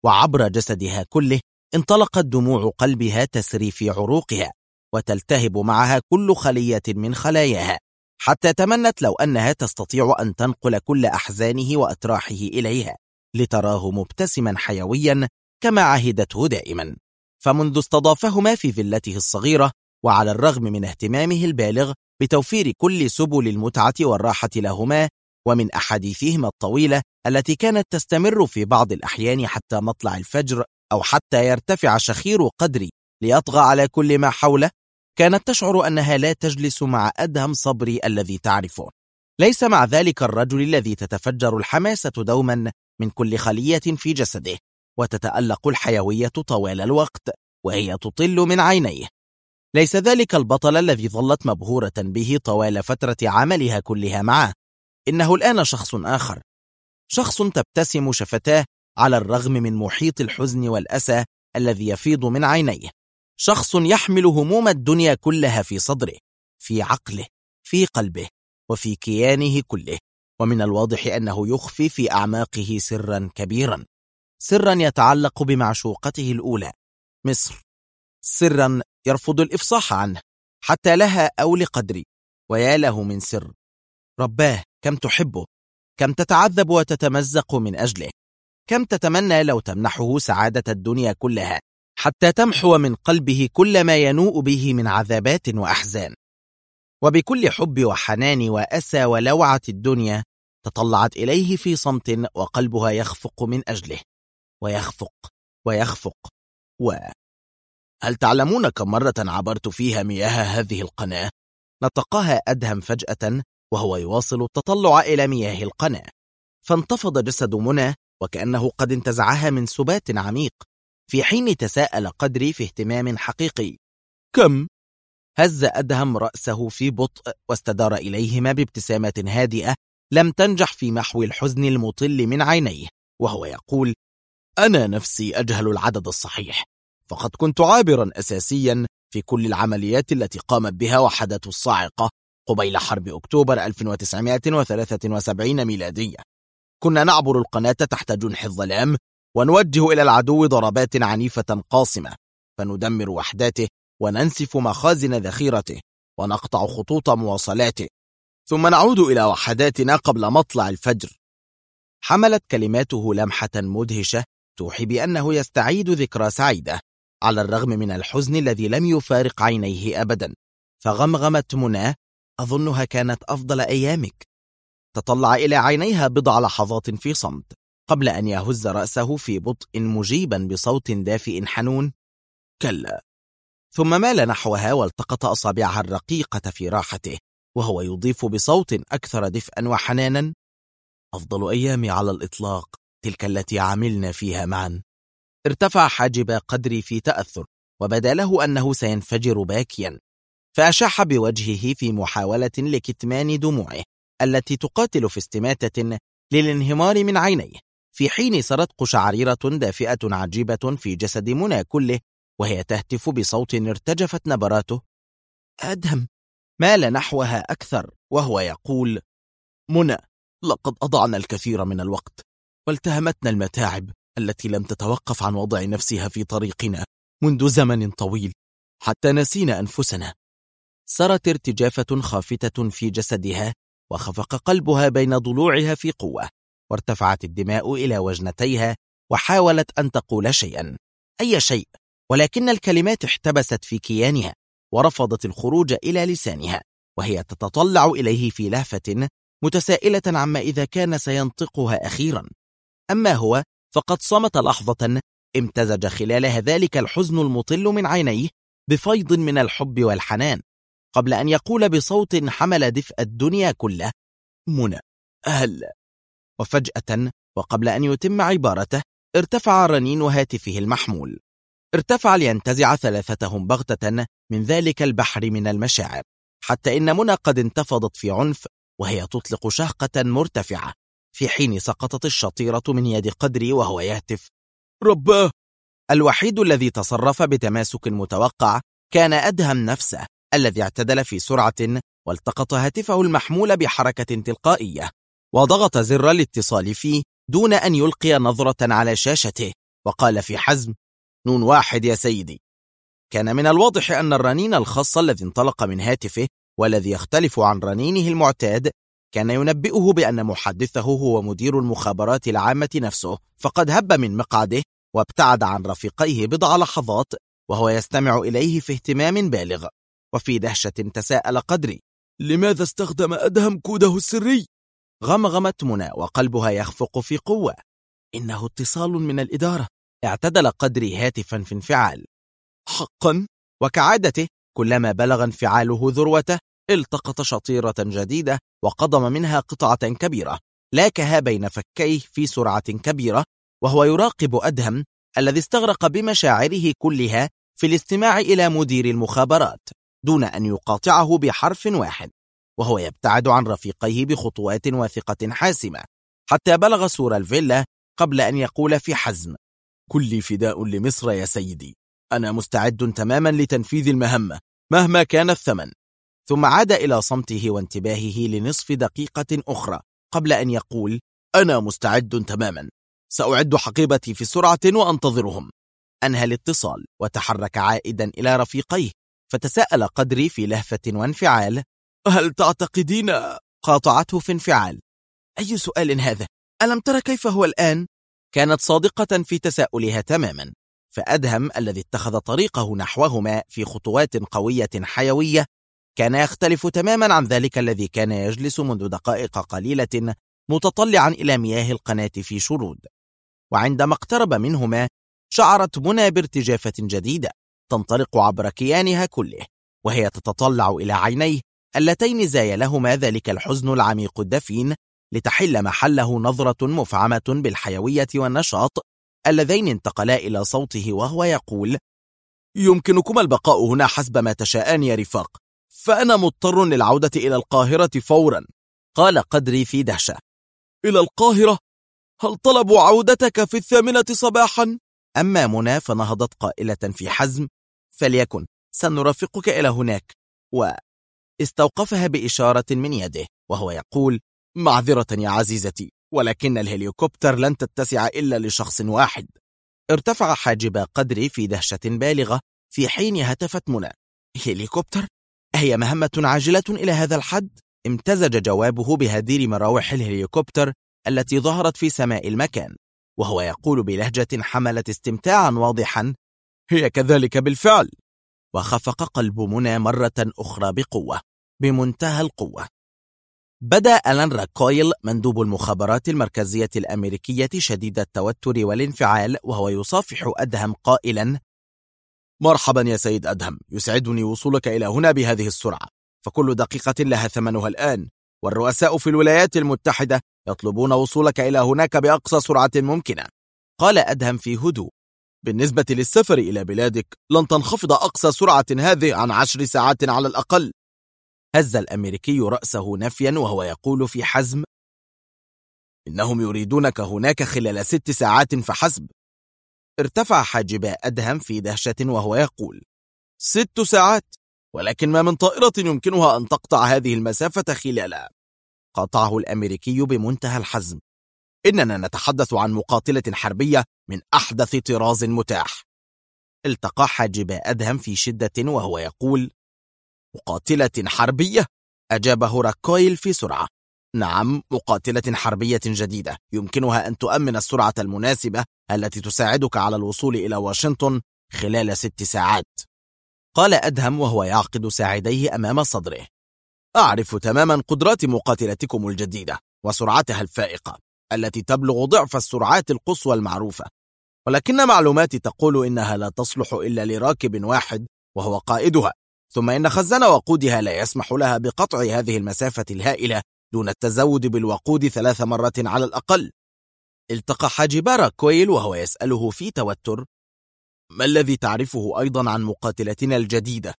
وعبر جسدها كله انطلقت دموع قلبها تسري في عروقها وتلتهب معها كل خلية من خلاياها، حتى تمنت لو أنها تستطيع أن تنقل كل أحزانه وأتراحه إليها لتراه مبتسما حيويا كما عهدته دائما. فمنذ استضافهما في فيلته الصغيرة، وعلى الرغم من اهتمامه البالغ بتوفير كل سبل المتعة والراحة لهما، ومن أحاديثهما الطويلة التي كانت تستمر في بعض الأحيان حتى مطلع الفجر أو حتى يرتفع شخير قدري ليطغى على كل ما حوله، كانت تشعر أنها لا تجلس مع أدهم صبري الذي تعرفه، ليس مع ذلك الرجل الذي تتفجر الحماسة دوما من كل خلية في جسده، وتتألق الحيوية طوال الوقت وهي تطل من عينيه. ليس ذلك البطل الذي ظلت مبهورة به طوال فترة عملها كلها معه، إنه الآن شخص آخر، شخص تبتسم شفتاه على الرغم من محيط الحزن والأسى الذي يفيض من عينيه، شخص يحمل هموم الدنيا كلها في صدره، في عقله، في قلبه، وفي كيانه كله. ومن الواضح أنه يخفي في أعماقه سرا كبيرا، سرا يتعلق بمعشوقته الأولى مصر، سرا يرفض الإفصاح عنه حتى لها أو لقدري، ويا له من سر. رباه كم تحبه، كم تتعذب وتتمزق من أجله، كم تتمنى لو تمنحه سعادة الدنيا كلها حتى تمحو من قلبه كل ما ينوء به من عذابات وأحزان. وبكل حب وحنان وأسى ولوعة الدنيا تطلعت إليه في صمت، وقلبها يخفق من أجله، ويخفق ويخفق. هل تعلمون كم مرة عبرت فيها مياه هذه القناة؟ نطقها أدهم فجأة وهو يواصل التطلع إلى مياه القناة، فانتفض جسد منى وكأنه قد انتزعها من سبات عميق، في حين تساءل قدري في اهتمام حقيقي: كم؟ هز أدهم رأسه في بطء واستدار إليهما بابتسامة هادئة لم تنجح في محو الحزن المطل من عينيه، وهو يقول: أنا نفسي أجهل العدد الصحيح، فقد كنت عابرا أساسيا في كل العمليات التي قامت بها وحدة الصاعقة قبيل حرب أكتوبر 1973 ميلادية. كنا نعبر القناة تحت جنح الظلام ونوجه إلى العدو ضربات عنيفة قاصمة، فندمر وحداته وننسف مخازن ذخيرته ونقطع خطوط مواصلاته، ثم نعود إلى وحداتنا قبل مطلع الفجر. حملت كلماته لمحة مدهشة توحي بأنه يستعيد ذكرى سعيدة على الرغم من الحزن الذي لم يفارق عينيه أبدا. فغمغمت منى: أظنها كانت أفضل أيامك. تطلع إلى عينيها بضع لحظات في صمت قبل أن يهز رأسه في بطء مجيبا بصوت دافئ حنون: كلا. ثم مال نحوها والتقط أصابعها الرقيقة في راحته وهو يضيف بصوت أكثر دفئا وحنانا: أفضل أيامي على الإطلاق تلك التي عملنا فيها معا. ارتفع حاجب قدري في تأثر وبدا له أنه سينفجر باكيا، فأشاح بوجهه في محاولة لكتمان دموعه التي تقاتل في استماتة للانهمار من عينيه، في حين سرت قشعريرة دافئة عجيبة في جسد منى كله وهي تهتف بصوت ارتجفت نبراته: أدهم. مال نحوها أكثر وهو يقول: منى، لقد أضعنا الكثير من الوقت والتهمتنا المتاعب التي لم تتوقف عن وضع نفسها في طريقنا منذ زمن طويل حتى نسينا أنفسنا. سرت ارتجافة خافتة في جسدها وخفق قلبها بين ضلوعها في قوة، وارتفعت الدماء إلى وجنتيها وحاولت أن تقول شيئا، أي شيء، ولكن الكلمات احتبست في كيانها ورفضت الخروج إلى لسانها، وهي تتطلع إليه في لهفة متسائلة عما إذا كان سينطقها أخيرا. أما هو فقد صمت لحظة امتزج خلالها ذلك الحزن المطل من عينيه بفيض من الحب والحنان، قبل أن يقول بصوت حمل دفء الدنيا كله: منى، هلا. وفجأة وقبل أن يتم عبارته ارتفع رنين هاتفه المحمول، ارتفع لينتزع ثلاثتهم بغتة من ذلك البحر من المشاعر، حتى إن منى قد انتفضت في عنف وهي تطلق شهقة مرتفعة، في حين سقطت الشطيرة من يد قدري وهو يهتف: رباه. الوحيد الذي تصرف بتماسك متوقع كان أدهم نفسه، الذي اعتدل في سرعة والتقط هاتفه المحمول بحركة تلقائية وضغط زر الاتصال فيه دون أن يلقي نظرة على شاشته، وقال في حزم: نون واحد يا سيدي. كان من الواضح أن الرنين الخاص الذي انطلق من هاتفه والذي يختلف عن رنينه المعتاد كان ينبئه بأن محدثه هو مدير المخابرات العامة نفسه، فقد هب من مقعده وابتعد عن رفيقيه بضع لحظات وهو يستمع إليه في اهتمام بالغ. وفي دهشة تساءل قدري: لماذا استخدم أدهم كوده السري؟ غمغمت منى وقلبها يخفق في قوة. إنه اتصال من الإدارة. اعتدل قدري هاتفا في انفعال. حقا؟ وكعادته كلما بلغ انفعاله ذروته التقط شطيرة جديدة وقضم منها قطعة كبيرة، لاكها بين فكيه في سرعة كبيرة وهو يراقب أدهم الذي استغرق بمشاعره كلها في الاستماع إلى مدير المخابرات دون أن يقاطعه بحرف واحد، وهو يبتعد عن رفيقيه بخطوات واثقة حاسمة حتى بلغ سور الفيلا قبل أن يقول في حزم: كلي فداء لمصر يا سيدي، أنا مستعد تماما لتنفيذ المهمة مهما كان الثمن. ثم عاد إلى صمته وانتباهه لنصف دقيقة أخرى قبل أن يقول: أنا مستعد تماما، سأعد حقيبتي في سرعة وأنتظرهم. أنهى الاتصال وتحرك عائدا إلى رفيقيه، فتساءل قدري في لهفة وانفعال: هل تعتقدين؟ قاطعته في انفعال: أي سؤال هذا؟ ألم ترى كيف هو الآن؟ كانت صادقة في تساؤلها تماما، فأدهم الذي اتخذ طريقه نحوهما في خطوات قوية حيوية كان يختلف تماما عن ذلك الذي كان يجلس منذ دقائق قليلة متطلعا إلى مياه القناة في شرود. وعندما اقترب منهما شعرت منى بارتجافة جديدة تنطلق عبر كيانها كله، وهي تتطلع إلى عينيه اللتين زايلهما ذلك الحزن العميق الدفين لتحل محله نظرة مفعمة بالحيوية والنشاط اللذين انتقلا إلى صوته وهو يقول: يمكنكما البقاء هنا حسب ما تشاءان يا رفاق، فأنا مضطر للعودة إلى القاهرة فورا. قال قدري في دهشة: إلى القاهرة؟ هل طلبوا عودتك في 8 صباحا؟ أما منى فنهضت قائلة في حزم: فليكن، سنرافقك إلى هناك. واستوقفها بإشارة من يده وهو يقول: معذرة يا عزيزتي، ولكن الهليكوبتر لن تتسع إلا لشخص واحد. ارتفع حاجب قدري في دهشة بالغة في حين هتفت منى: هليكوبتر؟ أهي مهمة عاجلة إلى هذا الحد؟ امتزج جوابه بهدير مراوح الهليكوبتر التي ظهرت في سماء المكان وهو يقول بلهجة حملت استمتاعا واضحا: هي كذلك بالفعل. وخفق قلب منى مرة أخرى بقوة، بمنتهى القوة. بدأ ألان راكويل مندوب المخابرات المركزية الأمريكية شديد التوتر والانفعال وهو يصافح أدهم قائلا: مرحبا يا سيد أدهم، يسعدني وصولك إلى هنا بهذه السرعة، فكل دقيقة لها ثمنها الآن، والرؤساء في الولايات المتحدة يطلبون وصولك إلى هناك بأقصى سرعة ممكنة. قال أدهم في هدوء: بالنسبة للسفر إلى بلادك لن تنخفض أقصى سرعة هذه عن 10 ساعات على الأقل. هز الأمريكي رأسه نفيا وهو يقول في حزم: إنهم يريدونك هناك خلال 6 ساعات فحسب. ارتفع حاجب أدهم في دهشة وهو يقول: 6 ساعات؟ ولكن ما من طائرة يمكنها أن تقطع هذه المسافة خلالها. قاطعه الأمريكي بمنتهى الحزم: إننا نتحدث عن مقاتلة حربية من أحدث طراز متاح. التقى حاجب أدهم في شدة وهو يقول: مقاتلة حربية؟ أجابه راكويل في سرعة: نعم، مقاتلة حربية جديدة يمكنها أن تؤمن السرعة المناسبة التي تساعدك على الوصول إلى واشنطن خلال 6 ساعات. قال أدهم وهو يعقد ساعديه أمام صدره: أعرف تماما قدرات مقاتلتكم الجديدة وسرعتها الفائقة التي تبلغ ضعف السرعات القصوى المعروفة، ولكن معلوماتي تقول إنها لا تصلح إلا لراكب واحد وهو قائدها، ثم إن خزان وقودها لا يسمح لها بقطع هذه المسافة الهائلة دون التزود بالوقود 3 مرات على الأقل. التقى حاجب راكويل وهو يسأله في توتر: ما الذي تعرفه أيضا عن مقاتلتنا الجديدة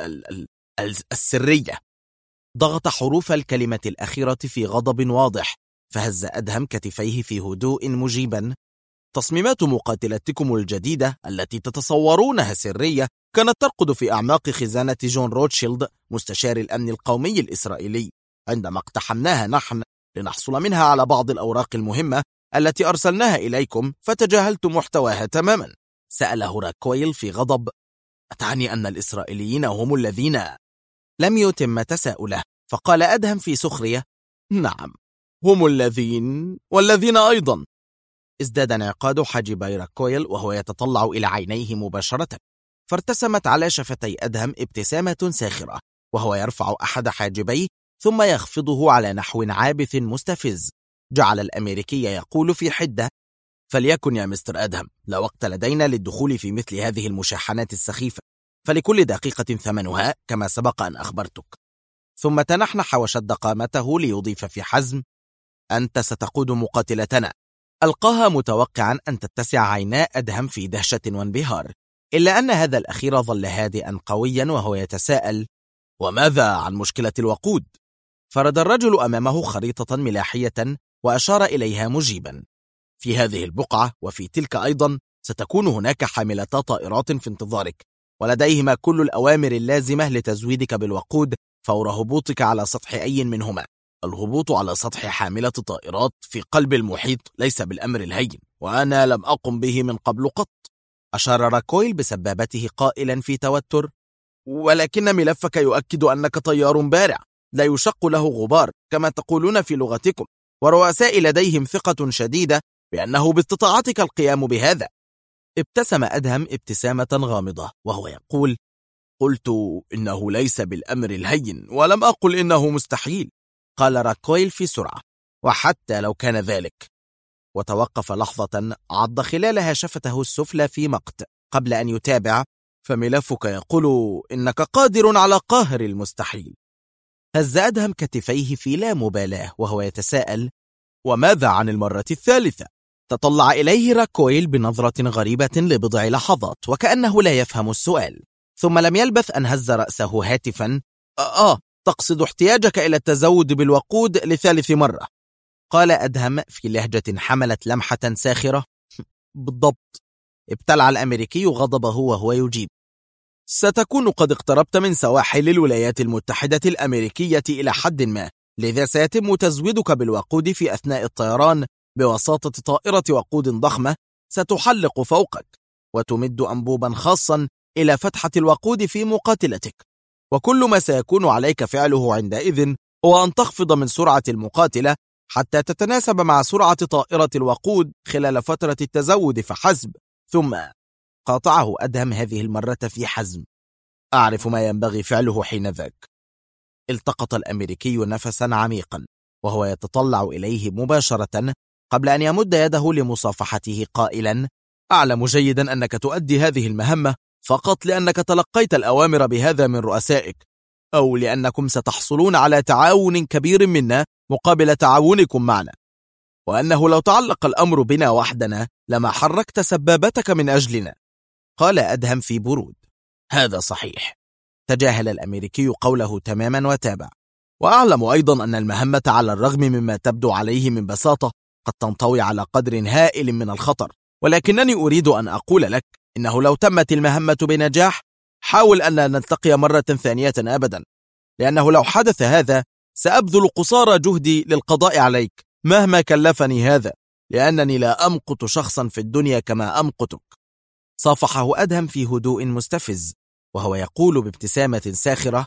السرية؟ ضغط حروف الكلمة الأخيرة في غضب واضح، فهز أدهم كتفيه في هدوء مجيبا: تصميمات مقاتلتكم الجديدة التي تتصورونها سرية كانت ترقد في أعماق خزانة جون روتشيلد مستشار الأمن القومي الإسرائيلي عندما اقتحمناها نحن لنحصل منها على بعض الأوراق المهمة التي أرسلناها إليكم فتجاهلتم محتواها تماما؟ سأله راكويل في غضب. أتعني أن الإسرائيليين هم الذين؟ لم يتم تساؤله، فقال أدهم في سخرية: نعم، هم الذين والذين أيضا. ازداد انعقاد حاجبي راكويل وهو يتطلع إلى عينيه مباشرة، فارتسمت على شفتي أدهم ابتسامة ساخرة وهو يرفع أحد حاجبيه ثم يخفضه على نحو عابث مستفز. جعل الأمريكي يقول في حدة: فليكن يا مستر أدهم، لا وقت لدينا للدخول في مثل هذه المشاحنات السخيفة، فلكل دقيقة ثمنها كما سبق أن أخبرتك. ثم تنحنح وشد قامته ليضيف في حزم: أنت ستقود مقاتلتنا. ألقاها متوقعا أن تتسع عينا أدهم في دهشة وانبهار، إلا أن هذا الأخير ظل هادئا قويا وهو يتساءل: وماذا عن مشكلة الوقود؟ فرد الرجل أمامه خريطة ملاحية وأشار إليها مجيبا: في هذه البقعة وفي تلك أيضا ستكون هناك حاملتا طائرات في انتظارك، ولديهما كل الأوامر اللازمة لتزويدك بالوقود فور هبوطك على سطح أي منهما. الهبوط على سطح حاملة طائرات في قلب المحيط ليس بالأمر الهين، وأنا لم أقم به من قبل قط. أشار راكويل بسبابته قائلا في توتر: ولكن ملفك يؤكد أنك طيار بارع لا يشق له غبار كما تقولون في لغتكم، ورؤساء لديهم ثقة شديدة بأنه باستطاعتك القيام بهذا. ابتسم أدهم ابتسامة غامضة وهو يقول: قلت إنه ليس بالأمر الهين ولم أقل إنه مستحيل. قال راكويل في سرعة: وحتى لو كان ذلك. وتوقف لحظة عض خلالها شفته السفلى في مقت قبل أن يتابع: فملفك يقول إنك قادر على قاهر المستحيل. هز أدهم كتفيه في لا مبالاة وهو يتساءل: وماذا عن المرة الثالثة؟ تطلع إليه راكويل بنظرة غريبة لبضع لحظات وكأنه لا يفهم السؤال، ثم لم يلبث أن هز رأسه هاتفا: تقصد احتياجك إلى التزود بالوقود لثالث مرة؟ قال أدهم في لهجة حملت لمحة ساخرة: بالضبط. ابتلع الأمريكي غضبه وهو يجيب: ستكون قد اقتربت من سواحل الولايات المتحدة الأمريكية إلى حد ما، لذا سيتم تزويدك بالوقود في أثناء الطيران بواسطة طائرة وقود ضخمة ستحلق فوقك، وتمد أنبوبا خاصا إلى فتحة الوقود في مقاتلتك، وكل ما سيكون عليك فعله عندئذ هو أن تخفض من سرعة المقاتلة حتى تتناسب مع سرعة طائرة الوقود خلال فترة التزود فحسب. ثم قاطعه أدهم هذه المرة في حزم: أعرف ما ينبغي فعله حينذاك. التقط الأمريكي نفسا عميقا وهو يتطلع إليه مباشرة قبل أن يمد يده لمصافحته قائلا: أعلم جيدا أنك تؤدي هذه المهمة فقط لأنك تلقيت الأوامر بهذا من رؤسائك، أو لأنكم ستحصلون على تعاون كبير منا مقابل تعاونكم معنا، وأنه لو تعلق الأمر بنا وحدنا لما حركت سبابتك من أجلنا. قال أدهم في برود: هذا صحيح. تجاهل الأمريكي قوله تماما وتابع: وأعلم أيضا أن المهمة على الرغم مما تبدو عليه من بساطة قد تنطوي على قدر هائل من الخطر، ولكنني أريد أن أقول لك إنه لو تمت المهمة بنجاح حاول أن لا نلتقي مرة ثانية أبدا، لأنه لو حدث هذا سأبذل قصارى جهدي للقضاء عليك مهما كلفني هذا، لأنني لا أمقت شخصا في الدنيا كما أمقتك. صافحه أدهم في هدوء مستفز وهو يقول بابتسامة ساخرة: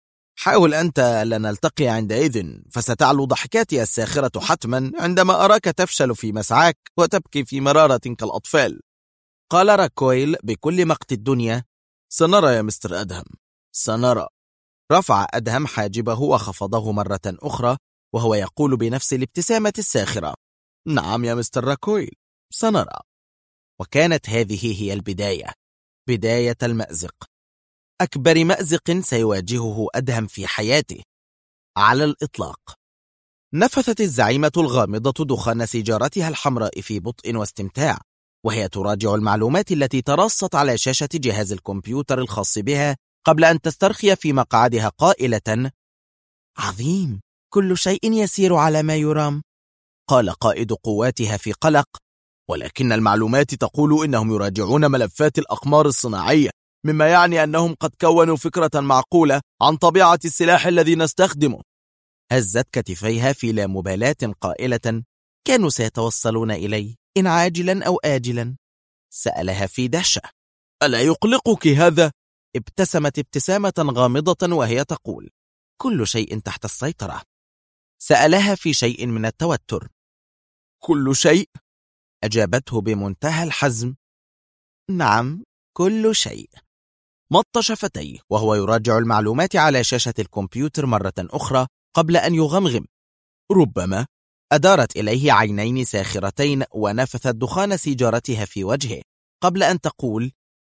حاول أنت ألا نلتقي عندئذ، فستعلو ضحكاتي الساخرة حتما عندما أراك تفشل في مسعاك وتبكي في مرارة كالأطفال. قال راكويل بكل مقت الدنيا: سنرى يا مستر أدهم، سنرى. رفع أدهم حاجبه وخفضه مرة أخرى وهو يقول بنفس الابتسامة الساخرة: نعم يا مستر راكويل، سنرى. وكانت هذه هي البداية، بداية المأزق، أكبر مأزق سيواجهه أدهم في حياته على الإطلاق. نفثت الزعيمة الغامضة دخان سيجارتها الحمراء في بطء واستمتاع وهي تراجع المعلومات التي ترصت على شاشة جهاز الكمبيوتر الخاص بها قبل أن تسترخي في مقعدها قائلة: عظيم، كل شيء يسير على ما يرام. قال قائد قواتها في قلق: ولكن المعلومات تقول إنهم يراجعون ملفات الأقمار الصناعية، مما يعني أنهم قد كونوا فكرة معقولة عن طبيعة السلاح الذي نستخدمه. هزت كتفيها في لا مبالاة قائلة: كانوا سيتوصلون إلي إن عاجلا أو آجلا. سألها في دهشة. ألا يقلقك هذا؟ ابتسمت ابتسامة غامضة وهي تقول: كل شيء تحت السيطرة. سألها في شيء من التوتر. كل شيء؟ أجابته بمنتهى الحزم: نعم، كل شيء. مط شفتيه وهو يراجع المعلومات على شاشة الكمبيوتر مرة أخرى قبل أن يغمغم: ربما. أدارت إليه عينين ساخرتين ونفثت دخان سيجارتها في وجهه قبل أن تقول: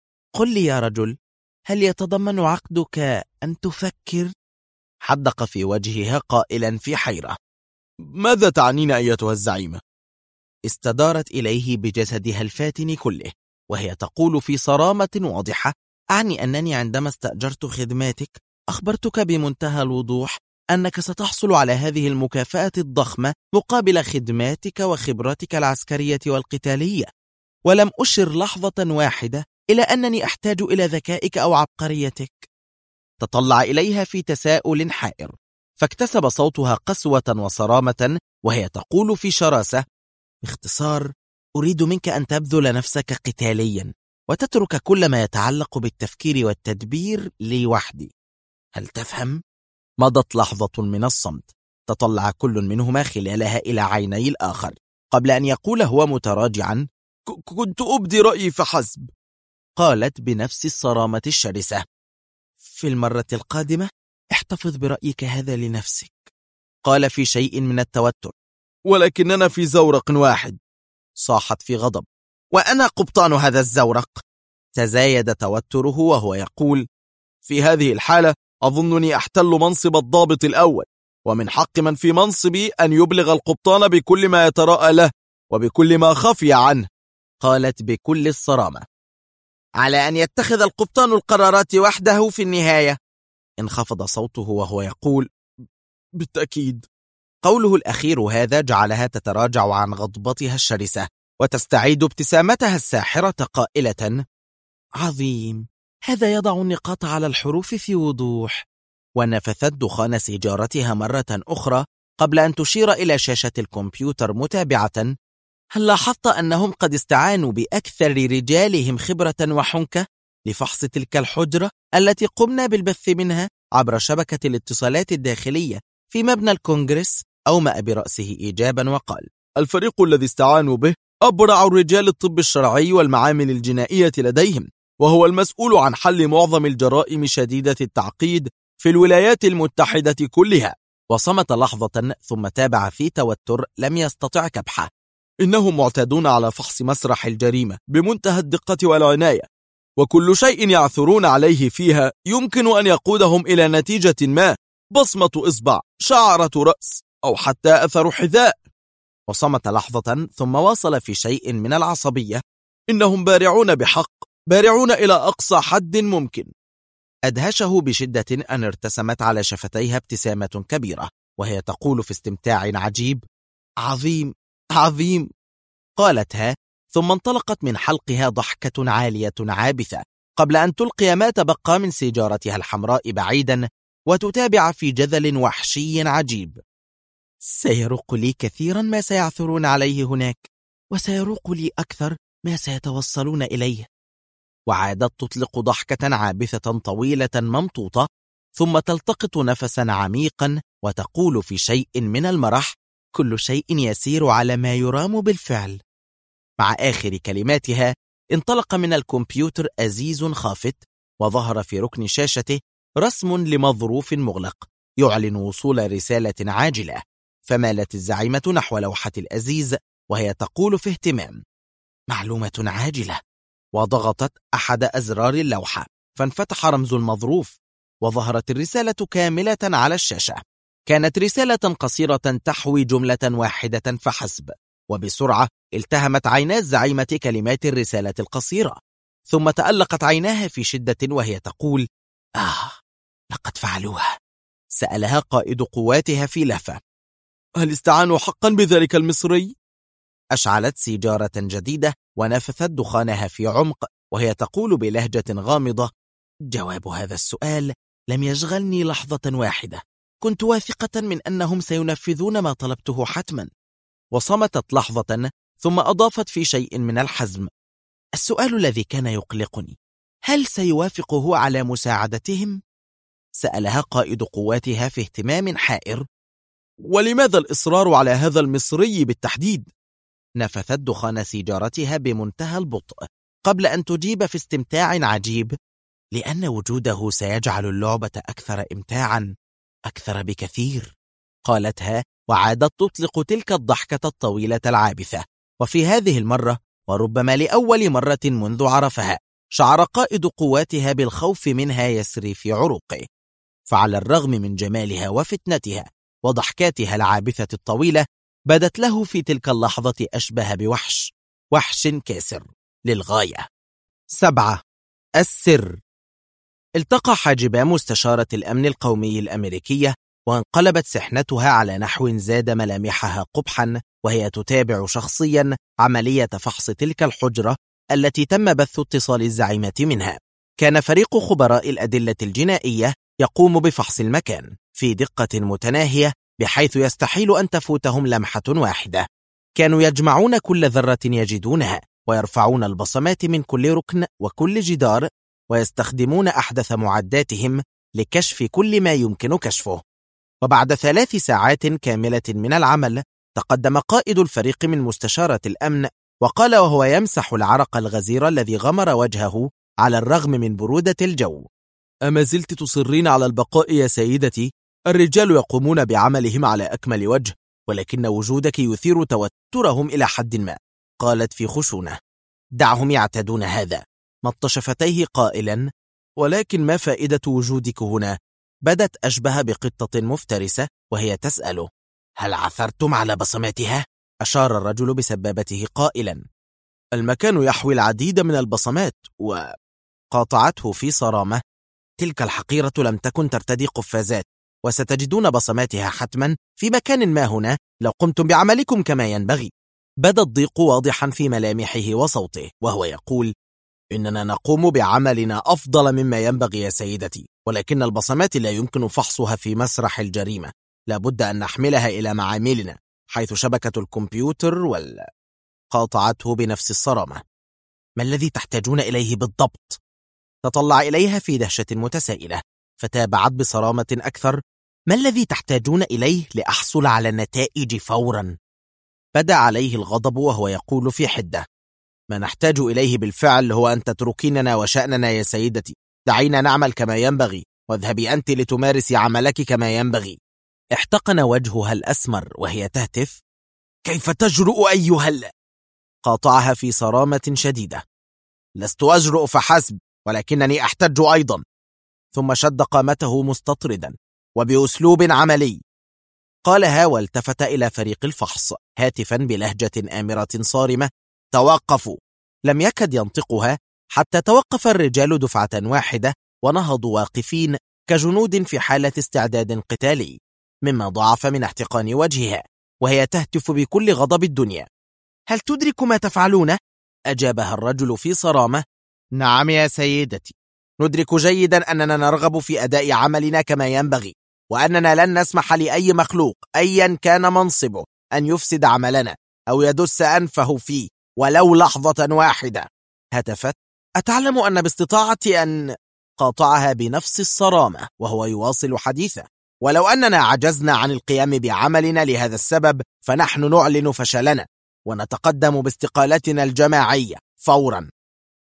قل لي يا رجل، هل يتضمن عقدك أن تفكر؟ حدق في وجهها قائلا في حيرة: ماذا تعنين أيتها الزعيمة؟ استدارت إليه بجسدها الفاتن كله وهي تقول في صرامة واضحة: أعني أنني عندما استأجرت خدماتك أخبرتك بمنتهى الوضوح أنك ستحصل على هذه المكافأة الضخمة مقابل خدماتك وخبرتك العسكرية والقتالية، ولم أشر لحظة واحدة إلى أنني أحتاج إلى ذكائك أو عبقريتك. تطلع إليها في تساؤل حائر، فاكتسب صوتها قسوة وصرامة وهي تقول في شراسة: باختصار، أريد منك أن تبذل نفسك قتاليا وتترك كل ما يتعلق بالتفكير والتدبير لي وحدي. هل تفهم؟ مضت لحظة من الصمت، تطلع كل منهما خلالها إلى عيني الآخر قبل أن يقول هو متراجعا: كنت أبدي رأيي فحسب. قالت بنفس الصرامة الشرسة: في المرة القادمة احتفظ برأيك هذا لنفسك. قال في شيء من التوتر: ولكننا في زورق واحد. صاحت في غضب: وأنا قبطان هذا الزورق. تزايد توتره وهو يقول: في هذه الحالة أظنني أحتل منصب الضابط الأول، ومن حق من في منصبي أن يبلغ القبطان بكل ما يتراءى له وبكل ما خفي عنه. قالت بكل الصرامة: على أن يتخذ القبطان القرارات وحده في النهاية. انخفض صوته وهو يقول: بالتأكيد. قوله الأخير هذا جعلها تتراجع عن غضبتها الشرسة وتستعيد ابتسامتها الساحرة قائلة: عظيم، هذا يضع النقاط على الحروف في وضوح. ونفثت دخان سيجارتها مرة أخرى قبل أن تشير إلى شاشة الكمبيوتر متابعة: هل لاحظت أنهم قد استعانوا بأكثر رجالهم خبرة وحنكة لفحص تلك الحجرة التي قمنا بالبث منها عبر شبكة الاتصالات الداخلية في مبنى الكونغرس؟ أومأ برأسه إيجابا وقال: الفريق الذي استعانوا به أبرع رجال الطب الشرعي والمعامل الجنائية لديهم، وهو المسؤول عن حل معظم الجرائم شديدة التعقيد في الولايات المتحدة كلها. وصمت لحظة ثم تابع في توتر لم يستطع كبحه: إنهم معتادون على فحص مسرح الجريمة بمنتهى الدقة والعناية، وكل شيء يعثرون عليه فيها يمكن أن يقودهم إلى نتيجة ما: بصمة إصبع، شعرة رأس، أو حتى أثر حذاء. وصمت لحظة ثم واصل في شيء من العصبية: إنهم بارعون بحق، بارعون إلى أقصى حد ممكن. أدهشه بشدة أن ارتسمت على شفتيها ابتسامة كبيرة وهي تقول في استمتاع عجيب: عظيم، عظيم. قالتها ثم انطلقت من حلقها ضحكة عالية عابثة قبل أن تلقي ما تبقى من سيجارتها الحمراء بعيدا وتتابع في جذل وحشي عجيب: سيروق لي كثيرا ما سيعثرون عليه هناك، وسيروق لي أكثر ما سيتوصلون إليه. وعادت تطلق ضحكة عابثة طويلة ممطوطة ثم تلتقط نفسا عميقا وتقول في شيء من المرح: كل شيء يسير على ما يرام بالفعل. مع آخر كلماتها انطلق من الكمبيوتر أزيز خافت وظهر في ركن شاشته رسم لمظروف مغلق يعلن وصول رسالة عاجلة. فمالت الزعيمة نحو لوحة الأزيز وهي تقول في اهتمام: معلومة عاجلة. وضغطت أحد أزرار اللوحة فانفتح رمز المظروف وظهرت الرسالة كاملة على الشاشة. كانت رسالة قصيرة تحوي جملة واحدة فحسب، وبسرعة التهمت عينا الزعيمة كلمات الرسالة القصيرة، ثم تألقت عيناها في شدة وهي تقول: لقد فعلوها. سألها قائد قواتها في لهفة: هل استعانوا حقا بذلك المصري؟ أشعلت سيجارة جديدة ونفثت دخانها في عمق وهي تقول بلهجة غامضة: جواب هذا السؤال لم يشغلني لحظة واحدة، كنت واثقة من أنهم سينفذون ما طلبته حتما. وصمتت لحظة ثم أضافت في شيء من الحزم: السؤال الذي كان يقلقني، هل سيوافقه على مساعدتهم؟ سألها قائد قواتها في اهتمام حائر. ولماذا الإصرار على هذا المصري بالتحديد؟ نفثت دخان سيجارتها بمنتهى البطء قبل أن تجيب في استمتاع عجيب: لأن وجوده سيجعل اللعبة أكثر إمتاعا، أكثر بكثير، قالتها وعادت تطلق تلك الضحكة الطويلة العابثة. وفي هذه المرة، وربما لأول مرة منذ عرفها، شعر قائد قواتها بالخوف منها يسري في عروقه. فعلى الرغم من جمالها وفتنتها وضحكاتها العابثة الطويلة، بدت له في تلك اللحظة أشبه بوحش، وحش كاسر للغاية. 7. السر. التقى حاجبا مستشارة الأمن القومي الأمريكية، وانقلبت سحنتها على نحو زاد ملامحها قبحا، وهي تتابع شخصيا عملية فحص تلك الحجرة التي تم بث اتصال الزعيمة منها. كان فريق خبراء الأدلة الجنائية يقوم بفحص المكان في دقة متناهية، بحيث يستحيل أن تفوتهم لمحة واحدة. كانوا يجمعون كل ذرة يجدونها، ويرفعون البصمات من كل ركن وكل جدار، ويستخدمون أحدث معداتهم لكشف كل ما يمكن كشفه. وبعد 3 ساعات كاملة من العمل، تقدم قائد الفريق من مستشارة الأمن وقال وهو يمسح العرق الغزير الذي غمر وجهه على الرغم من برودة الجو: أما زلت تصرين على البقاء يا سيدتي؟ الرجال يقومون بعملهم على أكمل وجه، ولكن وجودك يثير توترهم إلى حد ما، قالت في خشونة. دعهم يعتدون هذا، مط شفتيه قائلا: ولكن ما فائدة وجودك هنا؟ بدت أشبه بقطة مفترسة وهي تسأله: هل عثرتم على بصماتها؟ أشار الرجل بسبابته قائلا: المكان يحوي العديد من البصمات. قاطعته في صرامة: تلك الحقيرة لم تكن ترتدي قفازات، وستجدون بصماتها حتما في مكان ما هنا لو قمتم بعملكم كما ينبغي. بدا الضيق واضحا في ملامحه وصوته وهو يقول: إننا نقوم بعملنا أفضل مما ينبغي يا سيدتي، ولكن البصمات لا يمكن فحصها في مسرح الجريمة، لابد أن نحملها إلى معاملنا حيث شبكة الكمبيوتر قاطعته بنفس الصرامة: ما الذي تحتاجون إليه بالضبط؟ تطلع إليها في دهشة متسائلة، فتابعت بصرامة أكثر: ما الذي تحتاجون إليه لأحصل على النتائج فورا؟ بدا عليه الغضب وهو يقول في حدة: ما نحتاج إليه بالفعل هو أن تتركيننا وشأننا يا سيدتي. دعينا نعمل كما ينبغي، واذهبي أنت لتمارسي عملك كما ينبغي. احتقن وجهها الأسمر وهي تهتف: كيف تجرؤ أيها قاطعها في صرامة شديدة: لست أجرؤ فحسب، ولكنني أحتج أيضا. ثم شد قامته مستطردا وبأسلوب عملي قالها، والتفت إلى فريق الفحص هاتفا بلهجة آمرة صارمة: توقفوا. لم يكد ينطقها حتى توقف الرجال دفعة واحدة، ونهضوا واقفين كجنود في حالة استعداد قتالي، مما ضعف من احتقان وجهها وهي تهتف بكل غضب الدنيا: هل تدرك ما تفعلونه؟ أجابها الرجل في صرامة: نعم يا سيدتي، ندرك جيدا أننا نرغب في أداء عملنا كما ينبغي، وأننا لن نسمح لأي مخلوق أيا كان منصبه أن يفسد عملنا أو يدس أنفه فيه ولو لحظة واحدة. هتفت: أتعلم أن باستطاعتي أن قاطعها بنفس الصرامة وهو يواصل حديثه: ولو أننا عجزنا عن القيام بعملنا لهذا السبب، فنحن نعلن فشلنا ونتقدم باستقالتنا الجماعية فورا.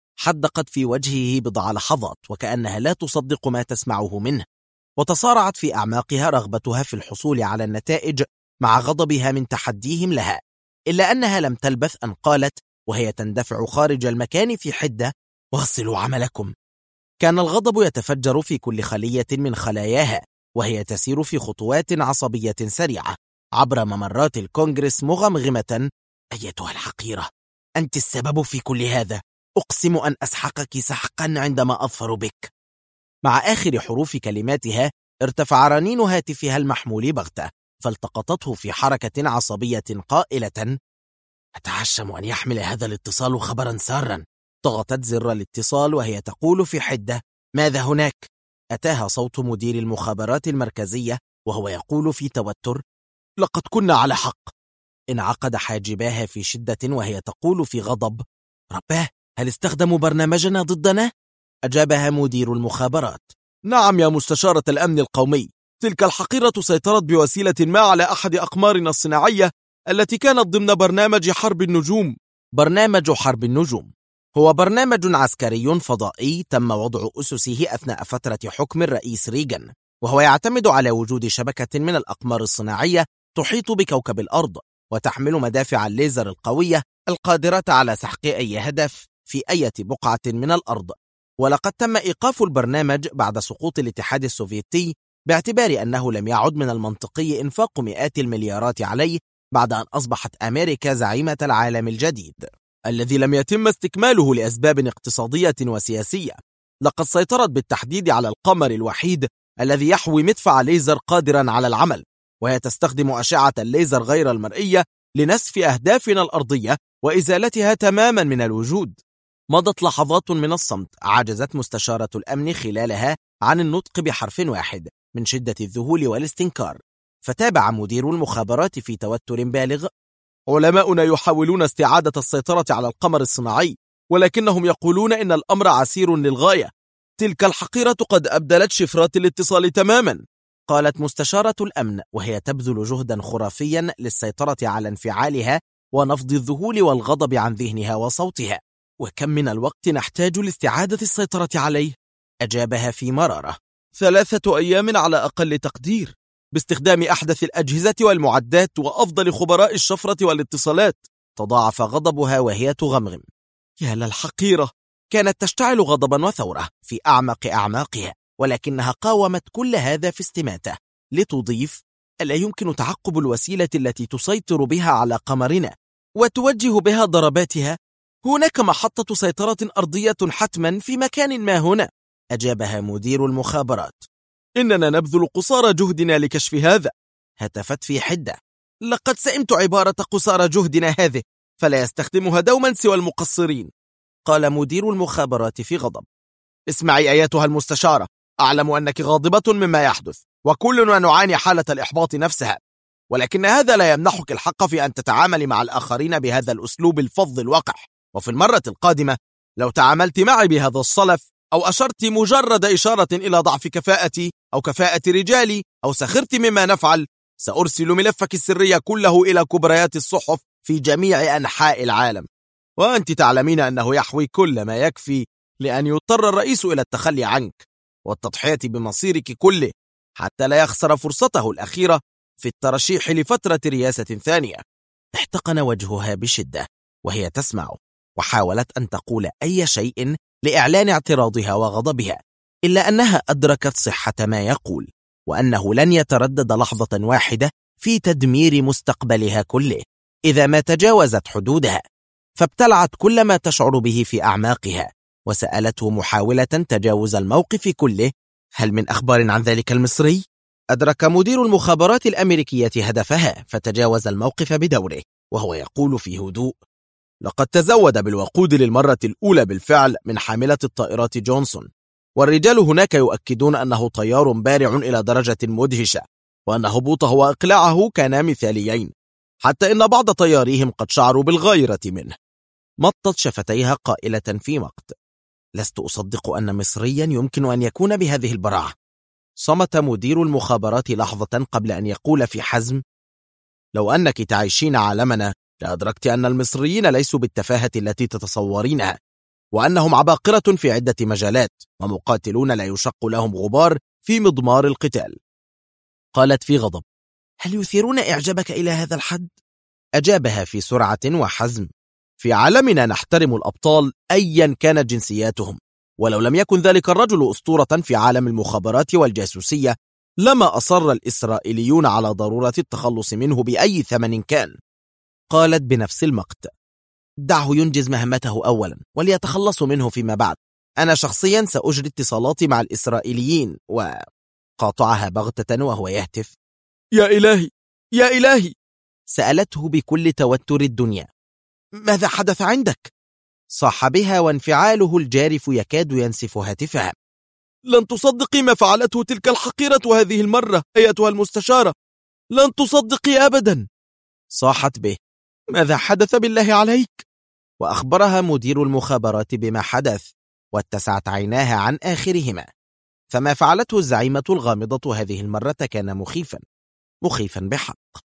حدقت في وجهه بضع لحظات وكأنها لا تصدق ما تسمعه منه، وتصارعت في أعماقها رغبتها في الحصول على النتائج مع غضبها من تحديهم لها، إلا أنها لم تلبث أن قالت وهي تندفع خارج المكان في حدة: واصلوا عملكم. كان الغضب يتفجر في كل خلية من خلاياها، وهي تسير في خطوات عصبية سريعة عبر ممرات الكونغرس مغمغمة: أيتها الحقيرة، أنت السبب في كل هذا، أقسم أن أسحقك سحقا عندما أظفر بك. مع آخر حروف كلماتها ارتفع رنين هاتفها المحمول بغتة، فالتقطته في حركة عصبية قائلة: أتعشم أن يحمل هذا الاتصال خبرا سارا. ضغطت زر الاتصال وهي تقول في حدة: ماذا هناك؟ أتاها صوت مدير المخابرات المركزية وهو يقول في توتر: لقد كنا على حق، انعقد حاجباها في شدة وهي تقول في غضب: رباه، هل استخدموا برنامجنا ضدنا؟ أجابها مدير المخابرات: نعم يا مستشارة الأمن القومي، تلك الحقيرة سيطرت بوسيلة ما على أحد أقمارنا الصناعية التي كانت ضمن برنامج حرب النجوم. برنامج حرب النجوم هو برنامج عسكري فضائي تم وضع أسسه أثناء فترة حكم الرئيس ريغان، وهو يعتمد على وجود شبكة من الأقمار الصناعية تحيط بكوكب الأرض، وتحمل مدافع الليزر القوية القادرة على سحق أي هدف في أي بقعة من الأرض. ولقد تم إيقاف البرنامج بعد سقوط الاتحاد السوفيتي، باعتبار أنه لم يعد من المنطقي إنفاق مئات المليارات عليه بعد أن أصبحت أمريكا زعيمة العالم الجديد الذي لم يتم استكماله لأسباب اقتصادية وسياسية. لقد سيطرت بالتحديد على القمر الوحيد الذي يحوي مدفع ليزر قادرا على العمل، وهي تستخدم أشعة الليزر غير المرئية لنسف أهدافنا الأرضية وإزالتها تماما من الوجود. مضت لحظات من الصمت عجزت مستشارة الأمن خلالها عن النطق بحرف واحد من شدة الذهول والاستنكار، فتابع مدير المخابرات في توتر بالغ: علماؤنا يحاولون استعادة السيطرة على القمر الصناعي، ولكنهم يقولون إن الأمر عسير للغاية. تلك الحقيرة قد أبدلت شفرات الاتصال تماما. قالت مستشارة الأمن وهي تبذل جهدا خرافيا للسيطرة على انفعالها ونفض الذهول والغضب عن ذهنها وصوتها. وكم من الوقت نحتاج لاستعادة السيطرة عليه؟ أجابها في مرارة: 3 أيام على أقل تقدير، باستخدام أحدث الأجهزة والمعدات وأفضل خبراء الشفرة والاتصالات. تضاعف غضبها وهي تغمغم: يا للحقيرة. كانت تشتعل غضبا وثورة في أعمق أعماقها، ولكنها قاومت كل هذا في استماتة، لتضيف: ألا يمكن تعقب الوسيلة التي تسيطر بها على قمرنا وتوجه بها ضرباتها؟ هناك محطة سيطرة أرضية حتما في مكان ما هنا. أجابها مدير المخابرات: إننا نبذل قصارى جهدنا لكشف هذا. هتفت في حدة: لقد سئمت عبارة قصارى جهدنا هذه، فلا يستخدمها دوما سوى المقصرين. قال مدير المخابرات في غضب: اسمعي أيتها المستشارة، أعلم أنك غاضبة مما يحدث، وكلنا نعاني حالة الإحباط نفسها، ولكن هذا لا يمنحك الحق في أن تتعامل مع الآخرين بهذا الأسلوب الفظ الوقح. وفي المرة القادمة لو تعاملت معي بهذا الصلف، أو أشرت مجرد إشارة إلى ضعف كفاءتي أو كفاءة رجالي، أو سخرت مما نفعل، سأرسل ملفك السري كله إلى كبريات الصحف في جميع أنحاء العالم. وأنت تعلمين أنه يحوي كل ما يكفي لأن يضطر الرئيس إلى التخلي عنك والتضحية بمصيرك كله حتى لا يخسر فرصته الأخيرة في الترشيح لفترة رئاسة ثانية. احتقن وجهها بشدة وهي تسمع، وحاولت أن تقول أي شيء لإعلان اعتراضها وغضبها، إلا أنها أدركت صحة ما يقول، وأنه لن يتردد لحظة واحدة في تدمير مستقبلها كله إذا ما تجاوزت حدودها. فابتلعت كل ما تشعر به في أعماقها، وسألته محاولة تجاوز الموقف كله: هل من أخبار عن ذلك المصري؟ أدرك مدير المخابرات الأمريكية هدفها، فتجاوز الموقف بدوره وهو يقول في هدوء: لقد تزود بالوقود للمرة الأولى بالفعل من حاملة الطائرات جونسون، والرجال هناك يؤكدون أنه طيار بارع إلى درجة مدهشة، وأن هبوطه وإقلاعه كانا مثاليين، حتى إن بعض طياريهم قد شعروا بالغيرة منه. مطت شفتيها قائلة في مقت: لست أصدق أن مصريا يمكن أن يكون بهذه البراعة. صمت مدير المخابرات لحظة قبل أن يقول في حزم: لو أنك تعيشين عالمنا لأدركت أن المصريين ليسوا بالتفاهة التي تتصورينها، وأنهم عباقرة في عدة مجالات، ومقاتلون لا يشق لهم غبار في مضمار القتال. قالت في غضب: هل يثيرون إعجابك إلى هذا الحد؟ أجابها في سرعة وحزم: في عالمنا نحترم الأبطال أيا كانت جنسياتهم، ولو لم يكن ذلك الرجل أسطورة في عالم المخابرات والجاسوسية لما أصر الإسرائيليون على ضرورة التخلص منه بأي ثمن كان. قالت بنفس المقت: دعه ينجز مهمته أولا وليتخلصوا منه فيما بعد. أنا شخصيا سأجري اتصالاتي مع الإسرائيليين. وقاطعها بغتة وهو يهتف: يا إلهي يا إلهي. سألته بكل توتر الدنيا: ماذا حدث عندك؟ صاح بها وانفعاله الجارف يكاد ينسف هاتفها: لن تصدقي ما فعلته تلك الحقيرة هذه المرة أيتها المستشارة، لن تصدقي أبدا. صاحت به: ماذا حدث بالله عليك؟ وأخبرها مدير المخابرات بما حدث، واتسعت عيناها عن آخرهما. فما فعلته الزعيمة الغامضة هذه المرة كان مخيفا بحق.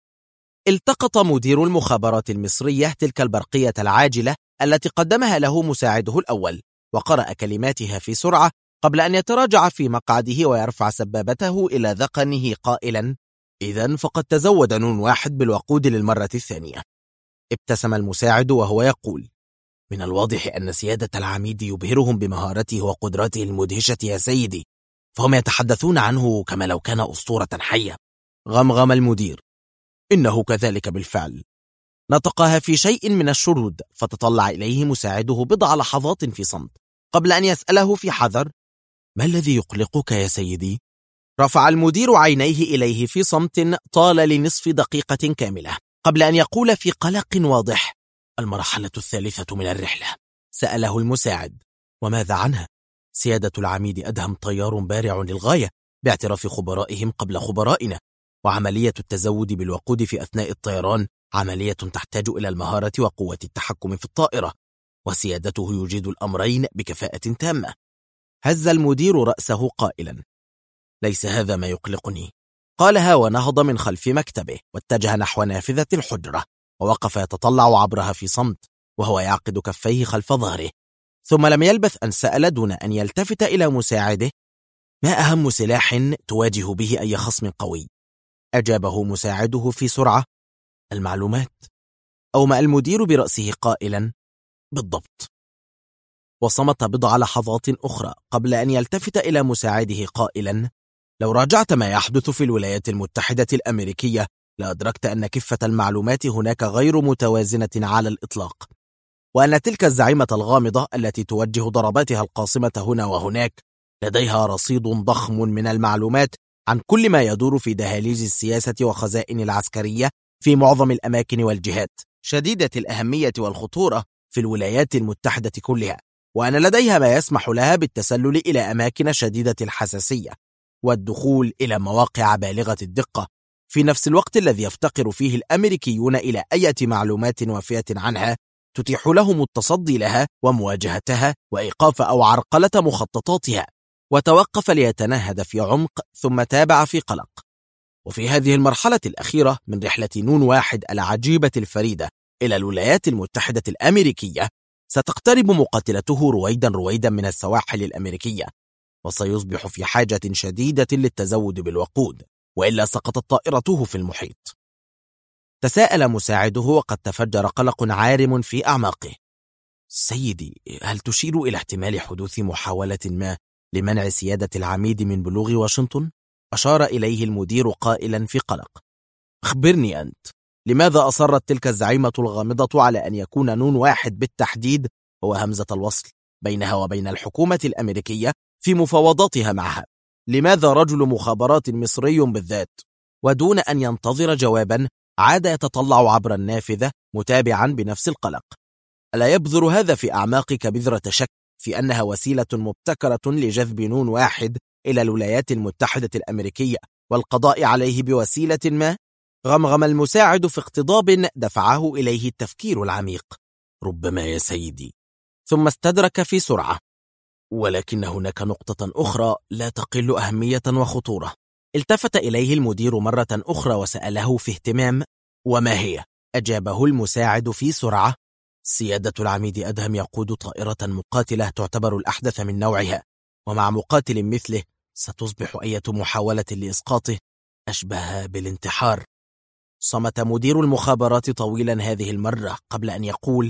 التقط مدير المخابرات المصرية تلك البرقية العاجلة التي قدمها له مساعده الأول، وقرأ كلماتها في سرعة قبل أن يتراجع في مقعده ويرفع سبابته إلى ذقنه قائلا: إذن فقد تزود نون واحد بالوقود للمرة الثانية. ابتسم المساعد وهو يقول: من الواضح أن سيادة العميد يبهرهم بمهارته وقدراته المدهشة يا سيدي، فهم يتحدثون عنه كما لو كان أسطورة حية. غمغم المدير: إنه كذلك بالفعل. نطقها في شيء من الشرود، فتطلع إليه مساعده بضع لحظات في صمت قبل أن يسأله في حذر: ما الذي يقلقك يا سيدي؟ رفع المدير عينيه إليه في صمت طال لنصف دقيقة كاملة قبل أن يقول في قلق واضح: المرحلة الثالثة من الرحلة. سأله المساعد: وماذا عنها؟ سيادة العميد أدهم طيار بارع للغاية باعتراف خبرائهم قبل خبرائنا، وعملية التزود بالوقود في أثناء الطيران عملية تحتاج إلى المهارة وقوة التحكم في الطائرة، وسيادته يجيد الأمرين بكفاءة تامة. هز المدير رأسه قائلا: ليس هذا ما يقلقني. قالها ونهض من خلف مكتبه واتجه نحو نافذة الحجرة، ووقف يتطلع عبرها في صمت وهو يعقد كفيه خلف ظهره. ثم لم يلبث أن سأل دون أن يلتفت إلى مساعده: ما أهم سلاح تواجه به أي خصم قوي؟ أجابه مساعده في سرعة: المعلومات. أومأ المدير برأسه قائلا: بالضبط. وصمت بضع لحظات أخرى قبل أن يلتفت إلى مساعده قائلا: لو راجعت ما يحدث في الولايات المتحدة الأمريكية لأدركت أن كفة المعلومات هناك غير متوازنة على الإطلاق، وأن تلك الزعيمة الغامضة التي توجه ضرباتها القاصمة هنا وهناك لديها رصيد ضخم من المعلومات عن كل ما يدور في دهاليز السياسة وخزائن العسكرية في معظم الأماكن والجهات شديدة الأهمية والخطورة في الولايات المتحدة كلها، وأن لديها ما يسمح لها بالتسلل إلى أماكن شديدة الحساسية والدخول إلى مواقع بالغة الدقة في نفس الوقت الذي يفتقر فيه الأمريكيون إلى أي معلومات وافية عنها تتيح لهم التصدي لها ومواجهتها وإيقاف أو عرقلة مخططاتها. وتوقف ليتنهد في عمق ثم تابع في قلق: وفي هذه المرحلة الأخيرة من رحلة نون واحد العجيبة الفريدة إلى الولايات المتحدة الأمريكية ستقترب مقاتلته رويدا من السواحل الأمريكية، وسيصبح في حاجة شديدة للتزود بالوقود، وإلا سقطت طائرته في المحيط. تساءل مساعده وقد تفجر قلق عارم في أعماقه: سيدي، هل تشير إلى احتمال حدوث محاولة ما لمنع سيادة العميد من بلوغ واشنطن؟ أشار إليه المدير قائلا في قلق: أخبرني أنت، لماذا أصرت تلك الزعيمة الغامضة على أن يكون نون واحد بالتحديد هو همزة الوصل بينها وبين الحكومة الأمريكية في مفاوضاتها معها؟ لماذا رجل مخابرات مصري بالذات؟ ودون أن ينتظر جوابا عاد يتطلع عبر النافذة متابعا بنفس القلق. ألا يبذر هذا في أعماقك بذرة شك في أنها وسيلة مبتكرة لجذب نون واحد إلى الولايات المتحدة الأمريكية والقضاء عليه بوسيلة ما؟ غمغم المساعد في اقتضاب دفعه إليه التفكير العميق: ربما يا سيدي. ثم استدرك في سرعة: ولكن هناك نقطة أخرى لا تقل أهمية وخطورة. التفت إليه المدير مرة أخرى وسأله في اهتمام: وما هي؟ أجابه المساعد في سرعة: سيادة العميد أدهم يقود طائرة مقاتلة تعتبر الأحدث من نوعها، ومع مقاتل مثله ستصبح أي محاولة لإسقاطه أشبه بالانتحار. صمت مدير المخابرات طويلا هذه المرة قبل أن يقول: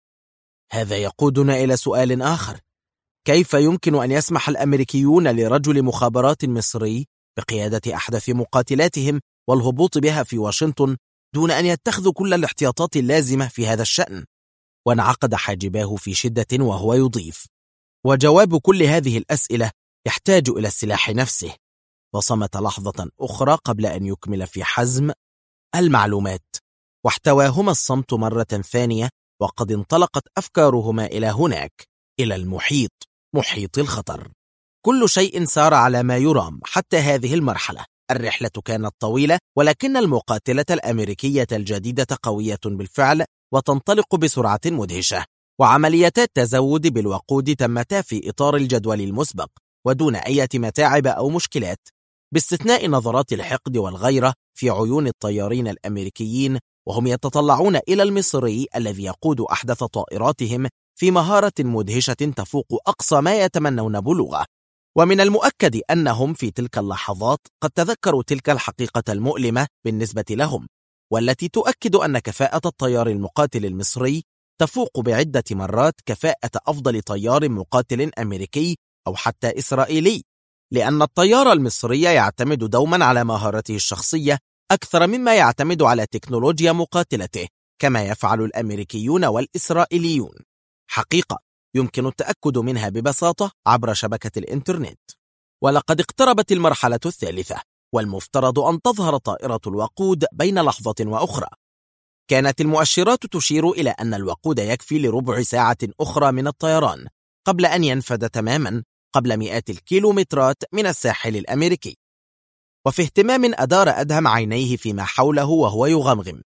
هذا يقودنا إلى سؤال آخر: كيف يمكن أن يسمح الأمريكيون لرجل مخابرات مصري بقيادة أحدث مقاتلاتهم والهبوط بها في واشنطن دون أن يتخذوا كل الاحتياطات اللازمة في هذا الشأن؟ وانعقد حاجباه في شدة وهو يضيف: وجواب كل هذه الأسئلة يحتاج إلى السلاح نفسه. وصمت لحظة أخرى قبل أن يكمل في حزم: المعلومات. واحتواهما الصمت مرة ثانية، وقد انطلقت أفكارهما إلى هناك، إلى المحيط، محيط الخطر. كل شيء سار على ما يرام حتى هذه المرحلة، الرحلة كانت طويلة، ولكن المقاتلة الأمريكية الجديدة قوية بالفعل وتنطلق بسرعة مدهشة، وعمليات التزود بالوقود تمتا في إطار الجدول المسبق ودون أي متاعب أو مشكلات، باستثناء نظرات الحقد والغيرة في عيون الطيارين الأمريكيين وهم يتطلعون إلى المصري الذي يقود أحدث طائراتهم في مهارة مدهشة تفوق أقصى ما يتمنون بلوغه. ومن المؤكد أنهم في تلك اللحظات قد تذكروا تلك الحقيقة المؤلمة بالنسبة لهم، والتي تؤكد أن كفاءة الطيار المقاتل المصري تفوق بعدة مرات كفاءة أفضل طيار مقاتل أمريكي أو حتى إسرائيلي، لأن الطيار المصري يعتمد دوما على مهارته الشخصية أكثر مما يعتمد على تكنولوجيا مقاتلته كما يفعل الأمريكيون والإسرائيليون، حقيقة يمكن التأكد منها ببساطة عبر شبكة الإنترنت. ولقد اقتربت المرحلة الثالثة، والمفترض أن تظهر طائرة الوقود بين لحظة وأخرى. كانت المؤشرات تشير إلى أن الوقود يكفي لربع ساعة أخرى من الطيران قبل أن ينفذ تماما قبل مئات الكيلومترات من الساحل الأمريكي. وفي اهتمام أدار أدهم عينيه فيما حوله وهو يغمغم: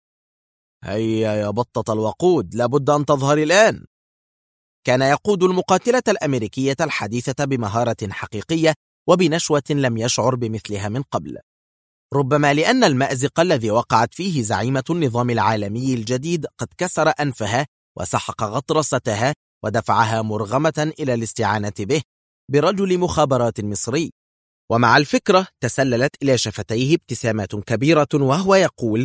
هيا يا بطة الوقود، لابد أن تظهر الآن. كان يقود المقاتلة الأمريكية الحديثة بمهارة حقيقية وبنشوة لم يشعر بمثلها من قبل، ربما لأن المأزق الذي وقعت فيه زعيمة النظام العالمي الجديد قد كسر أنفها وسحق غطرستها ودفعها مرغمة إلى الاستعانة به برجل مخابرات مصري. ومع الفكرة تسللت إلى شفتيه ابتسامات كبيرة وهو يقول: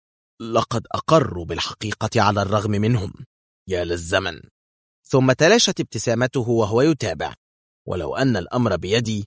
لقد أقروا بالحقيقة على الرغم منهم، يا للزمن. ثم تلاشت ابتسامته وهو يتابع: ولو أن الأمر بيدي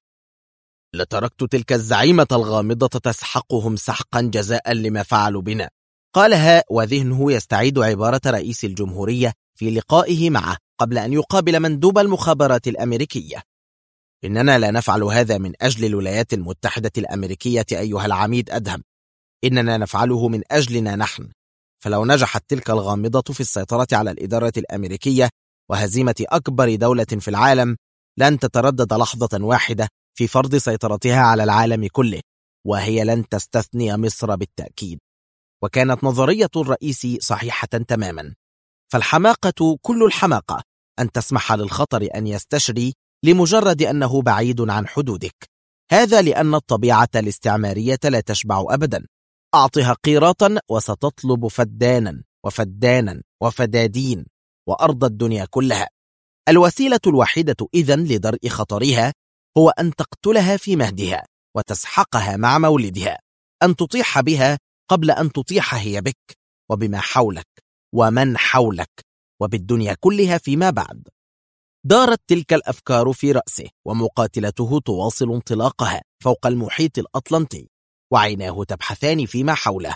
لتركت تلك الزعيمة الغامضة تسحقهم سحقا جزاء لما فعلوا بنا. قالها وذهنه يستعيد عبارة رئيس الجمهورية في لقائه معه قبل أن يقابل مندوب المخابرات الأمريكية: إننا لا نفعل هذا من أجل الولايات المتحدة الأمريكية أيها العميد أدهم، إننا نفعله من أجلنا نحن. فلو نجحت تلك الغامضة في السيطرة على الإدارة الأمريكية وهزيمة أكبر دولة في العالم، لن تتردد لحظة واحدة في فرض سيطرتها على العالم كله، وهي لن تستثني مصر بالتأكيد. وكانت نظرية الرئيس صحيحة تماما، فالحماقة كل الحماقة أن تسمح للخطر أن يستشري لمجرد أنه بعيد عن حدودك. هذا لأن الطبيعة الاستعمارية لا تشبع أبدا. أعطها قيراطا وستطلب فدانا وفدانا وفدادين وأرض الدنيا كلها. الوسيلة الوحيدة إذن لدرء خطرها هو أن تقتلها في مهدها وتسحقها مع مولدها، أن تطيح بها قبل أن تطيح هي بك وبما حولك ومن حولك وبالدنيا كلها فيما بعد. دارت تلك الأفكار في رأسه ومقاتلته تواصل انطلاقها فوق المحيط الأطلنطي وعيناه تبحثان فيما حوله.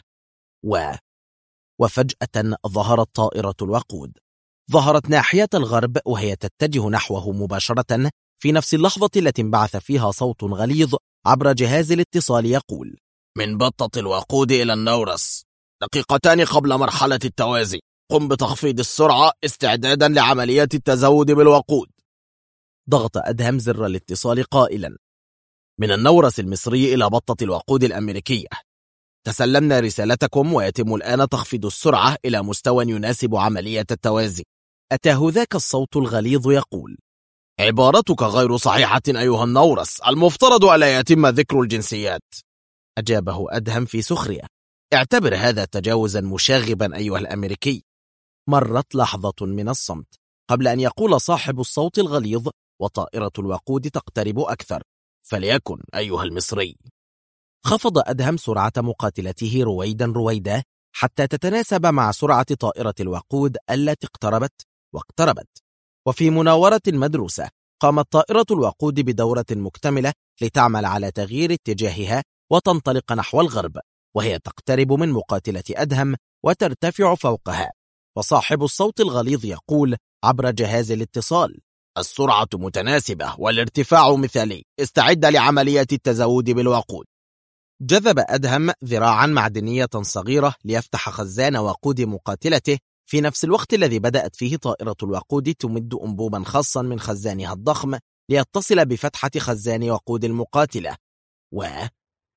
وفجأة ظهرت طائرة الوقود. ظهرت ناحية الغرب وهي تتجه نحوه مباشرة في نفس اللحظة التي انبعث فيها صوت غليظ عبر جهاز الاتصال يقول: من بطة الوقود إلى النورس، دقيقتان قبل مرحلة التوازي، قم بتخفيض السرعة استعدادا لعمليات التزود بالوقود. ضغط أدهم زر الاتصال قائلا: من النورس المصري إلى بطة الوقود الأمريكية، تسلمنا رسالتكم ويتم الآن تخفيض السرعة إلى مستوى يناسب عملية التوازي. أتاه ذاك الصوت الغليظ يقول: عبارتك غير صحيحة أيها النورس، المفترض ألا يتم ذكر الجنسيات. أجابه أدهم في سخرية: اعتبر هذا تجاوزا مشاغبا أيها الأمريكي. مرت لحظة من الصمت قبل أن يقول صاحب الصوت الغليظ وطائرة الوقود تقترب أكثر: فليكن أيها المصري. خفض أدهم سرعة مقاتلته رويدا رويدا حتى تتناسب مع سرعة طائرة الوقود التي اقتربت. وفي مناورة مدروسة قامت طائرة الوقود بدورة مكتملة لتعمل على تغيير اتجاهها وتنطلق نحو الغرب، وهي تقترب من مقاتلة أدهم وترتفع فوقها. وصاحب الصوت الغليظ يقول عبر جهاز الاتصال: السرعة متناسبة والارتفاع مثالي، استعد لعملية التزود بالوقود. جذب أدهم ذراعا معدنية صغيرة ليفتح خزان وقود مقاتلته في نفس الوقت الذي بدأت فيه طائرة الوقود تمد أنبوبا خاصا من خزانها الضخم ليتصل بفتحة خزان وقود المقاتلة.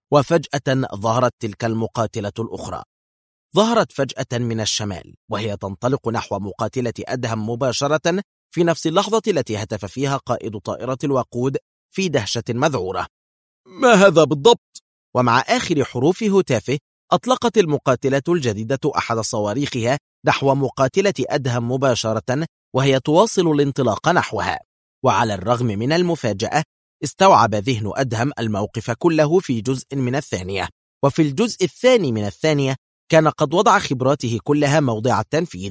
وفجأة ظهرت تلك المقاتلة الأخرى. ظهرت فجأة من الشمال وهي تنطلق نحو مقاتلة أدهم مباشرة في نفس اللحظة التي هتف فيها قائد طائرة الوقود في دهشة مذعورة: ما هذا بالضبط؟ ومع آخر حروف هتافه أطلقت المقاتلة الجديدة أحد صواريخها نحو مقاتلة أدهم مباشرة وهي تواصل الانطلاق نحوها. وعلى الرغم من المفاجأة استوعب ذهن أدهم الموقف كله في جزء من الثانية، وفي الجزء الثاني من الثانية كان قد وضع خبراته كلها موضع التنفيذ،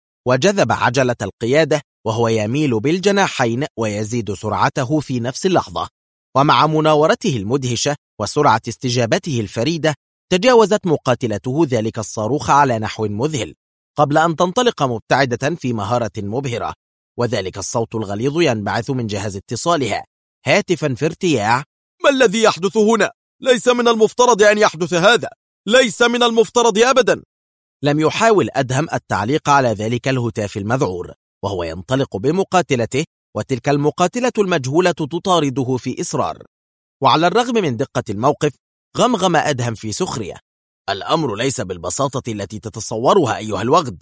وجذب عجلة القيادة وهو يميل بالجناحين ويزيد سرعته في نفس اللحظة. ومع مناورته المدهشة وسرعة استجابته الفريدة تجاوزت مقاتلته ذلك الصاروخ على نحو مذهل قبل أن تنطلق مبتعدة في مهارة مبهرة، وذلك الصوت الغليظ ينبعث من جهاز اتصالها هاتفا في ارتياع: ما الذي يحدث هنا؟ ليس من المفترض أن يحدث هذا، ليس من المفترض أبدا. لم يحاول أدهم التعليق على ذلك الهتاف المذعور وهو ينطلق بمقاتلته، وتلك المقاتلة المجهولة تطارده في إصرار. وعلى الرغم من دقة الموقف غمغم أدهم في سخرية: الأمر ليس بالبساطة التي تتصورها أيها الوغد.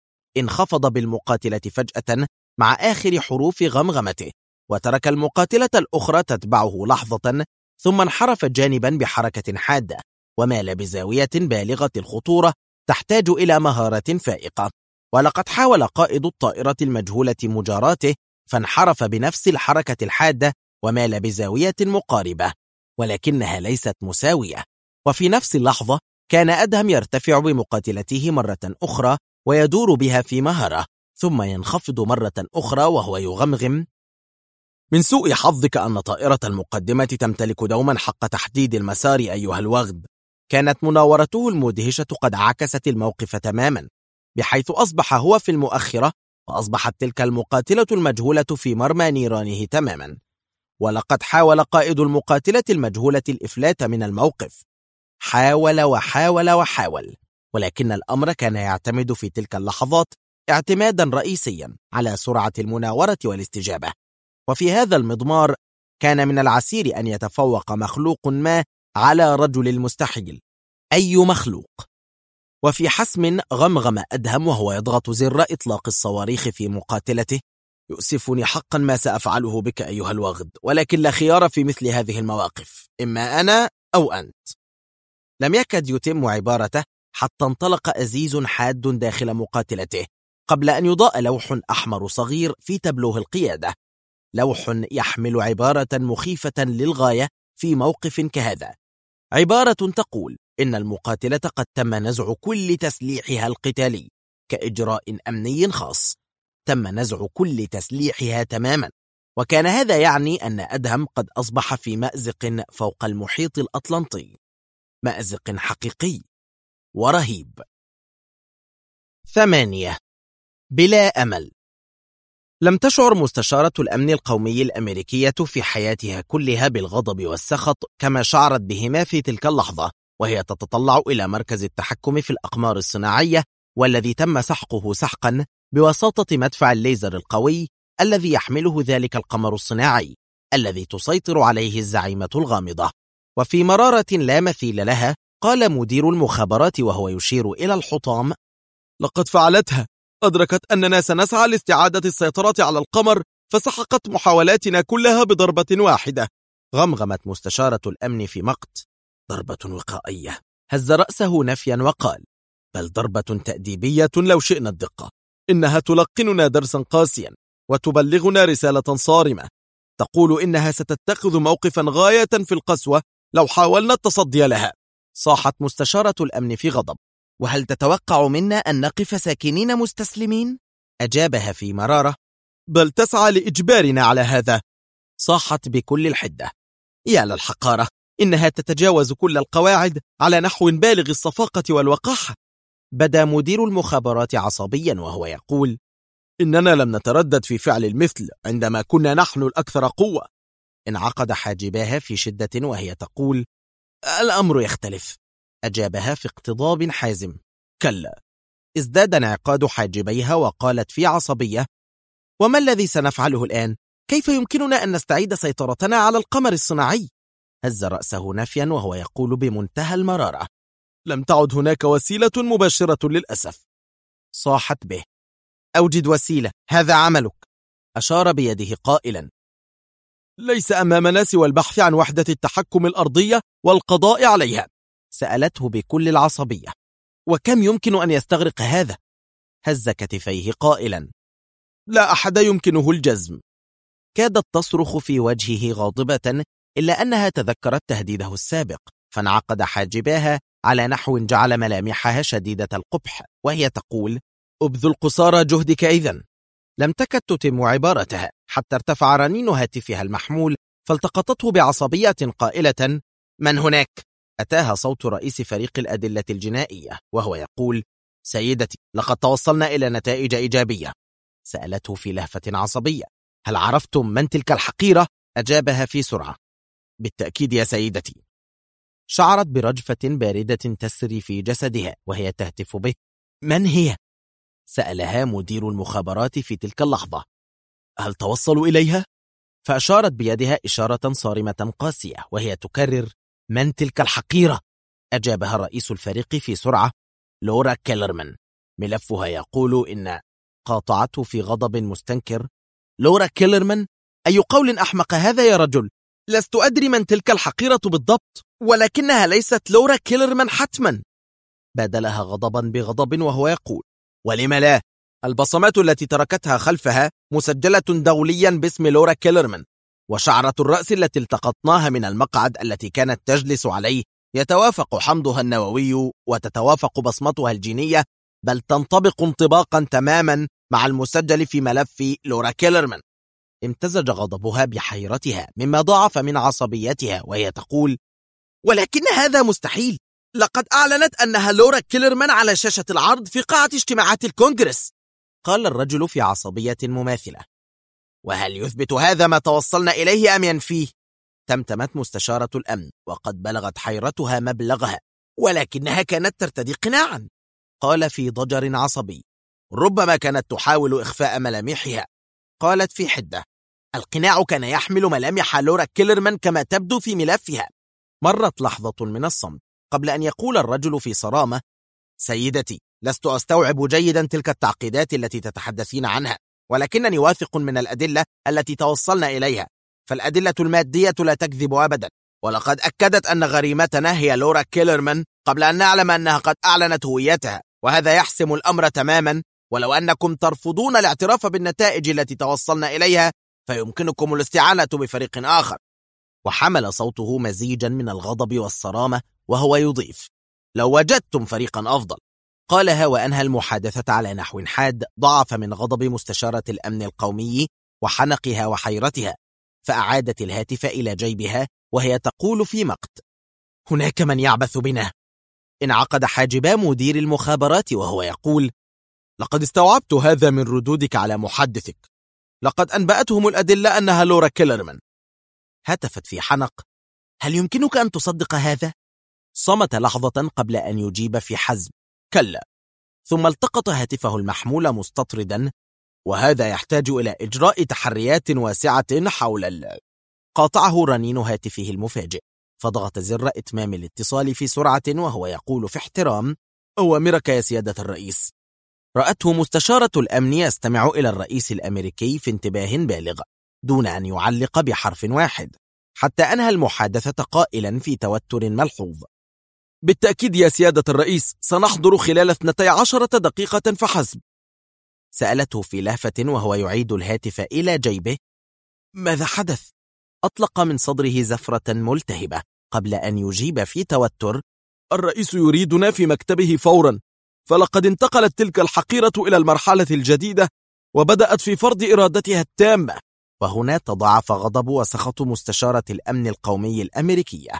انخفض بالمقاتلة فجأة مع آخر حروف غمغمته، وترك المقاتلة الأخرى تتبعه لحظة، ثم انحرف جانبا بحركة حادة ومال بزاوية بالغة الخطورة تحتاج إلى مهارة فائقة. ولقد حاول قائد الطائرة المجهولة مجاراته فانحرف بنفس الحركة الحادة ومال بزاوية مقاربة، ولكنها ليست مساوية. وفي نفس اللحظة كان أدهم يرتفع بمقاتلته مرة أخرى ويدور بها في مهارة، ثم ينخفض مرة أخرى وهو يغمغم: من سوء حظك أن طائرة المقدمة تمتلك دوما حق تحديد المسار أيها الوغد. كانت مناورته المدهشة قد عكست الموقف تماما، بحيث أصبح هو في المؤخرة وأصبحت تلك المقاتلة المجهولة في مرمى نيرانه تماما. ولقد حاول قائد المقاتلة المجهولة الإفلات من الموقف، حاول وحاول وحاول، ولكن الأمر كان يعتمد في تلك اللحظات اعتمادا رئيسيا على سرعة المناورة والاستجابة. وفي هذا المضمار كان من العسير أن يتفوق مخلوق ما على رجل المستحيل، أي مخلوق. وفي حسم غمغم أدهم وهو يضغط زر إطلاق الصواريخ في مقاتلته: يؤسفني حقا ما سأفعله بك أيها الوغد، ولكن لا خيار في مثل هذه المواقف، إما أنا أو أنت. لم يكد يتم عبارته حتى انطلق أزيز حاد داخل مقاتلته قبل أن يضاء لوح أحمر صغير في تبلوه القيادة، لوح يحمل عبارة مخيفة للغاية في موقف كهذا، عبارة تقول إن المقاتلة قد تم نزع كل تسليحها القتالي كإجراء أمني خاص، تم نزع كل تسليحها تماما. وكان هذا يعني أن أدهم قد أصبح في مأزق فوق المحيط الأطلنطي، مأزق حقيقي ورهيب. 8. بلا أمل. لم تشعر مستشارة الأمن القومي الأمريكية في حياتها كلها بالغضب والسخط كما شعرت بهما في تلك اللحظة، وهي تتطلع إلى مركز التحكم في الأقمار الصناعية، والذي تم سحقه سحقا بواسطة مدفع الليزر القوي الذي يحمله ذلك القمر الصناعي الذي تسيطر عليه الزعيمة الغامضة. وفي مرارة لا مثيل لها قال مدير المخابرات وهو يشير إلى الحطام: لقد فعلتها، أدركت أننا سنسعى لاستعادة السيطرة على القمر، فسحقت محاولاتنا كلها بضربة واحدة. غمغمت مستشارة الأمن في مقت: ضربة وقائية. هز رأسه نفيا وقال: بل ضربة تأديبية لو شئنا الدقة، إنها تلقننا درسا قاسيا وتبلغنا رسالة صارمة تقول إنها ستتخذ موقفا غاية في القسوة لو حاولنا التصدي لها. صاحت مستشارة الأمن في غضب: وهل تتوقع منا أن نقف ساكنين مستسلمين؟ أجابها في مرارة: بل تسعى لإجبارنا على هذا. صاحت بكل الحدة: يا للحقارة، إنها تتجاوز كل القواعد على نحو بالغ الصفاقة والوقاحة. بدا مدير المخابرات عصبيا وهو يقول: إننا لم نتردد في فعل المثل عندما كنا نحن الأكثر قوة. انعقد حاجباها في شدة وهي تقول: الأمر يختلف. أجابها في اقتضاب حازم: كلا. ازداد انعقاد حاجبيها وقالت في عصبية: وما الذي سنفعله الآن؟ كيف يمكننا أن نستعيد سيطرتنا على القمر الصناعي؟ هز رأسه نفيا وهو يقول بمنتهى المرارة: لم تعد هناك وسيلة مباشرة للأسف. صاحت به: أوجد وسيلة، هذا عملك. أشار بيده قائلا: ليس أمامنا سوى البحث عن وحدة التحكم الأرضية والقضاء عليها. سألته بكل العصبية: وكم يمكن أن يستغرق هذا؟ هز كتفيه قائلا: لا أحد يمكنه الجزم. كادت تصرخ في وجهه غاضبة، إلا أنها تذكرت تهديده السابق، فانعقد حاجباها على نحو جعل ملامحها شديدة القبح، وهي تقول: أبذل قصارى جهدك إذن. لم تكد تتم عبارتها حتى ارتفع رنين هاتفها المحمول، فالتقطته بعصبية قائلة: من هناك؟ أتاها صوت رئيس فريق الأدلة الجنائية وهو يقول: سيدتي، لقد توصلنا إلى نتائج إيجابية. سألته في لهفة عصبية: هل عرفتم من تلك الحقيرة؟ أجابها في سرعة: بالتأكيد يا سيدتي. شعرت برجفة باردة تسري في جسدها وهي تهتف به: من هي؟ سألها مدير المخابرات في تلك اللحظة: هل توصلوا إليها؟ فأشارت بيدها إشارة صارمة قاسية وهي تكرر: من تلك الحقيرة؟ أجابها رئيس الفريق في سرعة: لورا كيلرمان. ملفها يقول إن. قاطعته في غضب مستنكر: لورا كيلرمان؟ أي قول أحمق هذا يا رجل؟ لست أدري من تلك الحقيرة بالضبط، ولكنها ليست لورا كيلرمان حتما. بادلها غضبا بغضب وهو يقول: ولم لا؟ البصمات التي تركتها خلفها مسجلة دوليا باسم لورا كيلرمان، وشعرة الرأس التي التقطناها من المقعد التي كانت تجلس عليه يتوافق حمضها النووي وتتوافق بصمتها الجينية، بل تنطبق انطباقا تماما مع المسجل في ملف لورا كيلرمان. امتزج غضبها بحيرتها مما ضاعف من عصبيتها وهي تقول: ولكن هذا مستحيل، لقد أعلنت أنها لورا كيلرمان على شاشة العرض في قاعة اجتماعات الكونغرس. قال الرجل في عصبية مماثلة: وهل يثبت هذا ما توصلنا إليه أم ينفيه؟ تمتمت مستشارة الأمن وقد بلغت حيرتها مبلغها: ولكنها كانت ترتدي قناعا. قال في ضجر عصبي: ربما كانت تحاول إخفاء ملامحها. قالت في حدة: القناع كان يحمل ملامح لورا كيلرمان كما تبدو في ملفها. مرت لحظة من الصمت قبل أن يقول الرجل في صرامة: سيدتي، لست أستوعب جيدا تلك التعقيدات التي تتحدثين عنها، ولكنني واثق من الأدلة التي توصلنا إليها، فالأدلة المادية لا تكذب أبدا، ولقد أكدت أن غريمتنا هي لورا كيلرمان قبل أن نعلم أنها قد أعلنت هويتها، وهذا يحسم الأمر تماما. ولو أنكم ترفضون الاعتراف بالنتائج التي توصلنا إليها فيمكنكم الاستعانة بفريق آخر. وحمل صوته مزيجا من الغضب والصرامة وهو يضيف: لو وجدتم فريقا أفضل. قالها وأنهى المحادثة على نحو حاد ضعف من غضب مستشارة الأمن القومي وحنقها وحيرتها، فأعادت الهاتف إلى جيبها وهي تقول في مقت: هناك من يعبث بنا. انعقد حاجبا مدير المخابرات وهو يقول: لقد استوعبت هذا من ردودك على محدثك، لقد أنبأتهم الأدلة أنها لورا كيلرمان. هتفت في حنق: هل يمكنك أن تصدق هذا؟ صمت لحظة قبل أن يجيب في حزم: كلا. ثم التقط هاتفه المحمول مستطردا: وهذا يحتاج إلى إجراء تحريات واسعة حول قاطعه رنين هاتفه المفاجئ، فضغط زر إتمام الاتصال في سرعة وهو يقول في احترام: أوامرك يا سيادة الرئيس. رأته مستشارة الأمن يستمع إلى الرئيس الأمريكي في انتباه بالغ دون أن يعلق بحرف واحد، حتى أنهى المحادثة قائلا في توتر ملحوظ: بالتأكيد يا سيادة الرئيس، سنحضر خلال 12 دقيقة فحسب. سألته في لهفة وهو يعيد الهاتف إلى جيبه: ماذا حدث؟ أطلق من صدره زفرة ملتهبة قبل أن يجيب في توتر: الرئيس يريدنا في مكتبه فورا، فلقد انتقلت تلك الحقيرة إلى المرحلة الجديدة وبدأت في فرض إرادتها التامة. وهنا تضاعف غضب وسخط مستشارة الأمن القومي الأمريكية،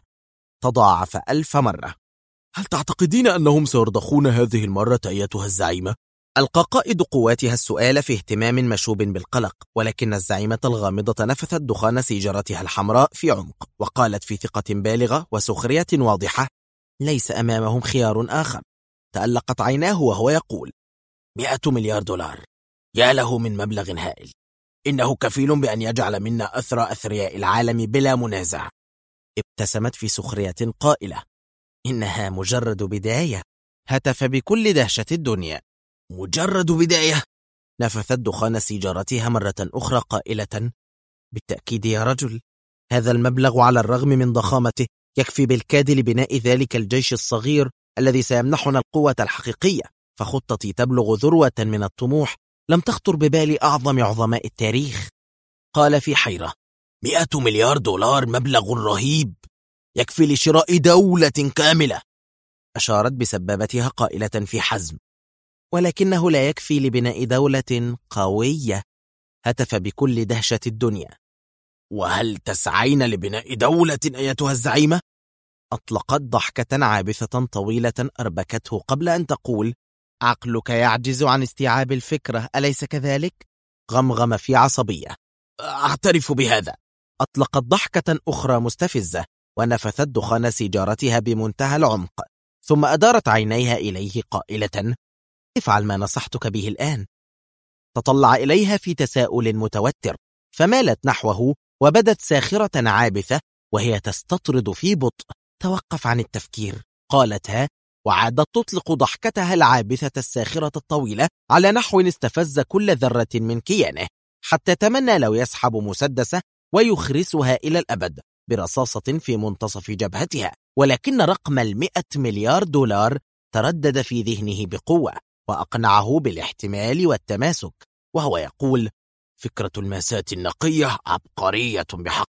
تضاعف 1000 مرة. هل تعتقدين أنهم سيرضخون هذه المرة أيتها الزعيمة؟ ألقى قائد قواتها السؤال في اهتمام مشوب بالقلق، ولكن الزعيمة الغامضة نفثت دخان سيجارتها الحمراء في عمق وقالت في ثقة بالغة وسخرية واضحة: ليس أمامهم خيار آخر. تألقت عيناه وهو يقول: 100 مليار دولار، يا له من مبلغ هائل، إنه كفيل بأن يجعل منا أثرى أثرياء العالم بلا منازع. ابتسمت في سخرية قائلة: إنها مجرد بداية. هتف بكل دهشة الدنيا: مجرد بداية؟ نفثت دخان سيجارتها مرة أخرى قائلة: بالتأكيد يا رجل، هذا المبلغ على الرغم من ضخامته يكفي بالكاد لبناء ذلك الجيش الصغير الذي سيمنحنا القوة الحقيقية. فخطتي تبلغ ذروة من الطموح لم تخطر ببال أعظم عظماء التاريخ. قال في حيرة: 100 مليار دولار مبلغ رهيب، يكفي لشراء دولة كاملة. أشارت بسبابتها قائلة في حزم: ولكنه لا يكفي لبناء دولة قوية. هتف بكل دهشة الدنيا: وهل تسعين لبناء دولة أيتها الزعيمة؟ أطلقت ضحكة عابثة طويلة أربكته قبل أن تقول: عقلك يعجز عن استيعاب الفكرة، أليس كذلك؟ غمغم في عصبية: أعترف بهذا. أطلقت ضحكة أخرى مستفزة ونفثت دخان سيجارتها بمنتهى العمق، ثم أدارت عينيها إليه قائلة: افعل ما نصحتك به الآن. تطلع إليها في تساؤل متوتر، فمالت نحوه وبدت ساخرة عابثة وهي تستطرد في بطء. توقف عن التفكير، قالتها، وعادت تطلق ضحكتها العابثة الساخرة الطويلة على نحو استفز كل ذرة من كيانه، حتى تمنى لو يسحب مسدسه ويخرسها إلى الأبد برصاصة في منتصف جبهتها. ولكن رقم 100 مليار دولار تردد في ذهنه بقوة وأقنعه بالاحتمال والتماسك، وهو يقول: فكرة الماسات النقية عبقرية بحق.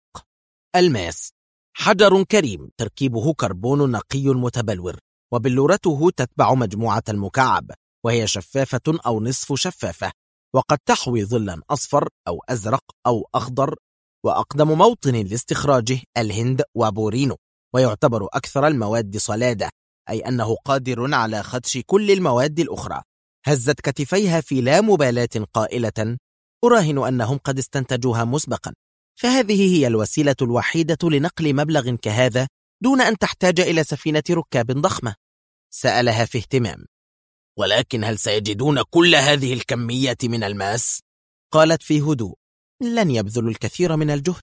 الماس حجر كريم تركيبه كربون نقي متبلور، وبلورته تتبع مجموعة المكعب، وهي شفافة أو نصف شفافة، وقد تحوي ظلا أصفر أو أزرق أو أخضر. وأقدم موطن لاستخراجه الهند وبورينو، ويعتبر أكثر المواد صلادة، أي أنه قادر على خدش كل المواد الأخرى. هزت كتفيها في لا مبالاة قائلة: أراهن أنهم قد استنتجوها مسبقا، فهذه هي الوسيلة الوحيدة لنقل مبلغ كهذا دون أن تحتاج إلى سفينة ركاب ضخمة. سألها في اهتمام: ولكن هل سيجدون كل هذه الكمية من الماس؟ قالت في هدوء: لن يبذلوا الكثير من الجهد.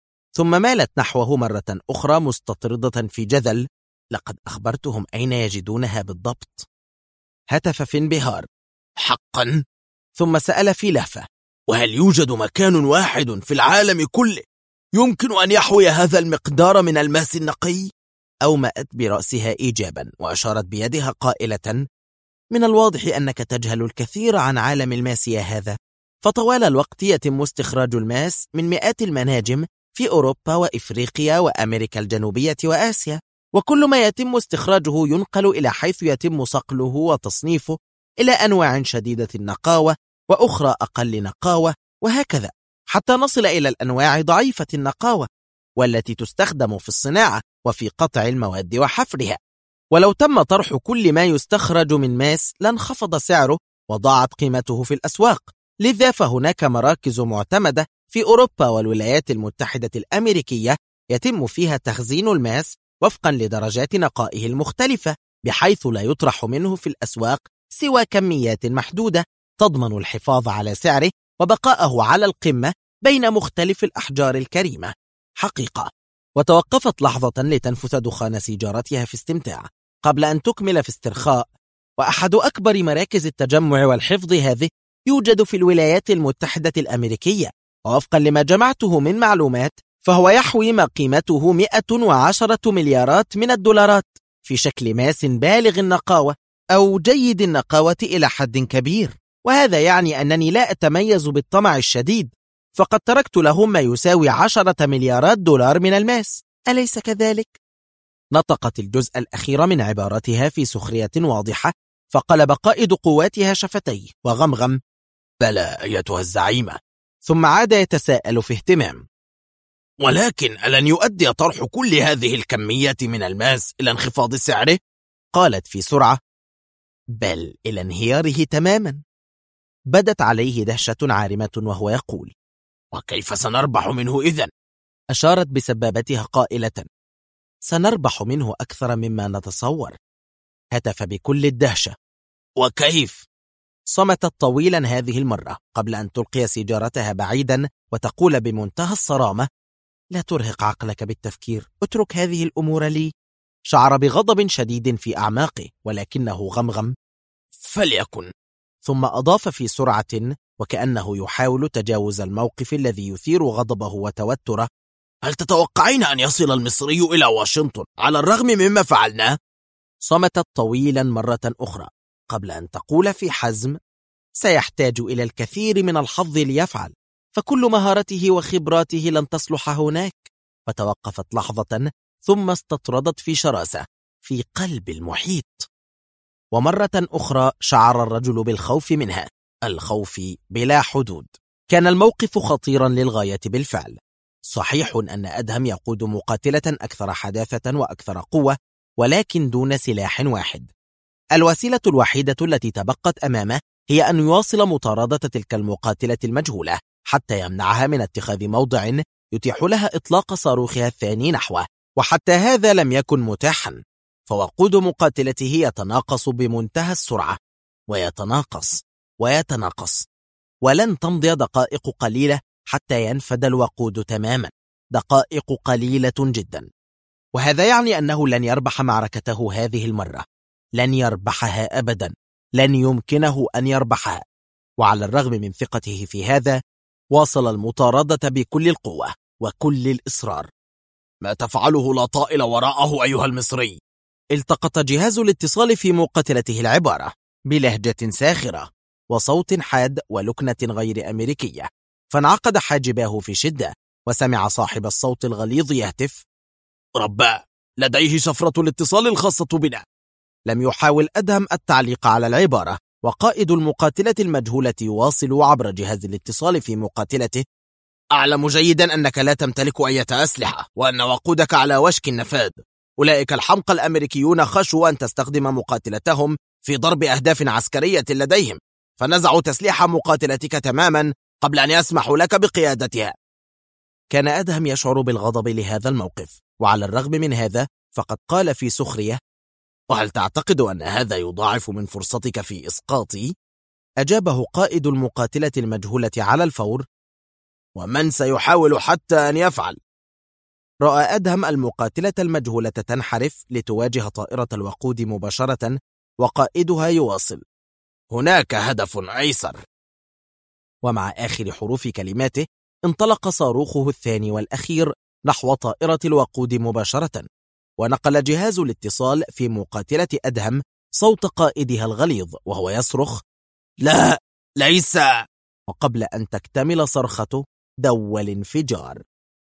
ثم مالت نحوه مرة أخرى مستطردة في جذل: لقد أخبرتهم أين يجدونها بالضبط. هتف في انبهار: حقا؟ ثم سأل في لهفة: وهل يوجد مكان واحد في العالم كله يمكن أن يحوي هذا المقدار من الماس النقي؟ أومأت برأسها إيجابا وأشارت بيدها قائلة: من الواضح أنك تجهل الكثير عن عالم الماس يا هذا، فطوال الوقت يتم استخراج الماس من مئات المناجم في أوروبا وإفريقيا وأمريكا الجنوبية وآسيا، وكل ما يتم استخراجه ينقل إلى حيث يتم صقله وتصنيفه إلى أنواع شديدة النقاوة وأخرى أقل نقاوة، وهكذا حتى نصل إلى الأنواع ضعيفة النقاوة والتي تستخدم في الصناعة وفي قطع المواد وحفرها. ولو تم طرح كل ما يستخرج من ماس لانخفض سعره وضاعت قيمته في الأسواق. لذا فهناك مراكز معتمدة في أوروبا والولايات المتحدة الأمريكية يتم فيها تخزين الماس وفقا لدرجات نقائه المختلفة، بحيث لا يطرح منه في الأسواق سوى كميات محدودة تضمن الحفاظ على سعره وبقاءه على القمة بين مختلف الأحجار الكريمة. حقيقة. وتوقفت لحظة لتنفث دخان سيجارتها في استمتاع قبل أن تكمل في استرخاء: وأحد أكبر مراكز التجمع والحفظ هذه يوجد في الولايات المتحدة الأمريكية، ووفقا لما جمعته من معلومات فهو يحوي ما قيمته 110 مليارات من الدولارات في شكل ماس بالغ النقاوة أو جيد النقاوة إلى حد كبير. وهذا يعني أنني لا أتميز بالطمع الشديد، فقد تركت لهم ما يساوي 10 مليارات دولار من الماس، أليس كذلك؟ نطقت الجزء الأخير من عبارتها في سخرية واضحة، فقلب قائد قواتها شفتيه وغمغم: بلى أيتها الزعيمة. ثم عاد يتساءل في اهتمام: ولكن ألن يؤدي طرح كل هذه الكميات من الماس إلى انخفاض سعره؟ قالت في سرعة: بل إلى انهياره تماما. بدت عليه دهشة عارمة وهو يقول: وكيف سنربح منه إذن؟ أشارت بسبابتها قائلة: سنربح منه أكثر مما نتصور. هتف بكل الدهشة: وكيف؟ صمتت طويلا هذه المرة قبل أن تلقي سيجارتها بعيدا وتقول بمنتهى الصرامة: لا ترهق عقلك بالتفكير، اترك هذه الأمور لي. شعر بغضب شديد في أعماقه، ولكنه غمغم: فليكن. ثم أضاف في سرعة وكأنه يحاول تجاوز الموقف الذي يثير غضبه وتوتره: هل تتوقعين أن يصل المصري إلى واشنطن على الرغم مما فعلناه؟ صمتت طويلا مرة أخرى قبل أن تقول في حزم: سيحتاج إلى الكثير من الحظ ليفعل، فكل مهارته وخبراته لن تصلح هناك. وتوقفت لحظة ثم استطردت في شراسة: في قلب المحيط. ومرة أخرى شعر الرجل بالخوف منها، الخوف بلا حدود. كان الموقف خطيرا للغاية بالفعل. صحيح أن أدهم يقود مقاتلة أكثر حداثة وأكثر قوة، ولكن دون سلاح واحد. الوسيلة الوحيدة التي تبقت أمامه هي أن يواصل مطاردة تلك المقاتلة المجهولة حتى يمنعها من اتخاذ موضع يتيح لها إطلاق صاروخها الثاني نحوه، وحتى هذا لم يكن متاحا، فوقود مقاتلته يتناقص بمنتهى السرعة، ويتناقص ويتناقص، ولن تمضي دقائق قليلة حتى ينفد الوقود تماما. دقائق قليلة جدا. وهذا يعني أنه لن يربح معركته هذه المرة، لن يربحها أبدا، لن يمكنه أن يربحها. وعلى الرغم من ثقته في هذا، واصل المطاردة بكل القوة وكل الإصرار. ما تفعله لا طائل وراءه أيها المصري. التقط جهاز الاتصال في مقاتلته العبارة بلهجة ساخرة وصوت حاد ولكنة غير أمريكية، فانعقد حاجباه في شدة، وسمع صاحب الصوت الغليظ يهتف: رباه، لديه شفرة الاتصال الخاصة بنا. لم يحاول أدهم التعليق على العبارة، وقائد المقاتلة المجهولة يواصل عبر جهاز الاتصال في مقاتلته: أعلم جيدا أنك لا تمتلك أي أسلحة، وأن وقودك على وشك النفاذ. أولئك الحمقى الأمريكيون خشوا أن تستخدم مقاتلتهم في ضرب أهداف عسكرية لديهم، فنزعوا تسليح مقاتلتك تماما قبل أن يسمحوا لك بقيادتها. كان أدهم يشعر بالغضب لهذا الموقف، وعلى الرغم من هذا فقد قال في سخرية: وهل تعتقد أن هذا يضاعف من فرصتك في إسقاطي؟ أجابه قائد المقاتلة المجهولة على الفور: ومن سيحاول حتى أن يفعل؟ رأى أدهم المقاتلة المجهولة تنحرف لتواجه طائرة الوقود مباشرة، وقائدها يواصل: هناك هدف أيسر. ومع آخر حروف كلماته انطلق صاروخه الثاني والأخير نحو طائرة الوقود مباشرة، ونقل جهاز الاتصال في مقاتلة أدهم صوت قائدها الغليظ وهو يصرخ: لا، ليس. وقبل أن تكتمل صرخته دول الانفجار.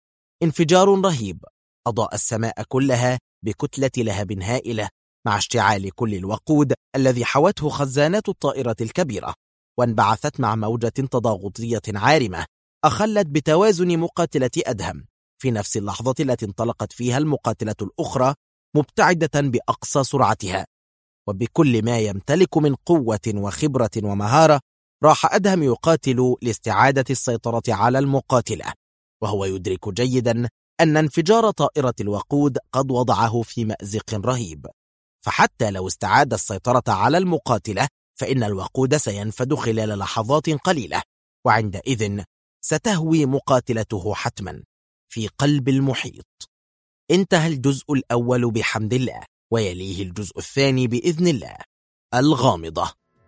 انفجار رهيب أضاء السماء كلها بكتلة لهب هائلة، مع اشتعال كل الوقود الذي حوته خزانات الطائرة الكبيرة، وانبعثت مع موجة تضاغطية عارمة أخلت بتوازن مقاتلة أدهم في نفس اللحظة التي انطلقت فيها المقاتلة الأخرى مبتعدة بأقصى سرعتها. وبكل ما يمتلك من قوة وخبرة ومهارة راح أدهم يقاتل لاستعادة السيطرة على المقاتلة، وهو يدرك جيدا أن انفجار طائرة الوقود قد وضعه في مأزق رهيب، فحتى لو استعاد السيطرة على المقاتلة فإن الوقود سينفد خلال لحظات قليلة، وعندئذ ستهوي مقاتلته حتما في قلب المحيط. انتهى الجزء الأول بحمد الله، ويليه الجزء الثاني بإذن الله. الغامضة.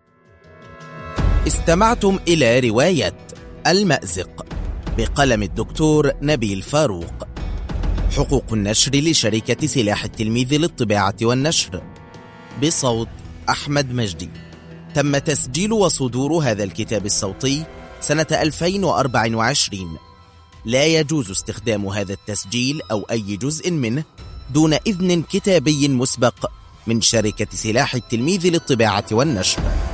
استمعتم إلى رواية المأزق بقلم الدكتور نبيل فاروق. حقوق النشر لشركة سلاح التلميذ للطباعة والنشر، بصوت أحمد مجدي. تم تسجيل وصدور هذا الكتاب الصوتي سنة 2024. لا يجوز استخدام هذا التسجيل أو أي جزء منه دون إذن كتابي مسبق من شركة سلاح التلميذ للطباعة والنشر.